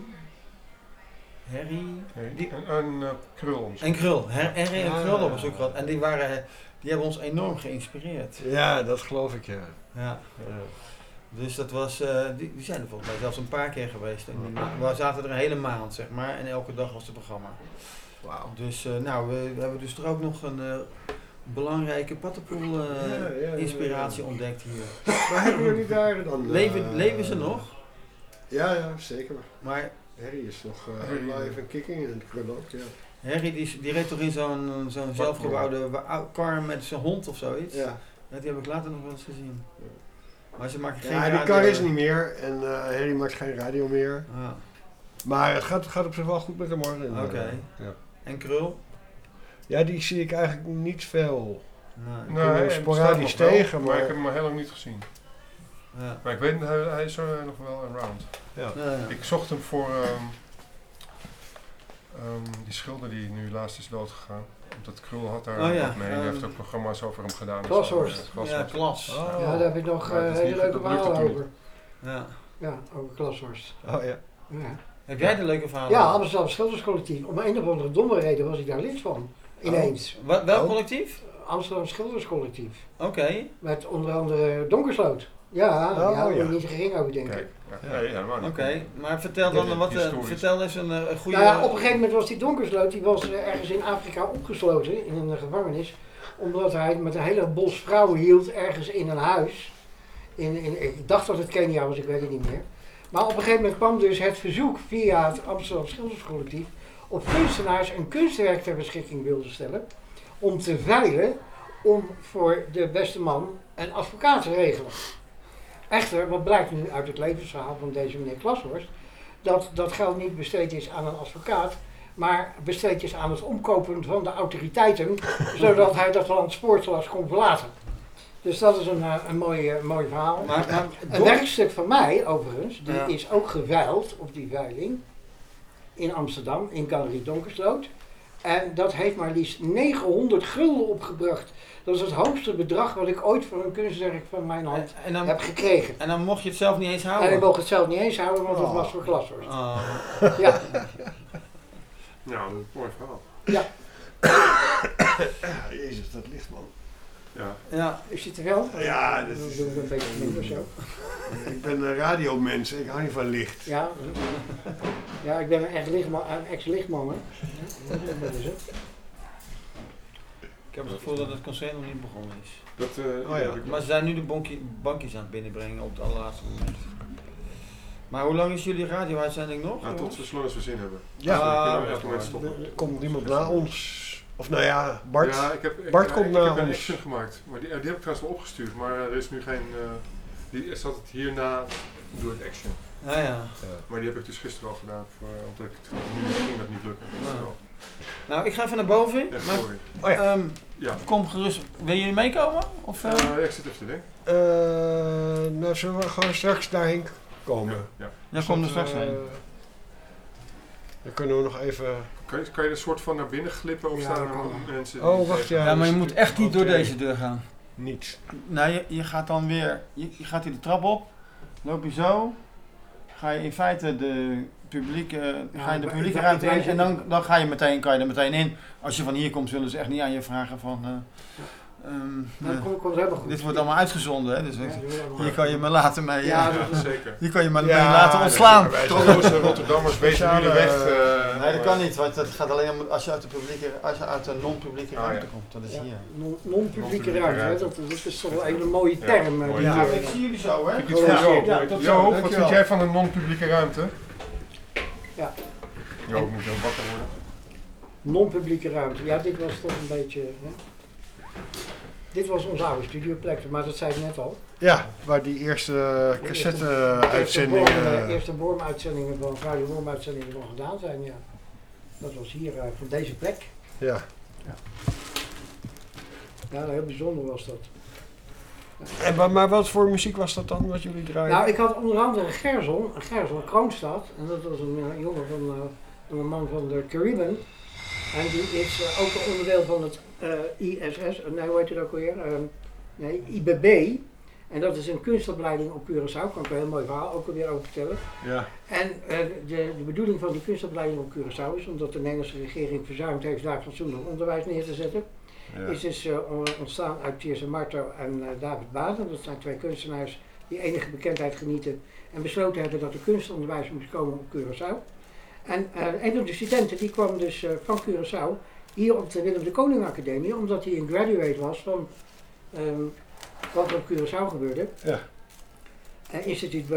Krul. En Krul. Harry en Ah. Krul op bezoek gehad. En die hebben ons enorm geïnspireerd. Ja, dat geloof ik, ja. Ja. Dus dat was, die zijn er volgens mij zelfs een paar keer geweest. We zaten er een hele maand, zeg maar. En elke dag was het programma. Wauw. Dus we hebben dus er ook nog een belangrijke Pattenpoel inspiratie ontdekt hier. Maar hebben jullie daar dan... Leven ze nog? Ja, zeker. Maar Harry is nog live en kicking en Krul ook, ja. Harry die reed toch in zo'n zelfgebouwde kar met zijn hond of zoiets? Ja. Die heb ik later nog wel eens gezien. Maar ze maken geen Ja, die radio. kar is niet meer en Harry maakt geen radio meer. Ah. Maar het gaat op zich wel goed met hem hoor. Oké. Ja. En Krul? Ja, die zie ik eigenlijk niet veel. Nee. Ik kom hem sporadisch tegen, maar ik heb hem maar heel lang niet gezien. Ja. Maar ik weet, hij is er nog wel around. Ja. Ik zocht hem voor die schilder die nu laatst is doodgegaan. Omdat Krul had daar wat mee. Die heeft ook programma's over hem gedaan. Glashorst. Ja, Klas. Ja, daar heb ik nog Maar dat is hele niet- leuke dat lukt verhalen natuurlijk over. Ja. Ja, over Glashorst. Oh ja. Ja. Heb jij de leuke verhalen? Ja, Amsterdam Schilderscollectief. Om een of andere domme reden was ik daar lid van. Ineens. Welk collectief? Amsterdam Schilderscollectief. Oké. Met onder andere Donkersloot. Ja, Oh, moet je ja. niet gering over denken. Kijk, nee, helemaal niet. Oké, maar vertel dan wat. Vertel eens een goede. Nou ja, op een gegeven moment was die Donkersloot, die was ergens in Afrika opgesloten, in een gevangenis. Omdat hij met een hele bos vrouwen hield ergens in een huis. Ik dacht dat het Kenia was, ik weet het niet meer. Maar op een gegeven moment kwam dus het verzoek via het Amsterdam Schilderscollectief of kunstenaars een kunstwerk ter beschikking wilden stellen om te veilen om voor de beste man een advocaat te regelen. Echter, wat blijkt nu uit het levensverhaal van deze meneer Glashorst, dat dat geld niet besteed is aan een advocaat, maar besteed is aan het omkopen van de autoriteiten, zodat hij dat land spoorteloos kon verlaten. Dus dat is een mooi verhaal. Een werkstuk van mij, overigens, die is ook geveild op die veiling in Amsterdam, in Galerie Donkersloot. En dat heeft maar liefst 900 gulden opgebracht. Dat is het hoogste bedrag wat ik ooit voor een kunstwerk van mijn hand heb gekregen. En dan mocht je het zelf niet eens houden? En ik mocht het zelf niet eens houden, want het was voor Glashorst. Ja. Nou, een mooi verhaal. Ja. Jezus, dat ligt man. Ja. Is het er wel? Ja, dat is een beetje minder zo. Ik ben een radiomens, ik hou niet van licht. Ja, ja, ik ben een ex-lichtman. Dat is het. Ik heb het gevoel dat het concert nog niet begonnen is. Ja. Maar ze zijn nu de bankjes aan het binnenbrengen op het allerlaatste moment. Maar hoe lang is jullie radio-uitzending nog? Ja, tot zolang als we zin hebben. Ja, kunnen we elk moment stoppen. Er komt iemand na ons. Of nou ja, Bart. Ja, Bart komt na Ik heb een ons. action gemaakt, maar die heb ik trouwens wel opgestuurd, maar er is nu geen... die zat het hierna door het action. Ja. Maar die heb ik dus gisteren al gedaan, omdat ik nu ging dat niet lukken. Nou, ik ga even naar boven. Ja, Maar, sorry. kom gerust. Wil jullie meekomen? Of, ik zit even te denken. Nou, zullen we gewoon straks daarheen komen? Ja, kom er straks heen. Dan kunnen we nog even Kan je er soort van naar binnen glippen of staan er mensen... Oh, wacht, ja. Ja, maar je moet echt niet door deze deur gaan. Niet. Nee, je gaat dan weer... Je gaat hier de trap op, loop je zo, ga je in feite de publieke ruimte in en dan kan je er meteen in. Als je van hier komt, zullen ze echt niet aan je vragen van... dit wordt allemaal uitgezonden, hè? Dus hier kan je me laten mee. Zeker. Hier kan je me mee laten ontslaan. Trotloze Rotterdammers wezen jullie weg. Nee, dat kan niet, want het gaat alleen om als je uit de non-publieke ruimte komt. Dat is hier. Non-publieke ruimte, dat is toch wel een hele mooie term. Ik zie jullie zo, hè? Jo, wat vind jij van een non-publieke ruimte? Ja. Jo, moet je wakker worden. Non-publieke ruimte, ja, dit was toch een beetje... Hè? Dit was onze oude studioplek, maar dat zei ik net al. Ja, waar die eerste cassette-uitzendingen... Eerste wormuitzendingen van Radio Wormuitzendingen van gedaan zijn, ja. Dat was hier, van deze plek. Ja. Ja, heel bijzonder was dat. En, maar wat voor muziek was dat dan, wat jullie draaiden? Nou, ik had onder andere Gerson Kroonstad. En dat was een jongen van een man van de Caribbean. En die is ook een onderdeel van het ISS, nee, hoe heet het ook alweer? IBB. En dat is een kunstopleiding op Curaçao, kan ik een heel mooi verhaal ook alweer over vertellen. Ja. En de bedoeling van die kunstopleiding op Curaçao is, omdat de Nederlandse regering verzuimd heeft daar fatsoenlijk onderwijs neer te zetten, is dus ontstaan uit Tierse Marto en David Baden. Dat zijn twee kunstenaars die enige bekendheid genieten en besloten hebben dat er kunstonderwijs moest komen op Curaçao. En een van de studenten die kwam dus van Curaçao hier op de Willem de Koning Academie, omdat hij een graduate was van wat er op Curaçao gebeurde. Ja. Instituut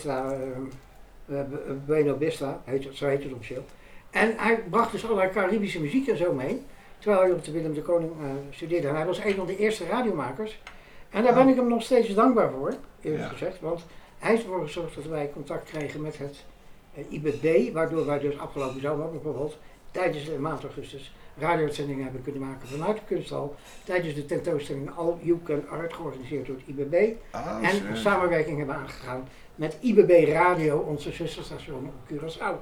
Buena Vista, zo heet het officieel. En hij bracht dus allerlei Caribische muziek en zo mee, terwijl hij op de Willem de Koning studeerde. En hij was een van de eerste radiomakers. En daar ben ik hem nog steeds dankbaar voor, eerlijk gezegd, want hij heeft ervoor gezorgd dat wij contact kregen met het IBB, waardoor wij dus afgelopen zomer bijvoorbeeld tijdens de maand augustus radio-uitzendingen hebben kunnen maken vanuit de kunsthal, tijdens de tentoonstelling All You Can Art, georganiseerd door het IBB. En een samenwerking hebben aangegaan met IBB Radio, onze zusterstation op Curaçao.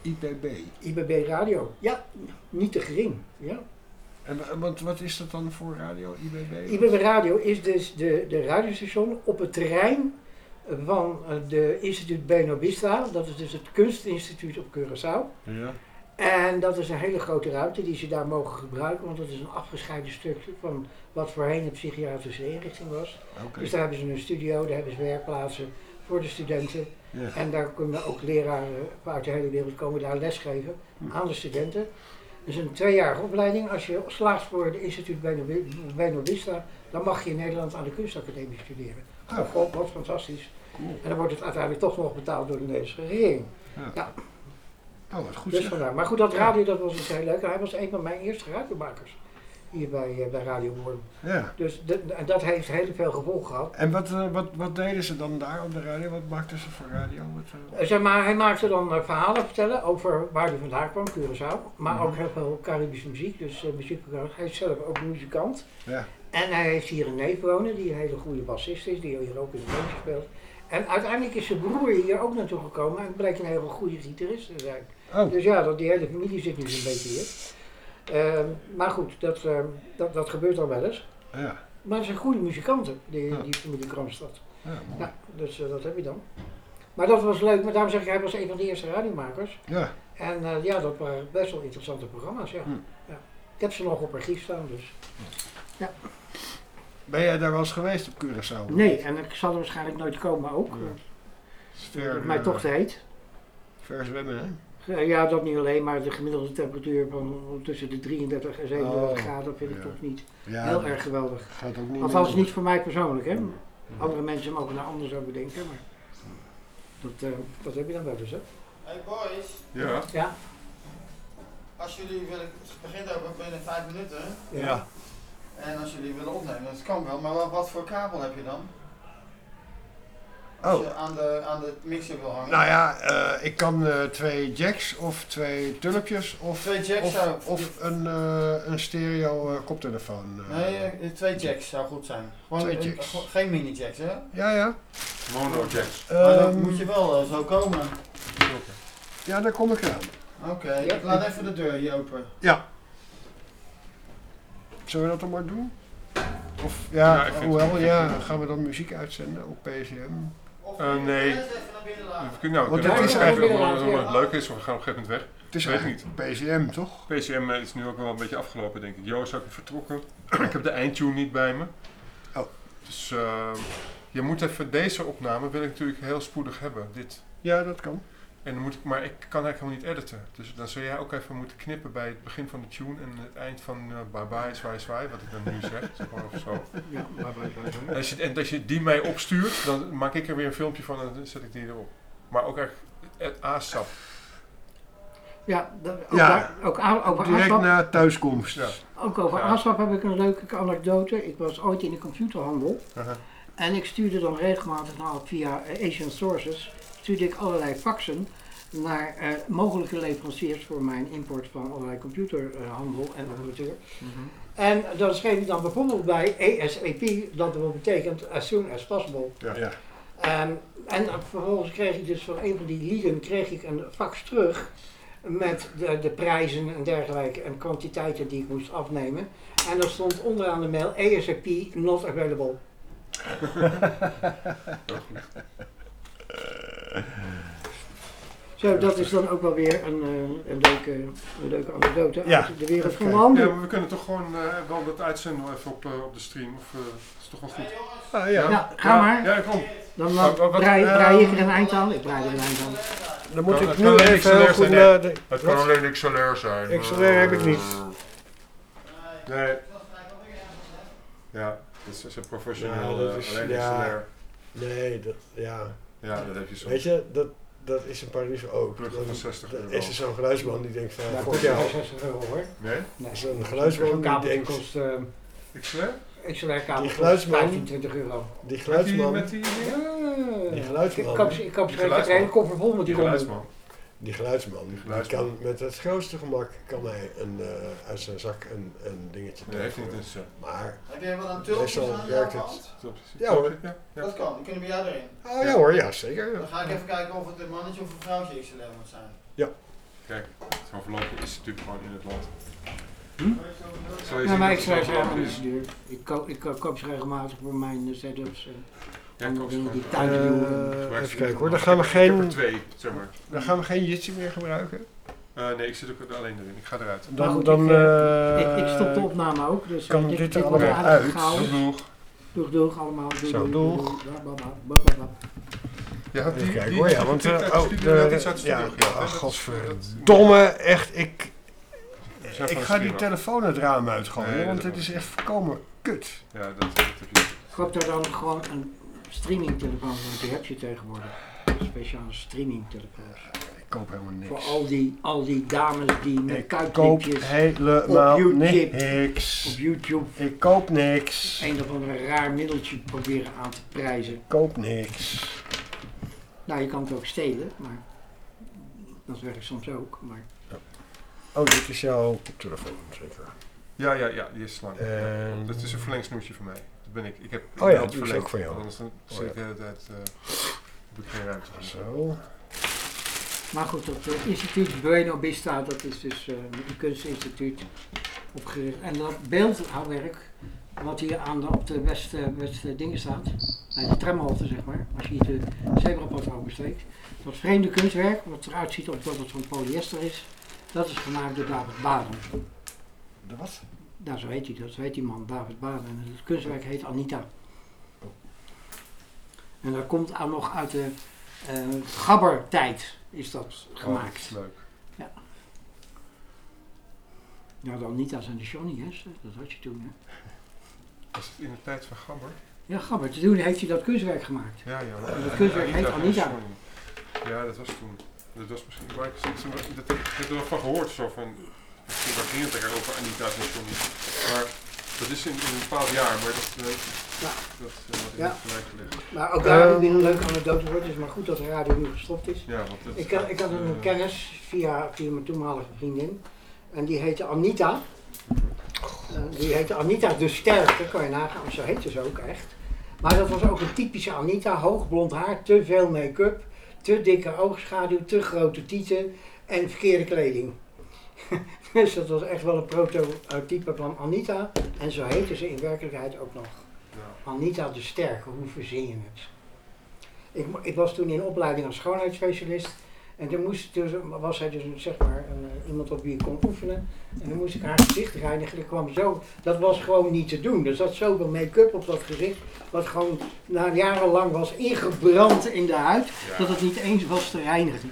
IBB Radio, ja, niet te gering. Ja. En wat is dat dan voor radio, IBB? IBB Radio is dus de radiostation op het terrein van de Instituut Buena Vista, dat is dus het kunstinstituut op Curaçao. Ja. En dat is een hele grote ruimte die ze daar mogen gebruiken, want dat is een afgescheiden stukje van wat voorheen een psychiatrische inrichting was. Okay. Dus daar hebben ze een studio, daar hebben ze werkplaatsen voor de studenten. Ja. En daar kunnen ook leraren uit de hele wereld komen daar lesgeven aan de studenten. Dus een 2-jarige opleiding. Als je slaagt voor het instituut Buena Vista, dan mag je in Nederland aan de kunstacademie studeren. God, wat fantastisch. Cool. En dan wordt het uiteindelijk toch nog betaald door de Nederlandse regering. Ja. Oh, wat goed. Dus vandaar. Maar goed, dat radio dat was iets heel leuk. Hij was een van mijn eerste radiomakers hier bij Radio Worm. Ja. Dus en dat heeft heel veel gevolgen gehad. En wat deden ze dan daar op de radio? Wat maakten ze voor radio? Zeg maar, hij maakte dan verhalen vertellen over waar hij vandaan kwam, Curaçao. Maar ook heel veel Caribische muziek, dus muziekprogramma's. Hij is zelf ook muzikant. Ja. En hij heeft hier een neef wonen die een hele goede bassist is, die hier ook in de band speelt. En uiteindelijk is zijn broer hier ook naartoe gekomen en bleek een hele goede gitarist te zijn. Oh. Dus ja, die hele familie zit nu een beetje hier. Maar goed, dat gebeurt al wel eens. Ja. Maar het zijn goede muzikanten, die familie Kroonstad. Ja, dus dat heb je dan. Maar dat was leuk, maar daarom zeg ik, hij was een van de eerste radiomakers. Ja. En dat waren best wel interessante programma's, ja. Ja. Ik heb ze nog op archief staan, dus. Ja. Ben jij daar wel eens geweest op Curaçao? Nee, en ik zal er waarschijnlijk nooit komen ook. Ver, mij toch te heet. Ver zwemmen, hè? Ja, dat niet alleen, maar de gemiddelde temperatuur van tussen de 33 en 37 graden vind ik toch niet heel erg geweldig. Gaat ook niet. Althans niet voor mij persoonlijk, hè. Andere mensen mogen daar anders over denken, maar dat heb je dan wel eens, hè. Hey boys. Ja. Ja. Als jullie willen, het begint over binnen 5 minuten. Ja. En als jullie willen opnemen, dat kan wel, maar wat voor kabel heb je dan? Als je aan de mixer wil hangen. Nou ja, ik kan 2 jacks of 2 tulpjes of een stereo koptelefoon. Nee, 2 jacks zou goed zijn. Gewoon 2 jacks. Geen mini jacks, hè? Ja. Mono jacks. Maar dan moet je wel zo komen. Ja, daar kom ik aan. Oké, ik laat even de deur hier open. Ja. Zullen we dat dan maar doen? Of ja, gaan we dan muziek uitzenden op PSM? Nee. We kunnen is kijken of het leuk is of we gaan op een gegeven moment weg. Het is weet niet. PSM toch? PSM is nu ook wel een beetje afgelopen, denk ik. Jo is ook vertrokken. Ik heb de eindtune niet bij me. Oh. Dus je moet even deze opname wil ik natuurlijk heel spoedig hebben. Dit. Ja, dat kan. En dan maar ik kan eigenlijk helemaal niet editen. Dus dan zul jij ook even moeten knippen bij het begin van de tune en het eind van bye bye, zwaai, wat ik dan nu zeg maar of zo. Ja, bye bye. En als je die mij opstuurt, dan maak ik er weer een filmpje van en dan zet ik die erop. Maar ook echt het ASAP. Ja, ook over direct ASAP. na thuiskomst. Ja. Ook over ASAP heb ik een leuke anekdote. Ik was ooit in de computerhandel. En ik stuurde dan regelmatig via Asian Sources stuurde ik allerlei faxen naar mogelijke leveranciers voor mijn import van allerlei computerhandel en apparatuur. En dan schreef ik dan bijvoorbeeld bij ASAP, dat wel betekent as soon as possible. Ja. En vervolgens kreeg ik dus van een van die lieden een fax terug met de prijzen en dergelijke en kwantiteiten die ik moest afnemen. En er stond onderaan de mail ASAP not available. Zo, dat is dan ook wel weer een leuke anekdote uit de wereld van de handel. Ja, maar we kunnen toch gewoon wel dat uitzenden even op de stream, of dat is toch wel goed? Ja, ga maar. Ja, kom. Dan draai ik er een eind aan. Ik draai er een eind aan. Dan moet ik nu even heel goed nadenken. Het kan alleen XLR zijn. XLR heb ik niet. Nee. Ja, dat is een professioneel dat is, alleen XLR. Nee, Ja, dat heb je soms. Weet je, dat is een Paradiso ook. Pluggen van 60 euro. Is er zo'n geluidsman die denkt van... Dat kost jou 60 euro hoor. Nee? Is er een geluidsman die denkt... XLR? XLR-kabel kost 15, 20 euro. Die geluidsman... Die geluidsman... Ik koop een hele koffer vol met die geluidsman. Die geluidsman, die kan met het grootste gemak uit zijn zak een dingetje Nee, heeft niet eens. Maar heb jij wat aan tulpjes aan jouw kant? Ja hoor. Dat kan, die kunnen bij jou erin. Oh ja hoor, ja zeker. Dan ga ik even kijken of het een mannetje of een vrouwtje XLR moet zijn. Ja. Kijk, zo'n verloopje is natuurlijk gewoon in het land. Ja, maar ik schrijf helemaal niet zo duur. Ik koop ze regelmatig voor mijn setups. Die thuis doen. Even kijken hoor, dan gaan we geen... Ik heb er 2, zeg maar. Dan gaan we geen Jitsi meer gebruiken? Nee, ik zit ook alleen erin. Ik ga eruit. Ik stop de opname ook, dus kan dit er allemaal uit. Doeg allemaal. Doeg. Ja, even kijken hoor, ja, want godverdomme, echt, ik ga die telefoon het raam uitgooien, want het is echt volkomen kut. Ja, dat heb je. Koop daar dan gewoon een streamingtelefoon, want die heb je tegenwoordig. Een speciale streamingtelefoons. Ik koop helemaal niks. Voor al die dames die met kuitlipjes op helemaal YouTube, niks. Op YouTube. Ik koop niks. Een of ander raar middeltje proberen aan te prijzen. Ik koop niks. Nou, je kan het ook stelen, maar dat werkt soms ook. Maar... Oh, dit is jouw telefoon, zeker? Ja, die is lang. Dat is een verlengsnoertje van mij. Dat ben ik. Ik die is ook van jou. Anders dan zit ik de hele tijd... heb ik geen ruimte. Zo. Maar goed, dat instituut Bueno Vista, dat is dus een kunstinstituut opgericht. En dat beeldhouwwerk, wat hier op de west dingen staat, bij de tramhalte zeg maar, als je hier de zebrapad oversteekt. Dat vreemde kunstwerk, wat eruit ziet omdat het van polyester is, dat is gemaakt door David Baden. De wat? Nou, zo heet die man, David Baden. En het kunstwerk heet Anita. En dat komt nog uit de Gabber-tijd is dat gemaakt. Dat is leuk. Ja. Ja, de Anita's en de Johnny, hè? Dat had je toen, hè? Was het in de tijd van Gabber? Ja, Gabber. Toen heeft hij dat kunstwerk gemaakt. Ja. En dat kunstwerk heet Anita. Ja, dat was toen. Dat was misschien... Dat heb ik er nog van gehoord, zo van... Misschien waar ging het over Anita's en Johnny. Maar dat is in een bepaald jaar, maar dat had ik niet gelijk gelegd. Maar ook daar heb ik weer een leuke anekdote voor. Het is maar goed dat de radio nu gestopt is. Ja, want dat, ik had een kennis via mijn toenmalige vriendin. En die heette Anita. Die heette Anita de Sterke, kan je nagaan. Zo heette ze ook echt. Maar dat was ook een typische Anita. Hoog blond haar, te veel make-up. te dikke oogschaduw, te grote tieten en verkeerde kleding. Dus dat was echt wel een prototype van Anita. En zo heette ze in werkelijkheid ook nog. Ja. Anita de Sterke, hoe verzin je het? Ik was toen in opleiding als schoonheidsspecialist. En toen was zij dus zeg maar iemand op wie ik kon oefenen. En dan moest ik haar gezicht reinigen. Dat was gewoon niet te doen. Er zat zoveel make-up op dat gezicht. Wat gewoon jarenlang was ingebrand in de huid. Ja. Dat het niet eens was te reinigen.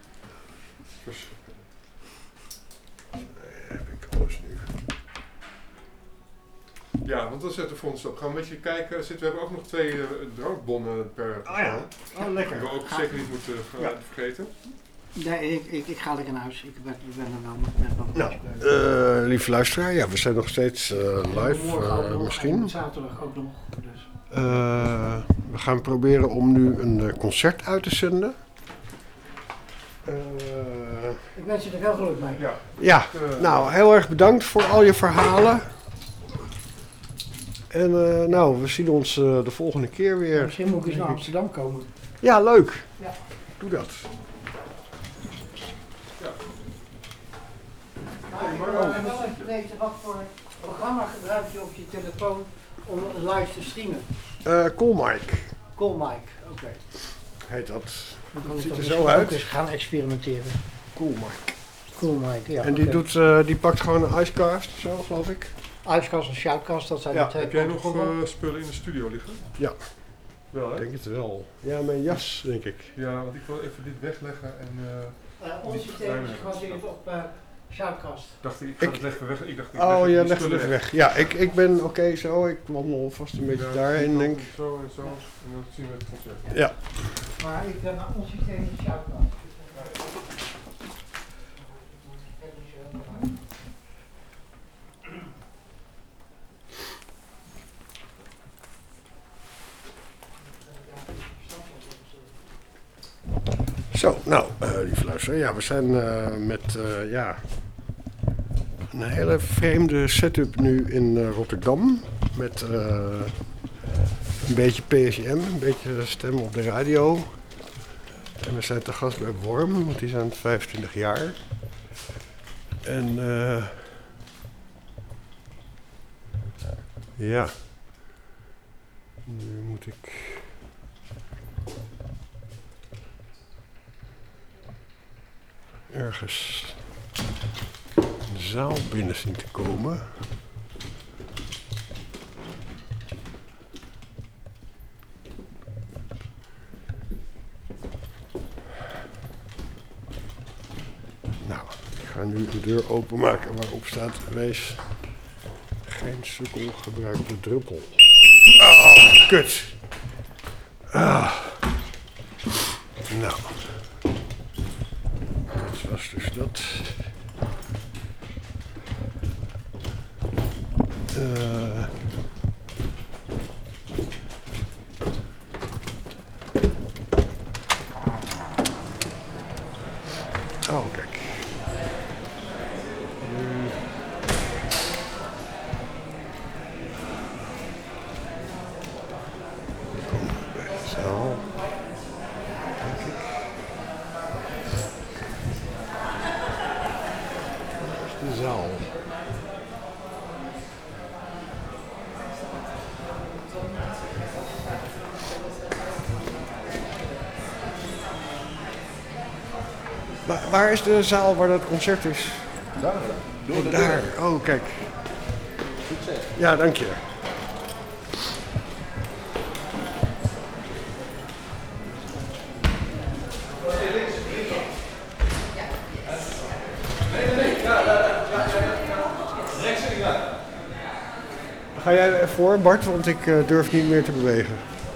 Ja, want dan zetten we voor ons op. Gaan we een beetje kijken. We hebben ook nog 2 drankbonnen per persoon. Oh, lekker. Die we ook zeker niet moeten vergeten. Nee, ik ga lekker naar huis. Ik ben er wel met lieve luisteraar, ja, we zijn nog steeds live, misschien. Zaterdag ook nog. Dus. We gaan proberen om nu een concert uit te zenden. Ik wens je er heel geluk mee. Ja, nou, heel erg bedankt voor al je verhalen. En we zien ons de volgende keer weer. Misschien moet ik eens naar Amsterdam komen. Ja, leuk. Ja. Doe dat. Ja. Maar ik wil wel even weten, wat voor programma gebruik je op je telefoon om live te streamen? Coolmic. Coolmic, oké. Heet dat. Het ziet er zo uit. Dus gaan experimenteren. Coolmic, ja. En die pakt gewoon een icecast, zo geloof ik. Icecast en shoutcast, dat zijn de 2. Heb jij nog spullen in de studio liggen? Ja. Wel, hè? Ik denk het wel. Ja, mijn jas, denk ik. Ja, want ik wil even dit wegleggen en... ons systeem is gebaseerd op shoutcast. Ik ga het even weg. Ik dacht, je legt het even weg. Ja, ik ben oké zo. Ik wandel vast een beetje daarheen, denk ik. Zo en zo. En dan zien we het concert. Ja. Maar ons systeem is shoutcast. Zo, nou, lieve luisteraar, ja, we zijn met een hele vreemde setup nu in Rotterdam. Met een beetje PSM, een beetje stem op de radio. En we zijn te gast bij Worm, want die zijn 25 jaar. En ja, nu moet ik... ergens een zaal binnen zien te komen. Nou, ik ga nu de deur openmaken waarop staat: wees geen sukkel, gebruik de druppel. Oh, kut. Nou. Dat was dus dat. Oh, kijk. Nu komen we bij de zaal. Denk ik. Waar is de zaal? Waar is de zaal waar dat concert is? Daar. Oh, daar. Oh, kijk. Succes. Ja, dank je. Ga jij ervoor, Bart? Want ik durf niet meer te bewegen.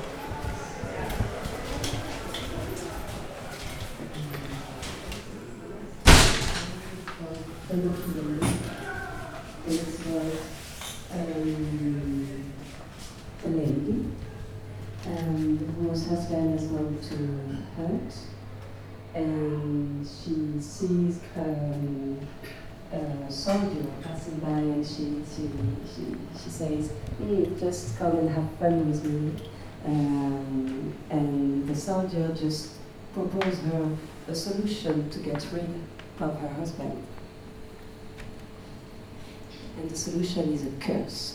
A lady whose husband has gone to hunt, and she sees a soldier passing by, and she says, "Hey, just come and have fun with me." And the soldier just propose her a solution to get rid of her husband. And the solution is a curse.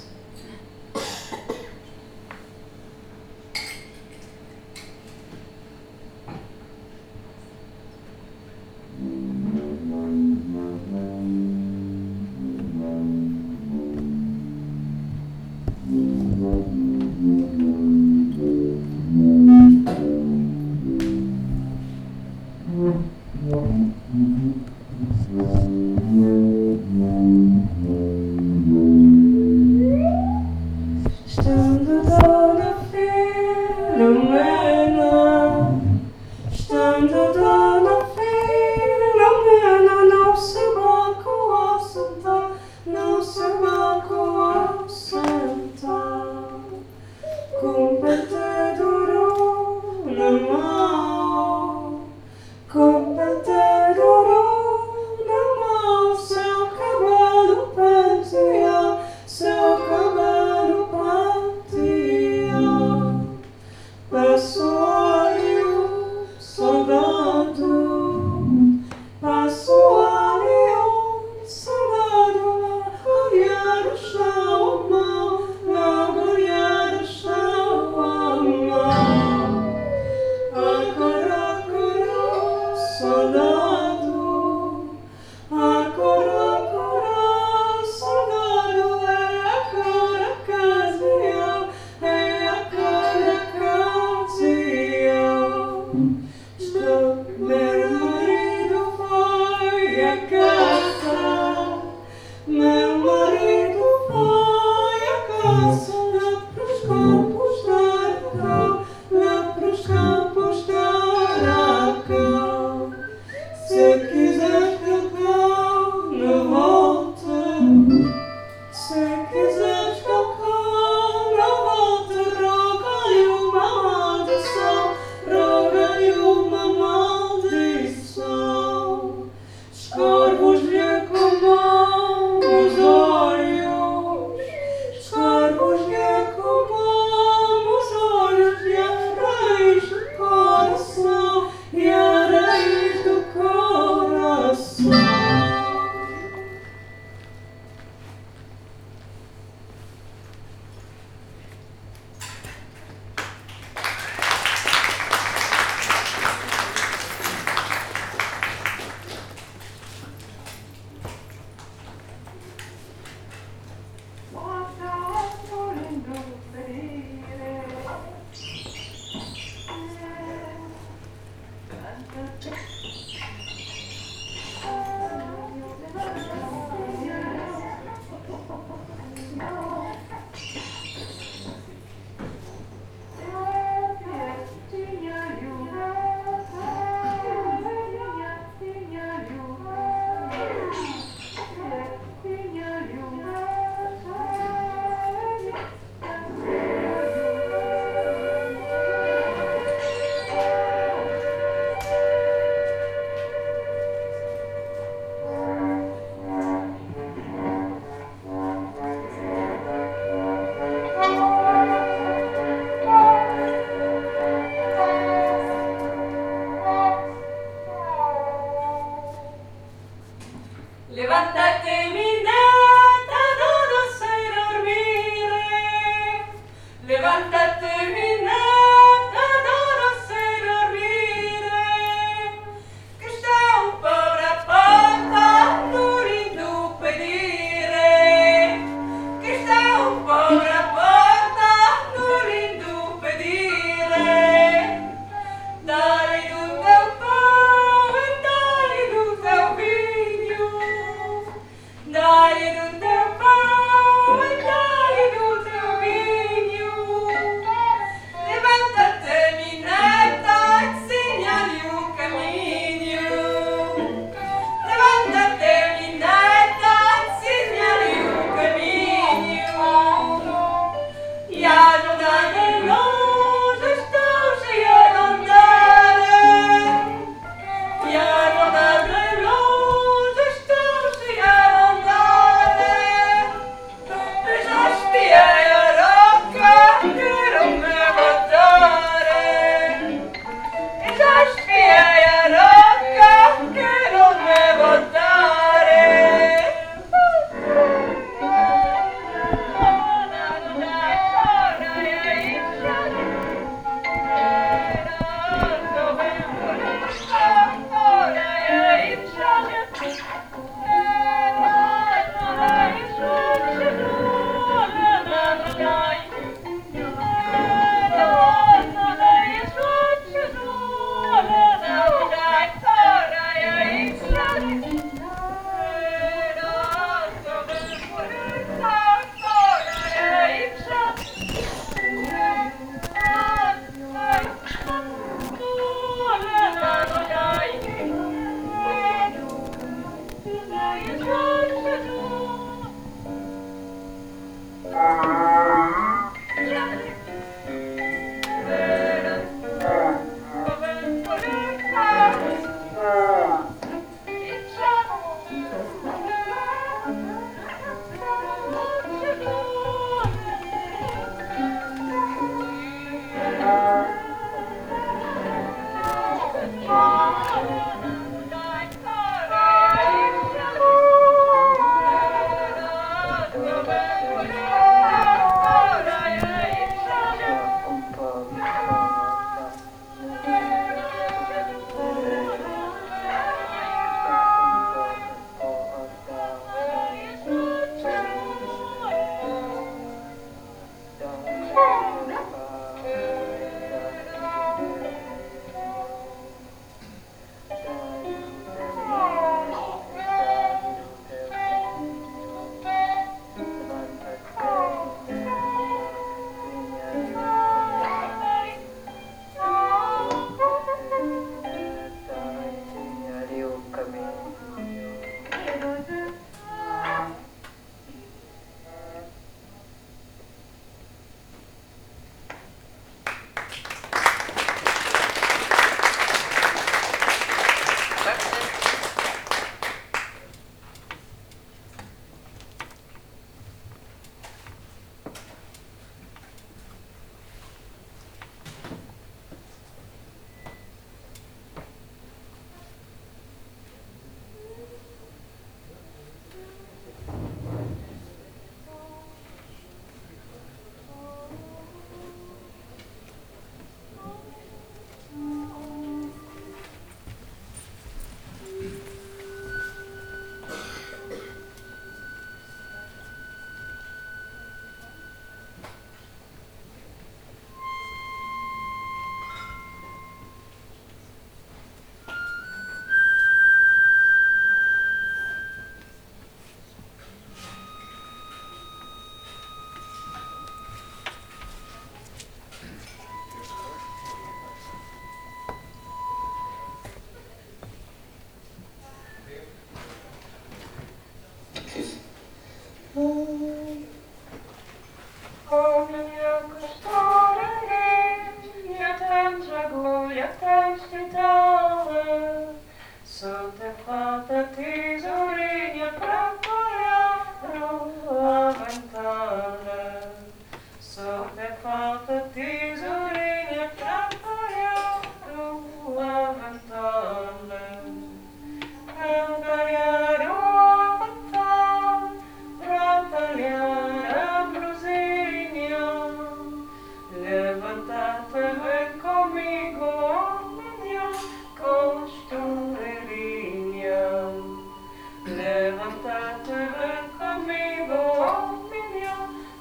minha castidade. Só te falta tesourinha pra folhar a ventana. Só te falta tesourinha pra folhar a ventana. Pra talhar a ventana, pra talhar a brusinha. Levanta-te, vem comigo, oh minha costureirinha. Levanta-te, vem comigo, oh minha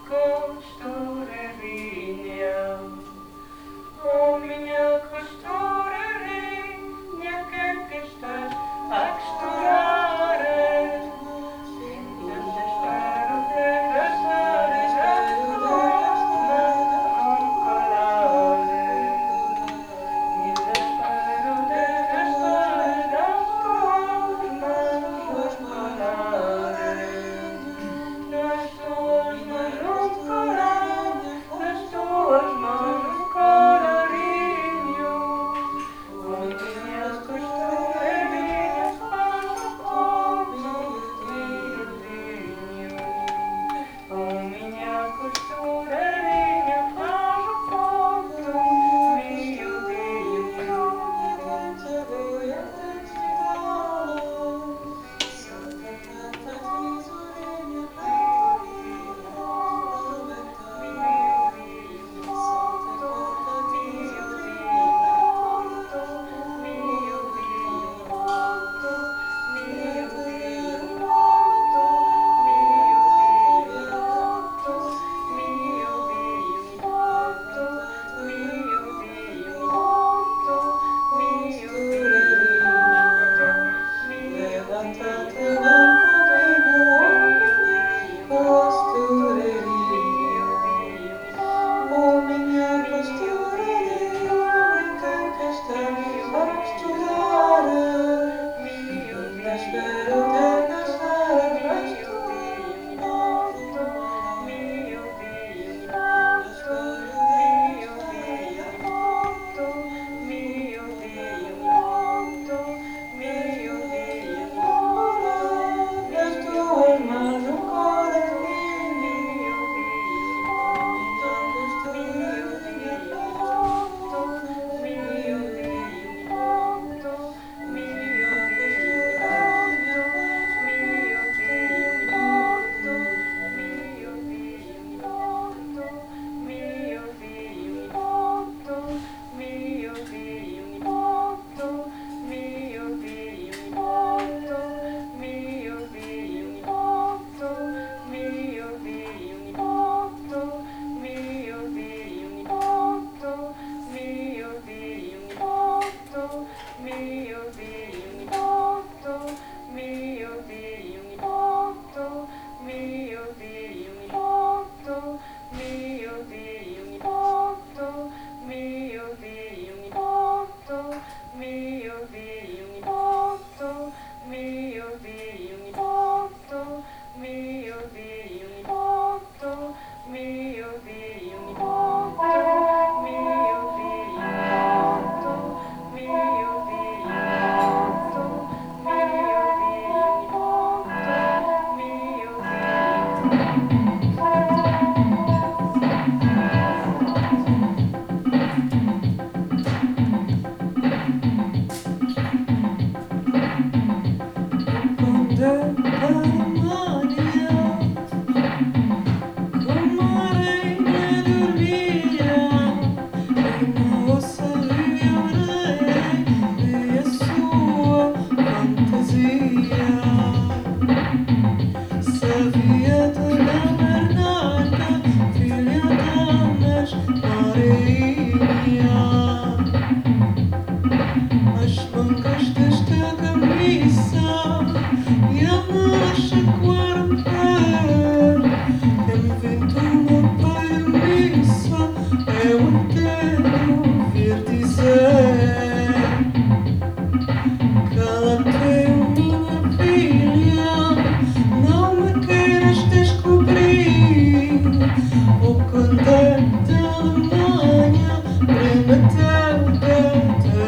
costureirinha. Oh minha costureirinha, quer que estás a costurar? Ainda te espero desgastar e já Quando é de manhã, prima-te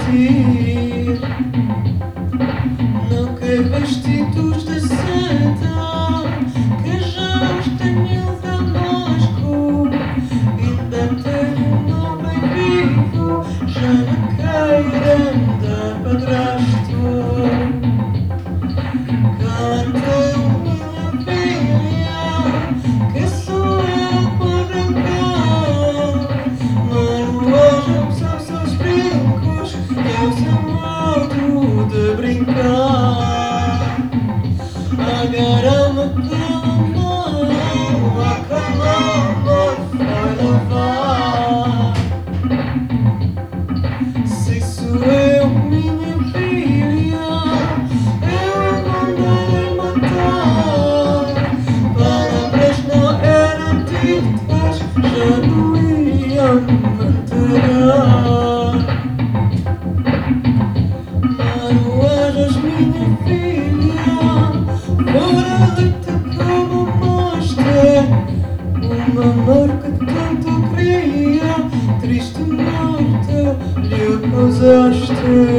sentir no que vestidos de seda que já os tenho Damasco, ainda tenho um homem vivo, já me queiram de padrasto. Canta minha filha, que sou eu para arrancar, manuajam são seus brincos, é o seu modo de brincar. Agarra-me pela mão, a calma vai lavar. Se sou eu, minha filha, eu mandarei matar. Palavras não eram ditas, já não iam me enterar. Manuajas, minha filha, fora leite como mostra, uma marca que tanto queria, triste morte lhe causaste.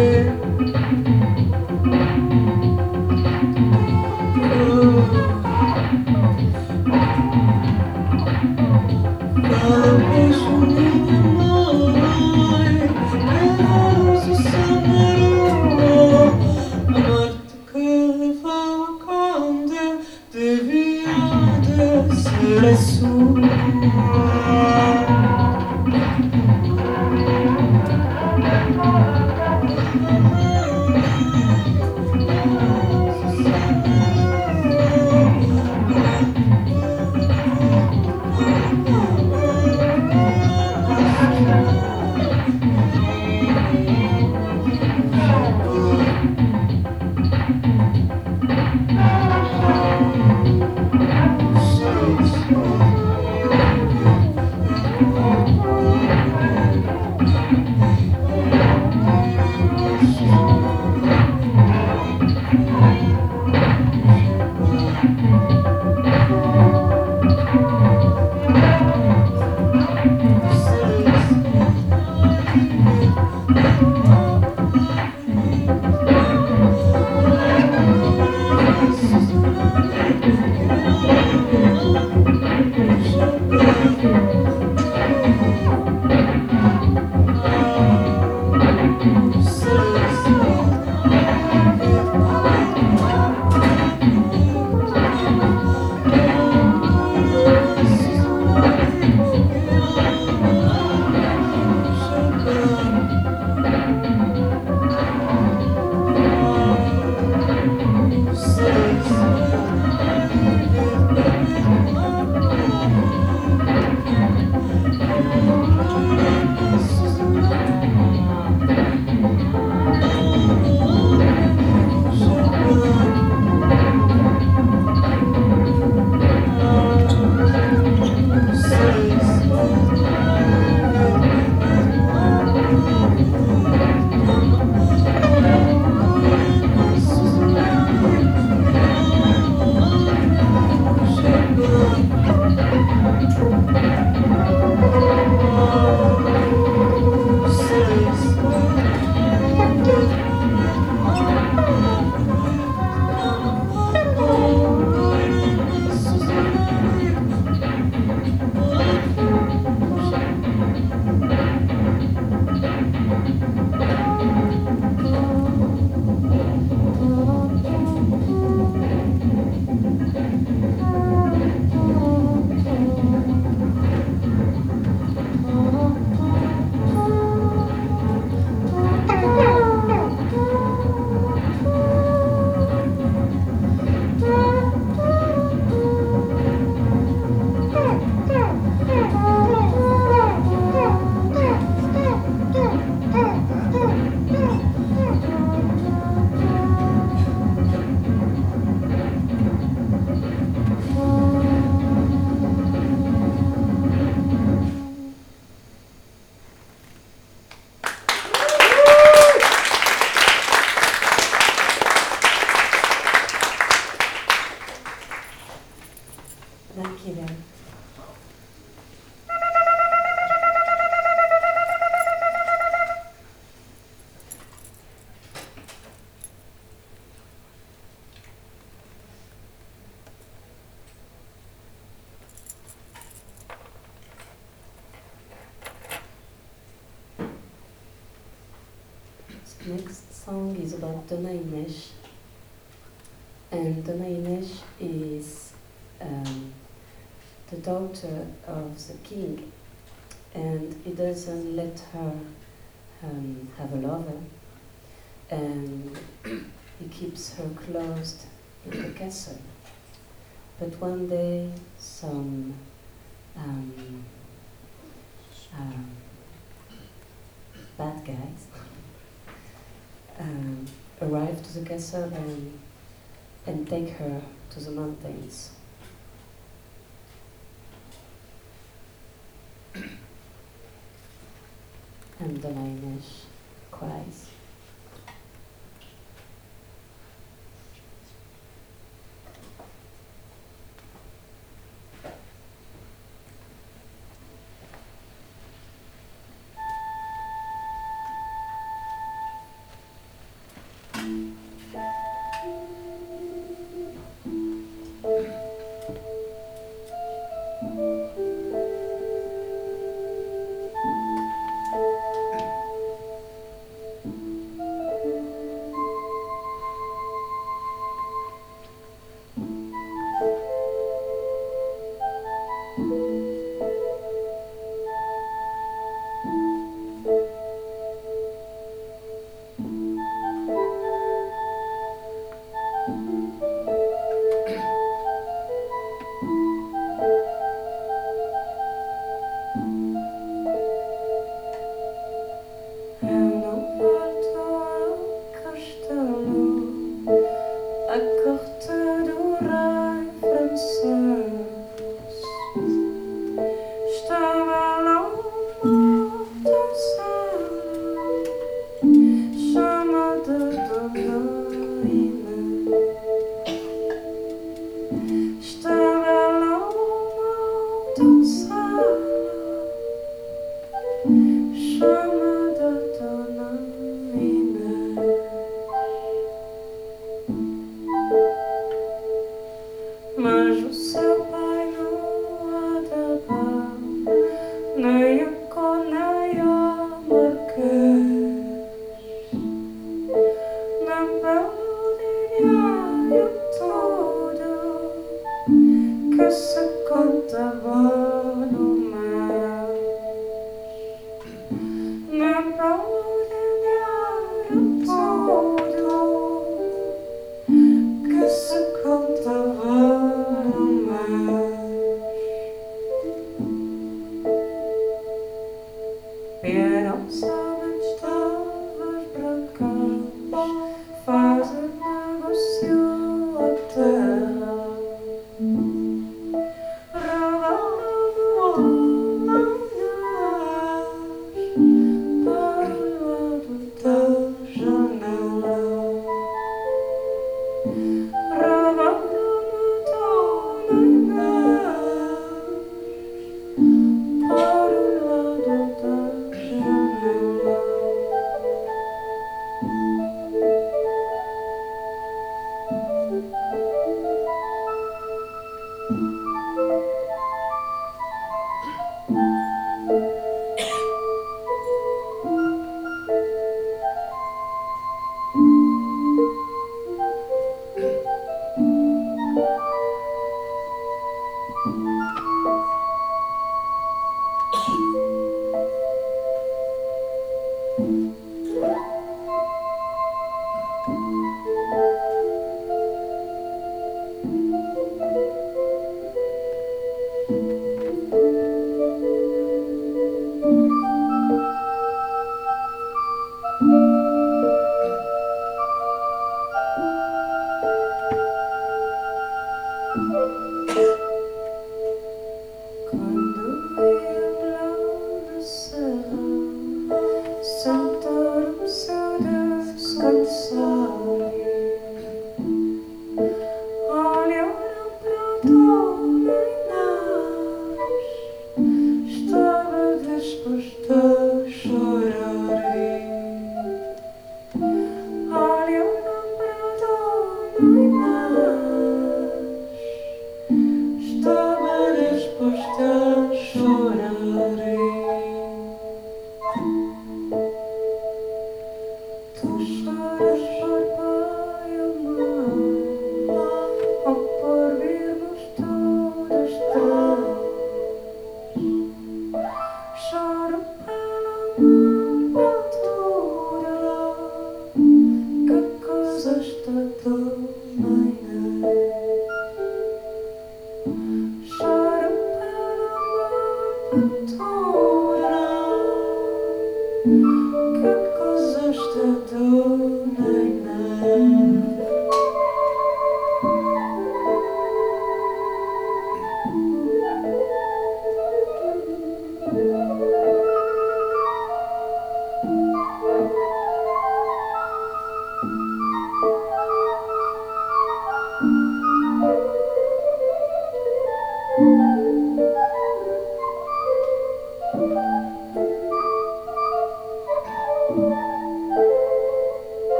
Fala beijo, minha mãe, queres o Samaru, a morte que levou a conde devia de ser a sua. next song is about Dona Inês. And Dona Inês is the daughter of the king, and he doesn't let her have a lover, and he keeps her closed in the castle. But one day some bad guys arrive to the castle and take her to the mountains. And Dona Inês cries.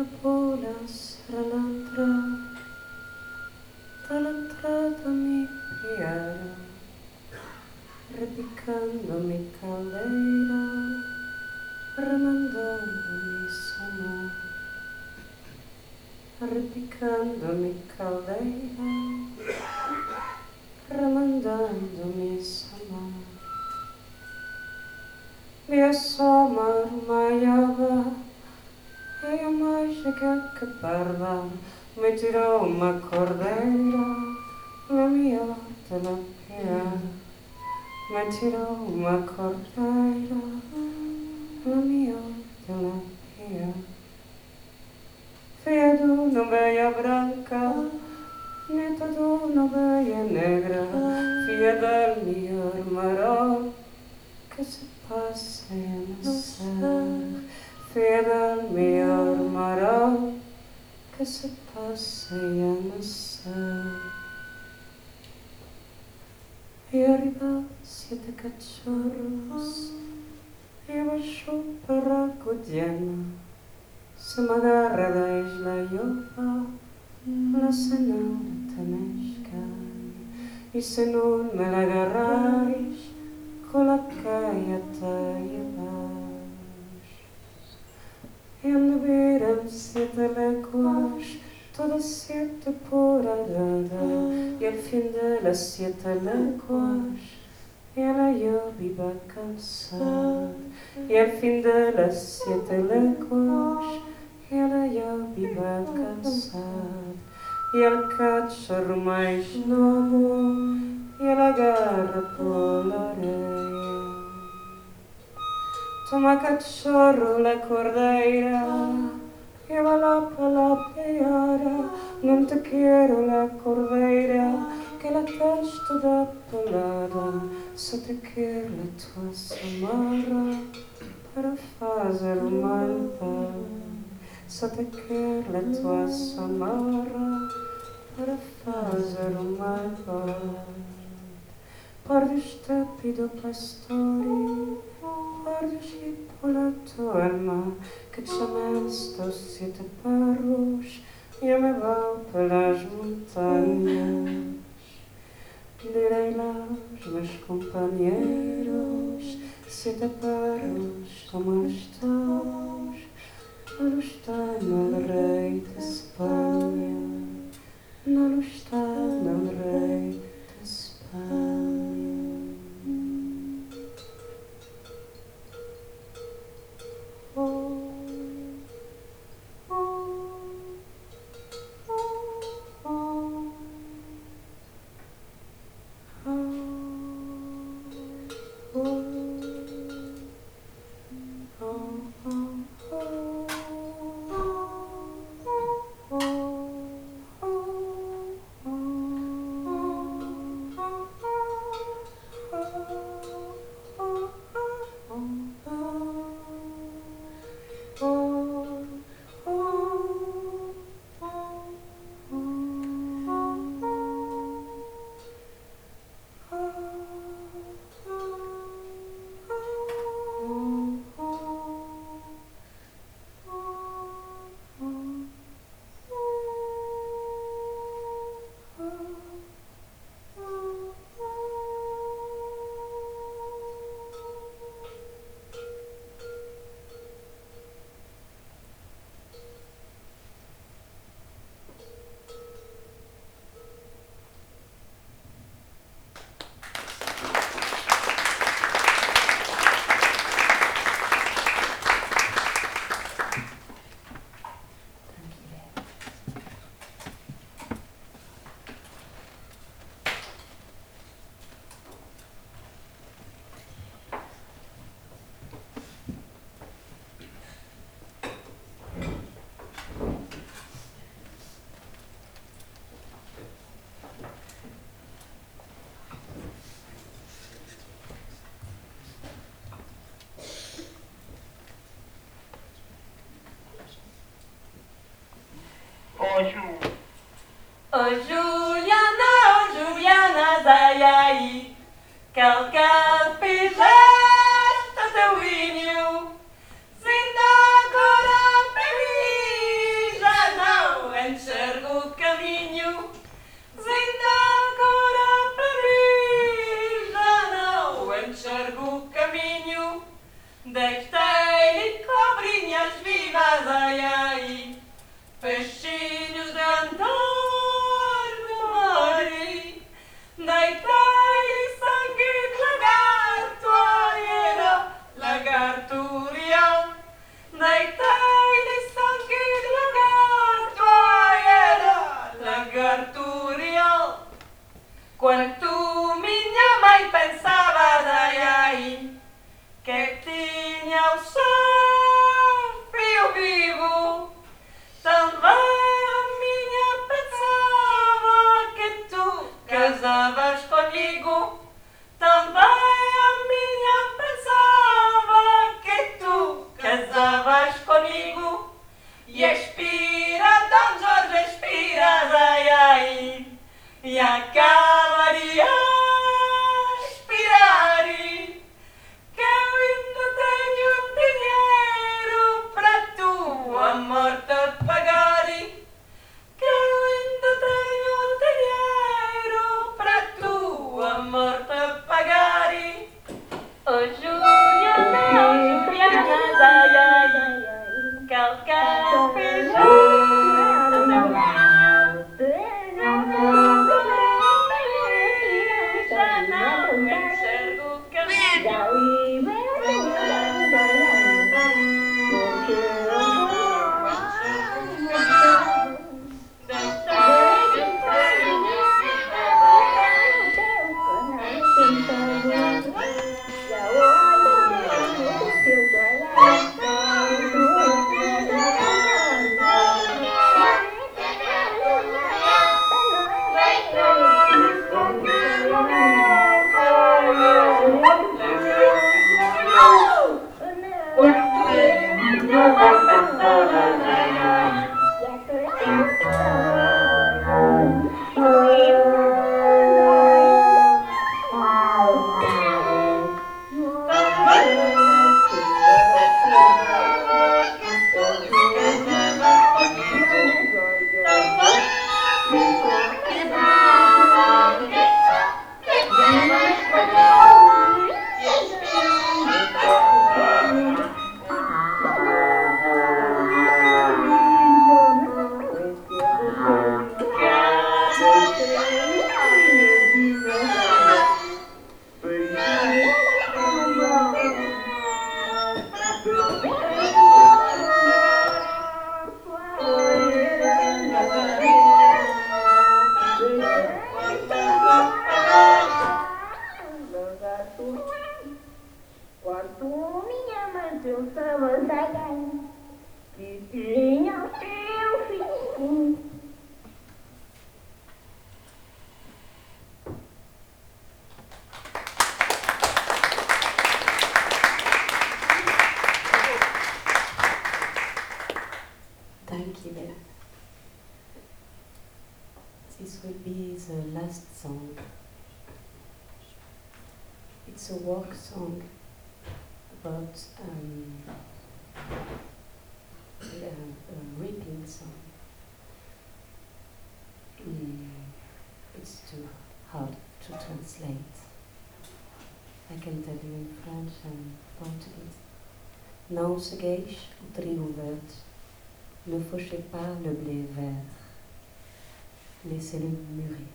bolas dall'entrata mi piara, repicando mi caldeira, remandando mi sama, repicando mi caldeira, remandando mi sama. Minha soma armaiava e a mágica que parla me tirou uma cordeira na minha terapia. Me tirou uma cordeira na minha terapia. Filha de uma ovelha branca, neta de uma ovelha negra, filha da minha maró que se passeia no céu, filha da minha maró que se passeia no céu. E arriba 7 cachorros e abaixo para a cotidiana se me agarra da isla Iova na cena de Tanesca. E se não me agarrais, coloquei-te abaixo. E onde viram 7 léguas, todas 7 por andada, e ao fim das 7 léguas, ela eu viva cansada. E ao fim das 7 léguas, ela eu viva cansada. E el cachorro mais novo, ela agarra pela orelha. Toma cachorro la cordeira, e vai lá pela piara. Não te quero la cordeira, que la tens toda pelada. Só te quero la tua samarra para fazer o mal. Só te quero la tua samarra para fazer o mal. Pordiš tepido pastori, pordiš i pola tua alma, que chamaste os 7 perros e eu me vou pelas montanhas. Direi lá aos meus companheiros, 7 perros como os teus, não está no rei de Espanha, não está no rei de Espanha. Oh Juliana, dai aí, qualquer fizeste teu vinho, zinda agora bebi, This will be the last song. It's a work song about a reaping song. It's too hard to translate. I can tell you in French and Portuguese. Não cegueis o trigo verde, ne fauchez pas le blé vert, laissez-le mûrir.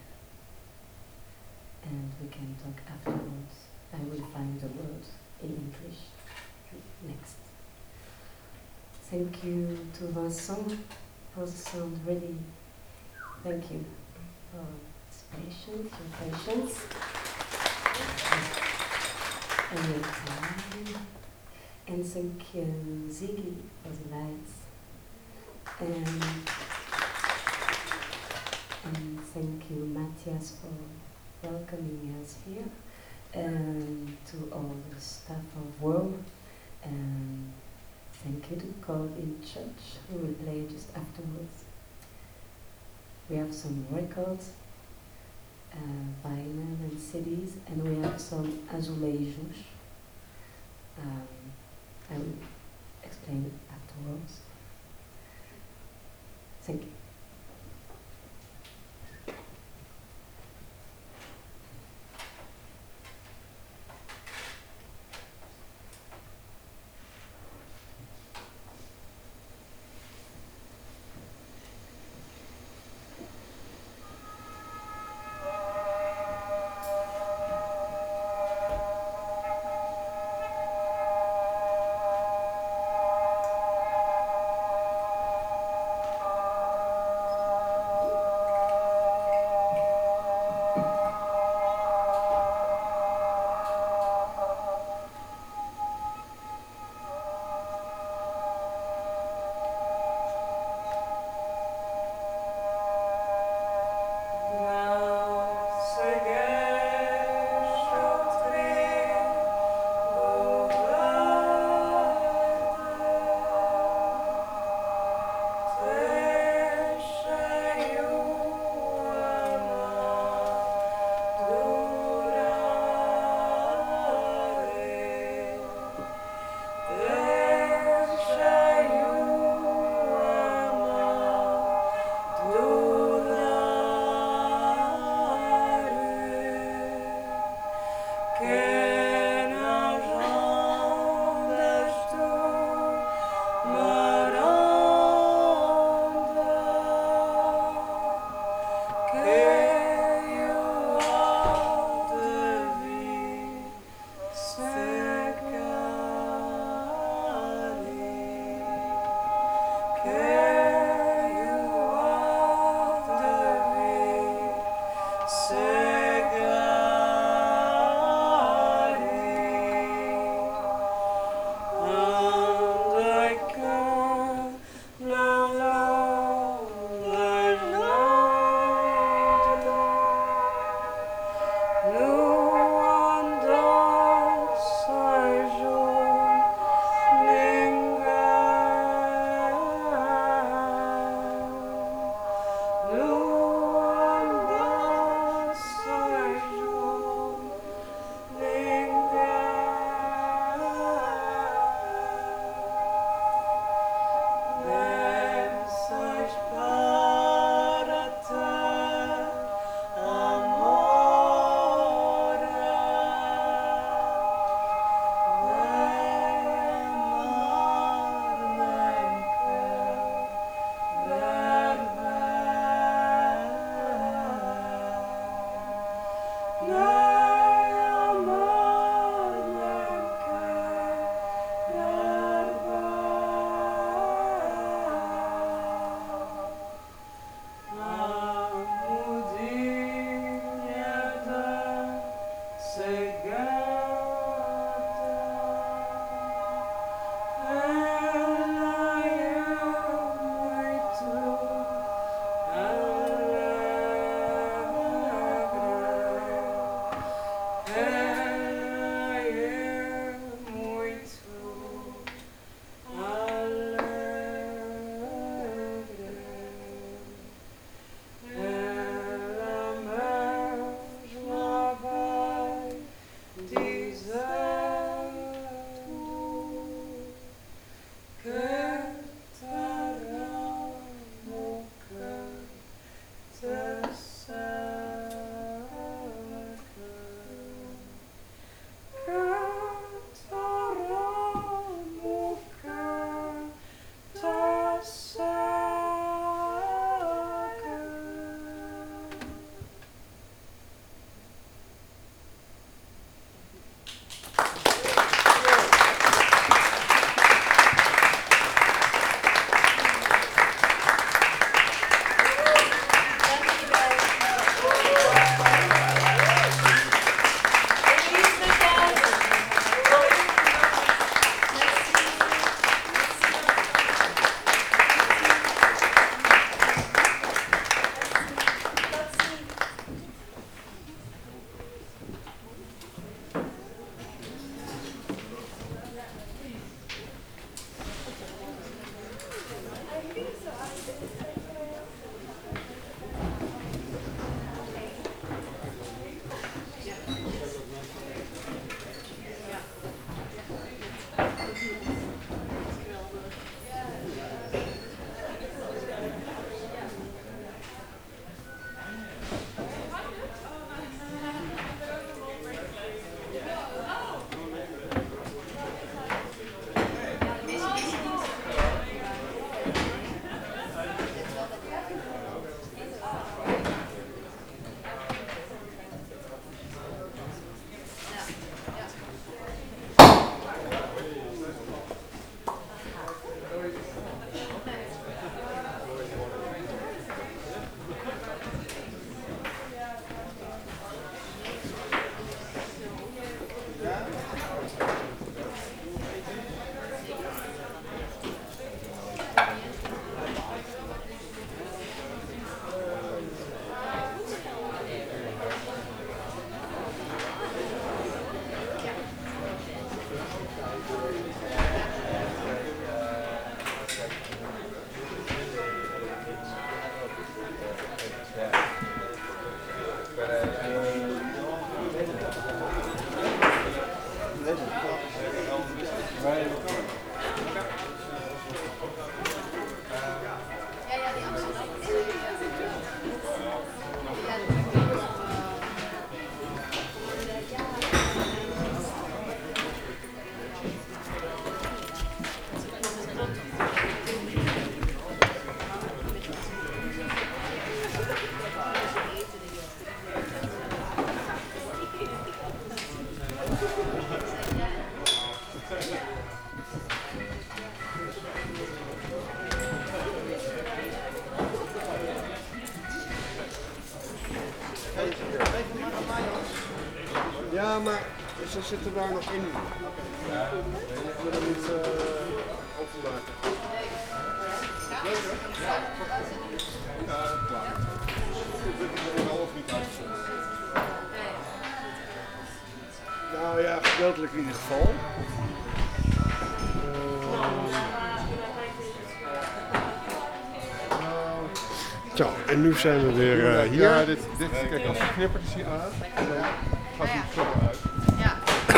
And we can talk afterwards. I will find the word in English next. Thank you to Vincent for the sound, really. Thank you for your patience. And your time. And thank you, Ziggy, for the lights. And thank you, Matthias, for welcoming us here. And to all the staff of World. And thank you to Call in Church, who will play just afterwards. We have some records, vinyl and CDs, and we have some azulejos. I will explain it afterwards. Thank you. Ja, maar ze zitten daar nog in. Ik wil hem niet openmaken. Nou ja, gedeeltelijk in ieder geval. Zo, en nu zijn we weer hier. Ja, dit, kijk, als je knippert is hij aan, dan gaat hij zo uit. Ja.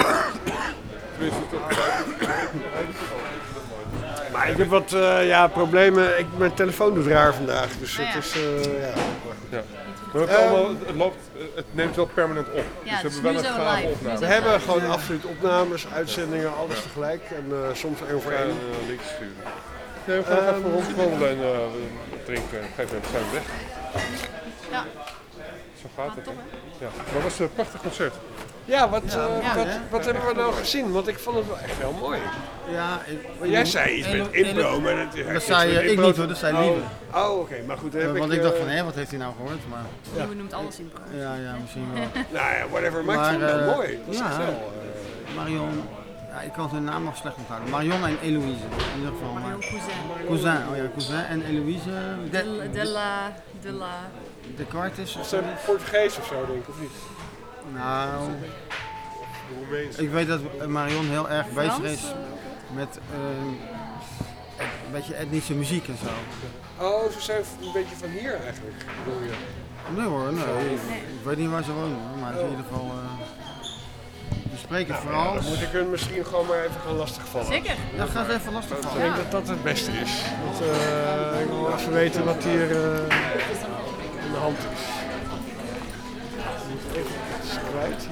Maar ik heb wat problemen. Mijn telefoon doet raar vandaag, dus het is Ja. Maar het neemt wel permanent op. Ja, dus het we is hebben nu wel een zo gave live. opname. We hebben gewoon absoluut opnames, uitzendingen, alles tegelijk en soms één voor één. Links sturen. Nee, we gaan even rondwandelen en drinken. Op een gegeven moment zijn we weg. Ja. Zo gaat het. Ja. Maar het was een prachtig concert. Ja, wat hebben we nou gezien? Want ik vond het wel echt heel mooi. Ja, jij zei iets met impro, maar dat zei ik niet hoor, dat zei Lieve. Oh, oké, maar goed. Want ik dacht van, hé, wat heeft hij nou gehoord? Maar... Lieve noemt alles impro. Ja, misschien wel. Nou ja, whatever, maar ik vond het wel mooi. Dat is echt wel... Marion, ik kan hun naam nog slecht onthouden. Marion en Eloïse, in ieder geval. Marion Cousin. Cousin, oh ja, Cousin en Eloïse. De la. De Quartis. Is dat Portugees of zo, denk ik, of niet? Nou, ik weet dat Marion heel erg bezig is met een beetje etnische muziek en zo. Oh, ze zijn een beetje van hier eigenlijk, bedoel je? Nee hoor, nee. Ik weet niet waar ze wonen hoor, maar in ieder geval... we spreken vooral... Dan moet ik hun misschien gewoon maar even gaan lastigvallen. Zeker. Ja, ga ze even lastigvallen. Ik denk dat dat het beste is. Want ik wil even weten wat hier aan de hand is. Ik moet even iets kwijt.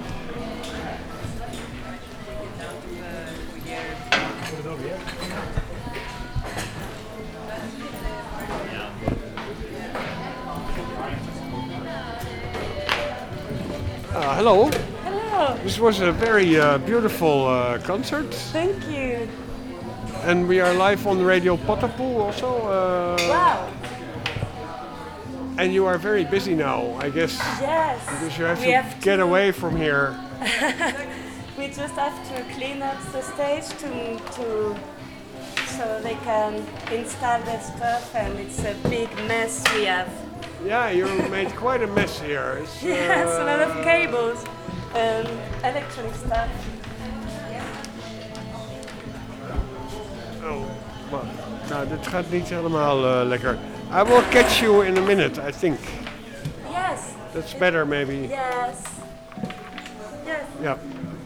Hello. Hello. This was a very beautiful concert. Thank you. And we are live on Radio Potapoe also. Wow. And you are very busy now, I guess. Yes. Because you have to get away from here. We just have to clean up the stage so they can install their stuff, and it's a big mess we have. Yeah, you made quite a mess here. It's, Yes, a lot of cables and electronic stuff. Oh, well, nou, dit gaat niet helemaal lekker. I will catch you in a minute, I think. Yes. That's better, maybe. Yes. Yes. Ja.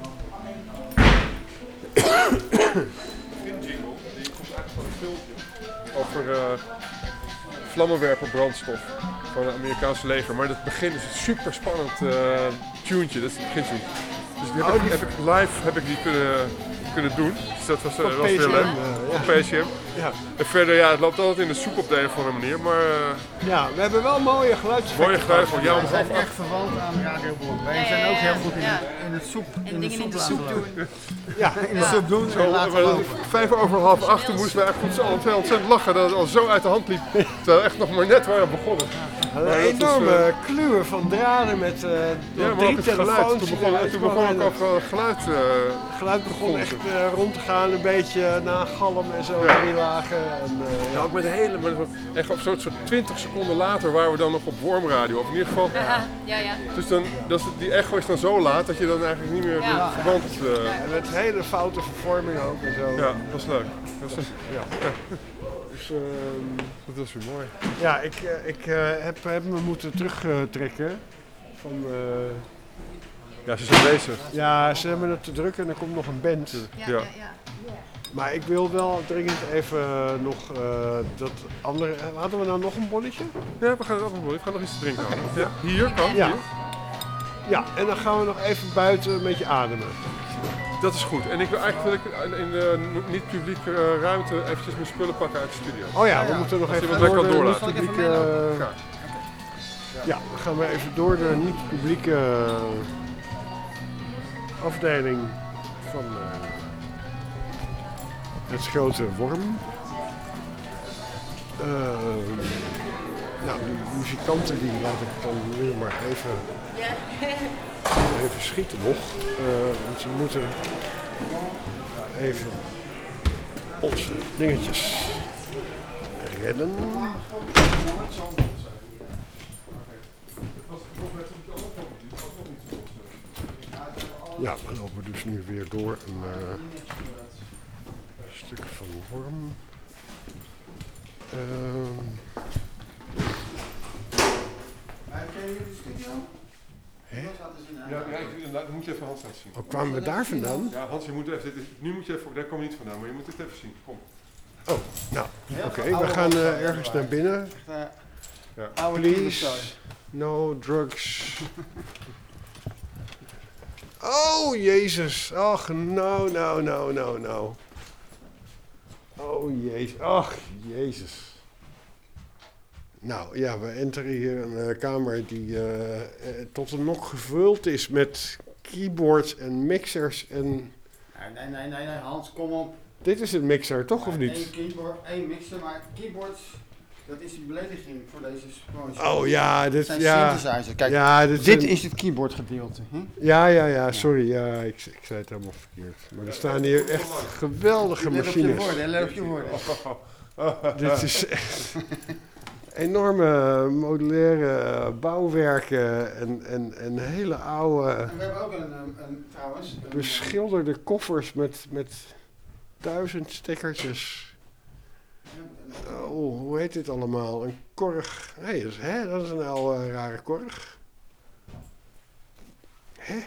Over vlammenwerper brandstof van het Amerikaanse leger. Maar het begin is een super spannend tuentje, dat is het begintune. Dus die heb ik live kunnen doen. Dus dat was weer leuk. Op PCM. Ja. En verder, het loopt altijd in de soep op de een of andere manier. Maar, ja, we hebben wel mooie geluidseffecten. Mooie geluiden. Ja, we zijn echt verwant aan Radio Bron. Wij zijn ook heel goed in het soep. En dingen in de soep doen. Ja, in de soep doen. Zo, 7:05 moesten we echt ontzettend lachen dat het al zo uit de hand liep. Terwijl we echt nog maar net waren begonnen. Een enorme kluwen van draden met drie telefoons. Toen begon ook al geluid. Het geluid begon echt rond te gaan, een beetje na galm en zo. Drie lagen. Ja, ook met de hele. Echt op soort 20 seconden later waren we dan nog op Wormradio. Of in ieder geval. Ja. Dus dan, die echo is dan zo laat dat je dan eigenlijk niet meer verband. En met hele foute vervorming ook en zo. Ja, dat was leuk. Dus, dat was weer mooi. Ja, ik heb me moeten terugtrekken van... Ja, ze zijn bezig. Ja, ze hebben het te druk en er komt nog een band. Ja. Maar ik wil wel dringend even nog dat andere... Hadden we nou nog een bolletje? Ja, we gaan nog een bolletje. We gaan nog iets te drinken halen. Ja. Hier kan. Ja. Hier. Ja, en dan gaan we nog even buiten een beetje ademen. Dat is goed. En ik wil eigenlijk in de niet-publieke ruimte eventjes mijn spullen pakken uit de studio. Oh ja, we moeten nog even door de niet-publieke... Ja, dan gaan we even door de niet-publieke afdeling van het grote Worm. Nou, die muzikanten die laat ik dan nu maar even Even schieten nog. Want we moeten even onze dingetjes redden. Ja, we lopen dus nu weer door een stuk van Worm. Ken je de studio? Hè? Ja, moet je even Hans laten zien. Oh, kwamen we daar vandaan? Ja, Hans, je moet even, nu moet je even, daar kom je niet vandaan, maar je moet het even zien. Kom. Oh, nou, oké, we gaan ergens naar binnen. Ja. Please, no drugs. Oh, Jezus. Ach, nou. Oh, Jezus. Ach, Jezus. Nou, ja, we enteren hier een kamer die tot een nok gevuld is met keyboards en mixers en... Nee, Hans, kom op. Dit is een mixer, toch, of niet? Eén keyboard, één mixer, maar keyboards, dat is een belediging voor deze promotie. Oh ja, dit zijn ja. synthesizer. Kijk, ja, dit is het keyboard gedeelte. Hm? Ja, sorry, ja, ik zei het helemaal verkeerd. Maar er staan hier echt geweldige machines. Let op je woorden. Dit is echt enorme modulaire bouwwerken en hele oude... En we hebben ook trouwens... beschilderde koffers met 1000 stickertjes. Oh, hoe heet dit allemaal? Een korg. Hey, dat is een oude rare korg. Hè?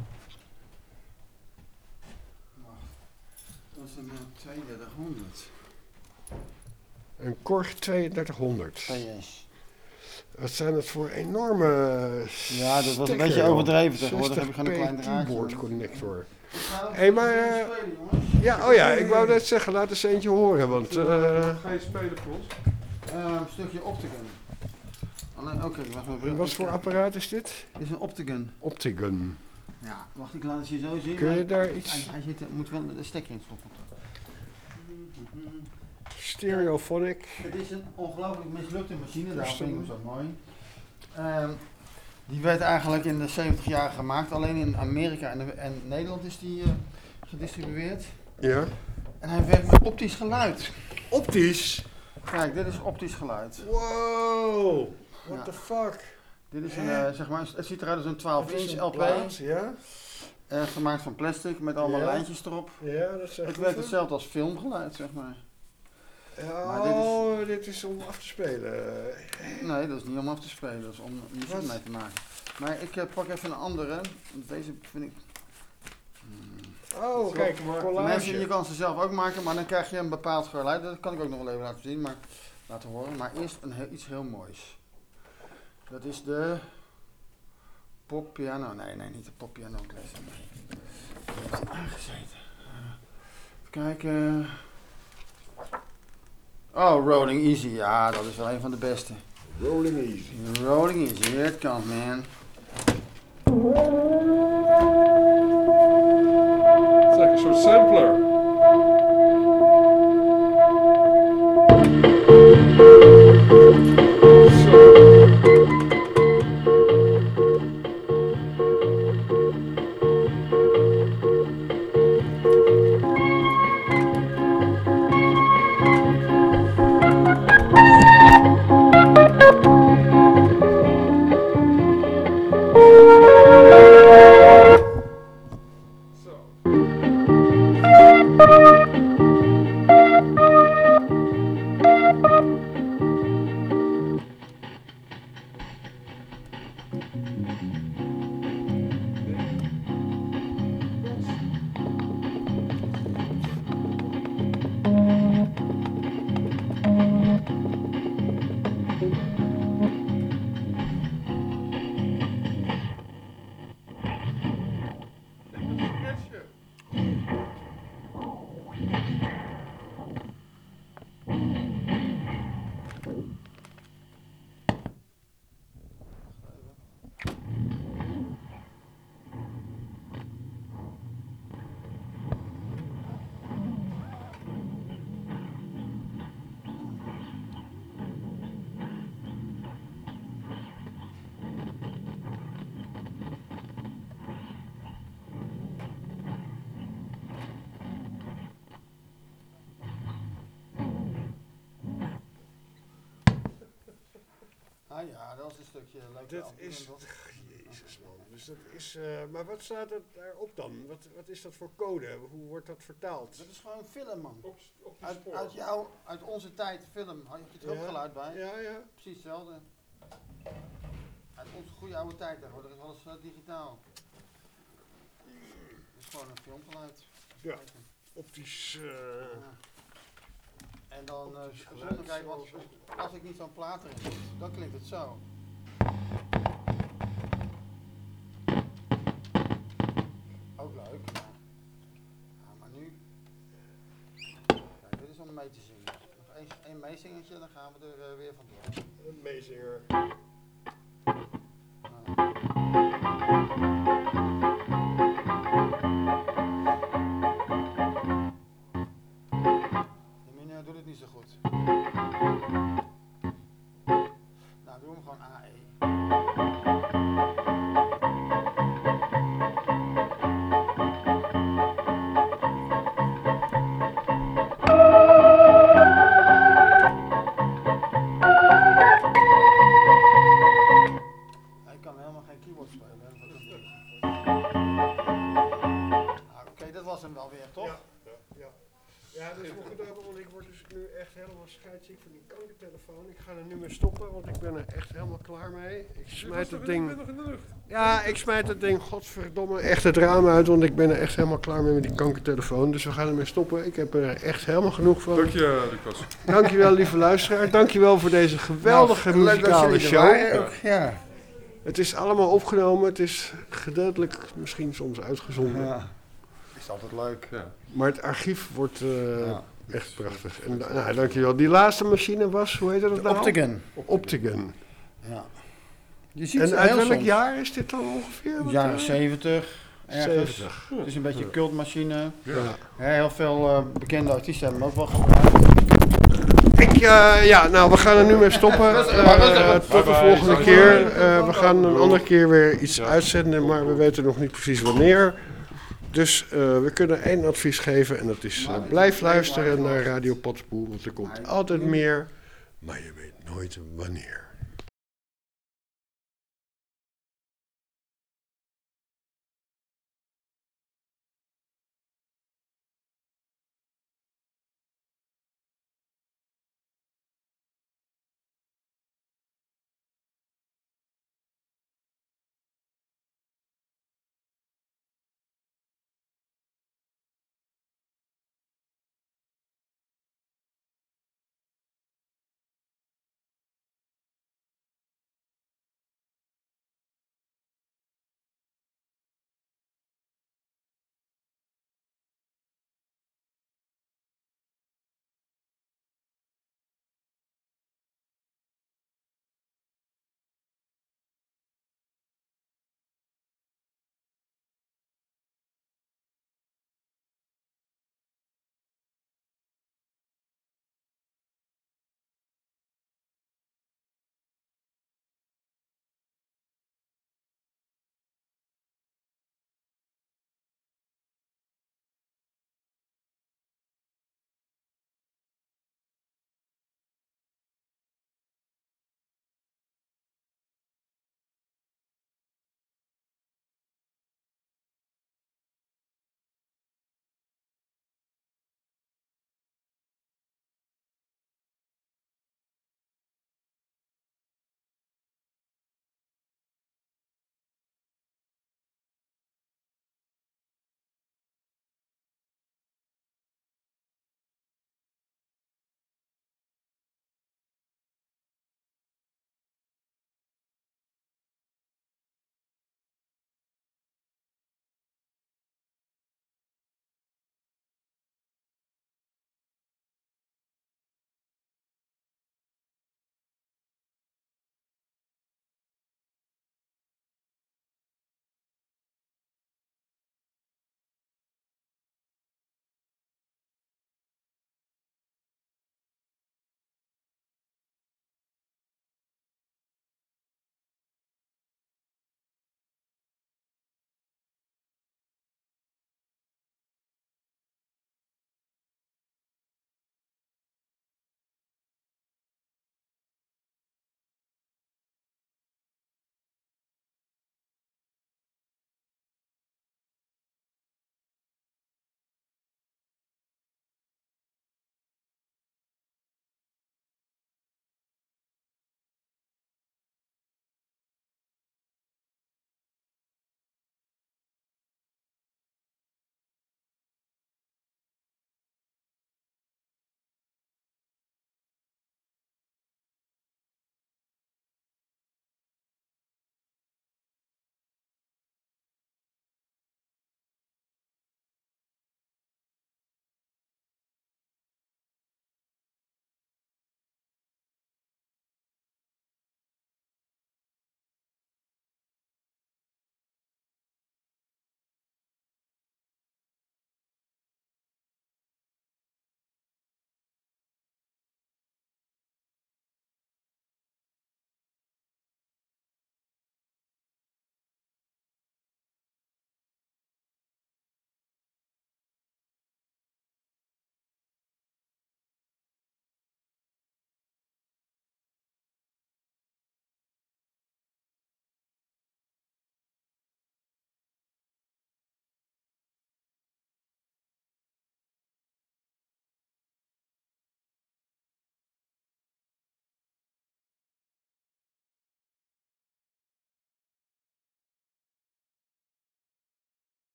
Dat is een 3200. Een korg 3200. PS. Wat zijn dat voor enorme... Ja, dat was een beetje overdreven tegenwoordig. Heb ik gewoon een klein draadje. Keyboard connector. Hé, maar... ja, oh ja, ik wou net zeggen, laat eens eentje horen, want... Ga je spelen voor ons? Een stukje Optigun. Oké, wacht maar. Wat voor apparaat is dit? Dit is een Optigun. Optigun. Ja, wacht, ik laat het je zo zien. Kun je daar iets... Hij moet wel de stekker in stoppen. Stereophonic. Het is een ongelooflijk mislukte machine, daarom vind ik hem zo mooi. Die werd eigenlijk in de 70 jaar gemaakt, alleen in Amerika en Nederland is die gedistribueerd. Ja. En hij werkt met optisch geluid. Optisch? Kijk, dit is optisch geluid. Wow, what the fuck? Dit is een, zeg maar, het ziet eruit als een 12-inch LP. Ja? Gemaakt van plastic met allemaal lijntjes erop. Ja, dat is echt het werkt hetzelfde als filmgeluid, zeg maar. Ja, maar dit is om af te spelen. Nee, dat is niet om af te spelen, dat is om muziek mee te maken. Maar ik pak even een andere, want deze vind ik... Oh, kijk, collage. Je kan ze zelf ook maken, maar dan krijg je een bepaald geluid. Dat kan ik ook nog wel even laten zien, maar laten horen. Maar eerst iets heel moois. Dat is de poppiano. Nee, niet de poppiano. Ik lees hem mee. Die heeft aangezeten. Even kijken. Oh, Rolling Easy. Ja, dat is wel een van de beste. Rolling Easy. Rolling Easy. Here it comes, man. Het is eigenlijk een soort sampler. Ah ja, dat is een stukje leuk. Dat is... Jezus man. Dus dat is... maar wat staat er daarop dan? Wat is dat voor code? Hoe wordt dat vertaald? Dat is gewoon film, man. Op Uit onze tijd film. Had je het geluid bij? Ja. Precies hetzelfde. Uit onze goede oude tijd tegenwoordig is alles digitaal. Het is gewoon een filmgeluid. Ja. Optisch... En dan zonder kijken, als ik niet zo'n plaat erin zit, dan klinkt het zo. Ook leuk. Ja, maar nu... Kijk, dit is om mee te zingen. Nog één meezingertje, dan gaan we er weer vandoor. Een meezinger. Doet het niet zo goed. Nou, doen we gewoon AE. Ik kan helemaal geen keyboard spelen. Oké, dat was hem wel weer, toch? Ja. Ja, dat is ongedoogd, want ik word dus nu echt helemaal scheidsziek van die kankertelefoon. Ik ga er nu mee stoppen, want ik ben er echt helemaal klaar mee. Ik smijt het ding... Ja, ik smijt het ding, godverdomme, echt het raam uit, want ik ben er echt helemaal klaar mee met die kankertelefoon. Dus we gaan ermee stoppen. Ik heb er echt helemaal genoeg van. Dank je, Lucas. Dankjewel, lieve luisteraar. Dankjewel voor deze geweldige muzikale show. Ja. Het is allemaal opgenomen. Het is gedeeltelijk misschien soms uitgezonden. Ja. Is altijd leuk. Ja. Maar het archief wordt echt prachtig. En, nou, dankjewel. Die laatste machine was, hoe heet dat nou? Optigan. Optigan. Ja. Je ziet en uit welk soms. jaar is dit dan ongeveer? Jaren 70. Ergens. 70. Het is een beetje een cultmachine. Ja. Heel veel bekende artiesten hebben hem ook wel gebruikt. Nou, we gaan er nu mee stoppen. Tot de volgende keer. We gaan een andere keer weer iets uitzenden, maar we weten nog niet precies wanneer. Dus we kunnen 1 advies geven en dat is blijf luisteren naar Radio Potterpoel, want er komt altijd meer, maar je weet nooit wanneer.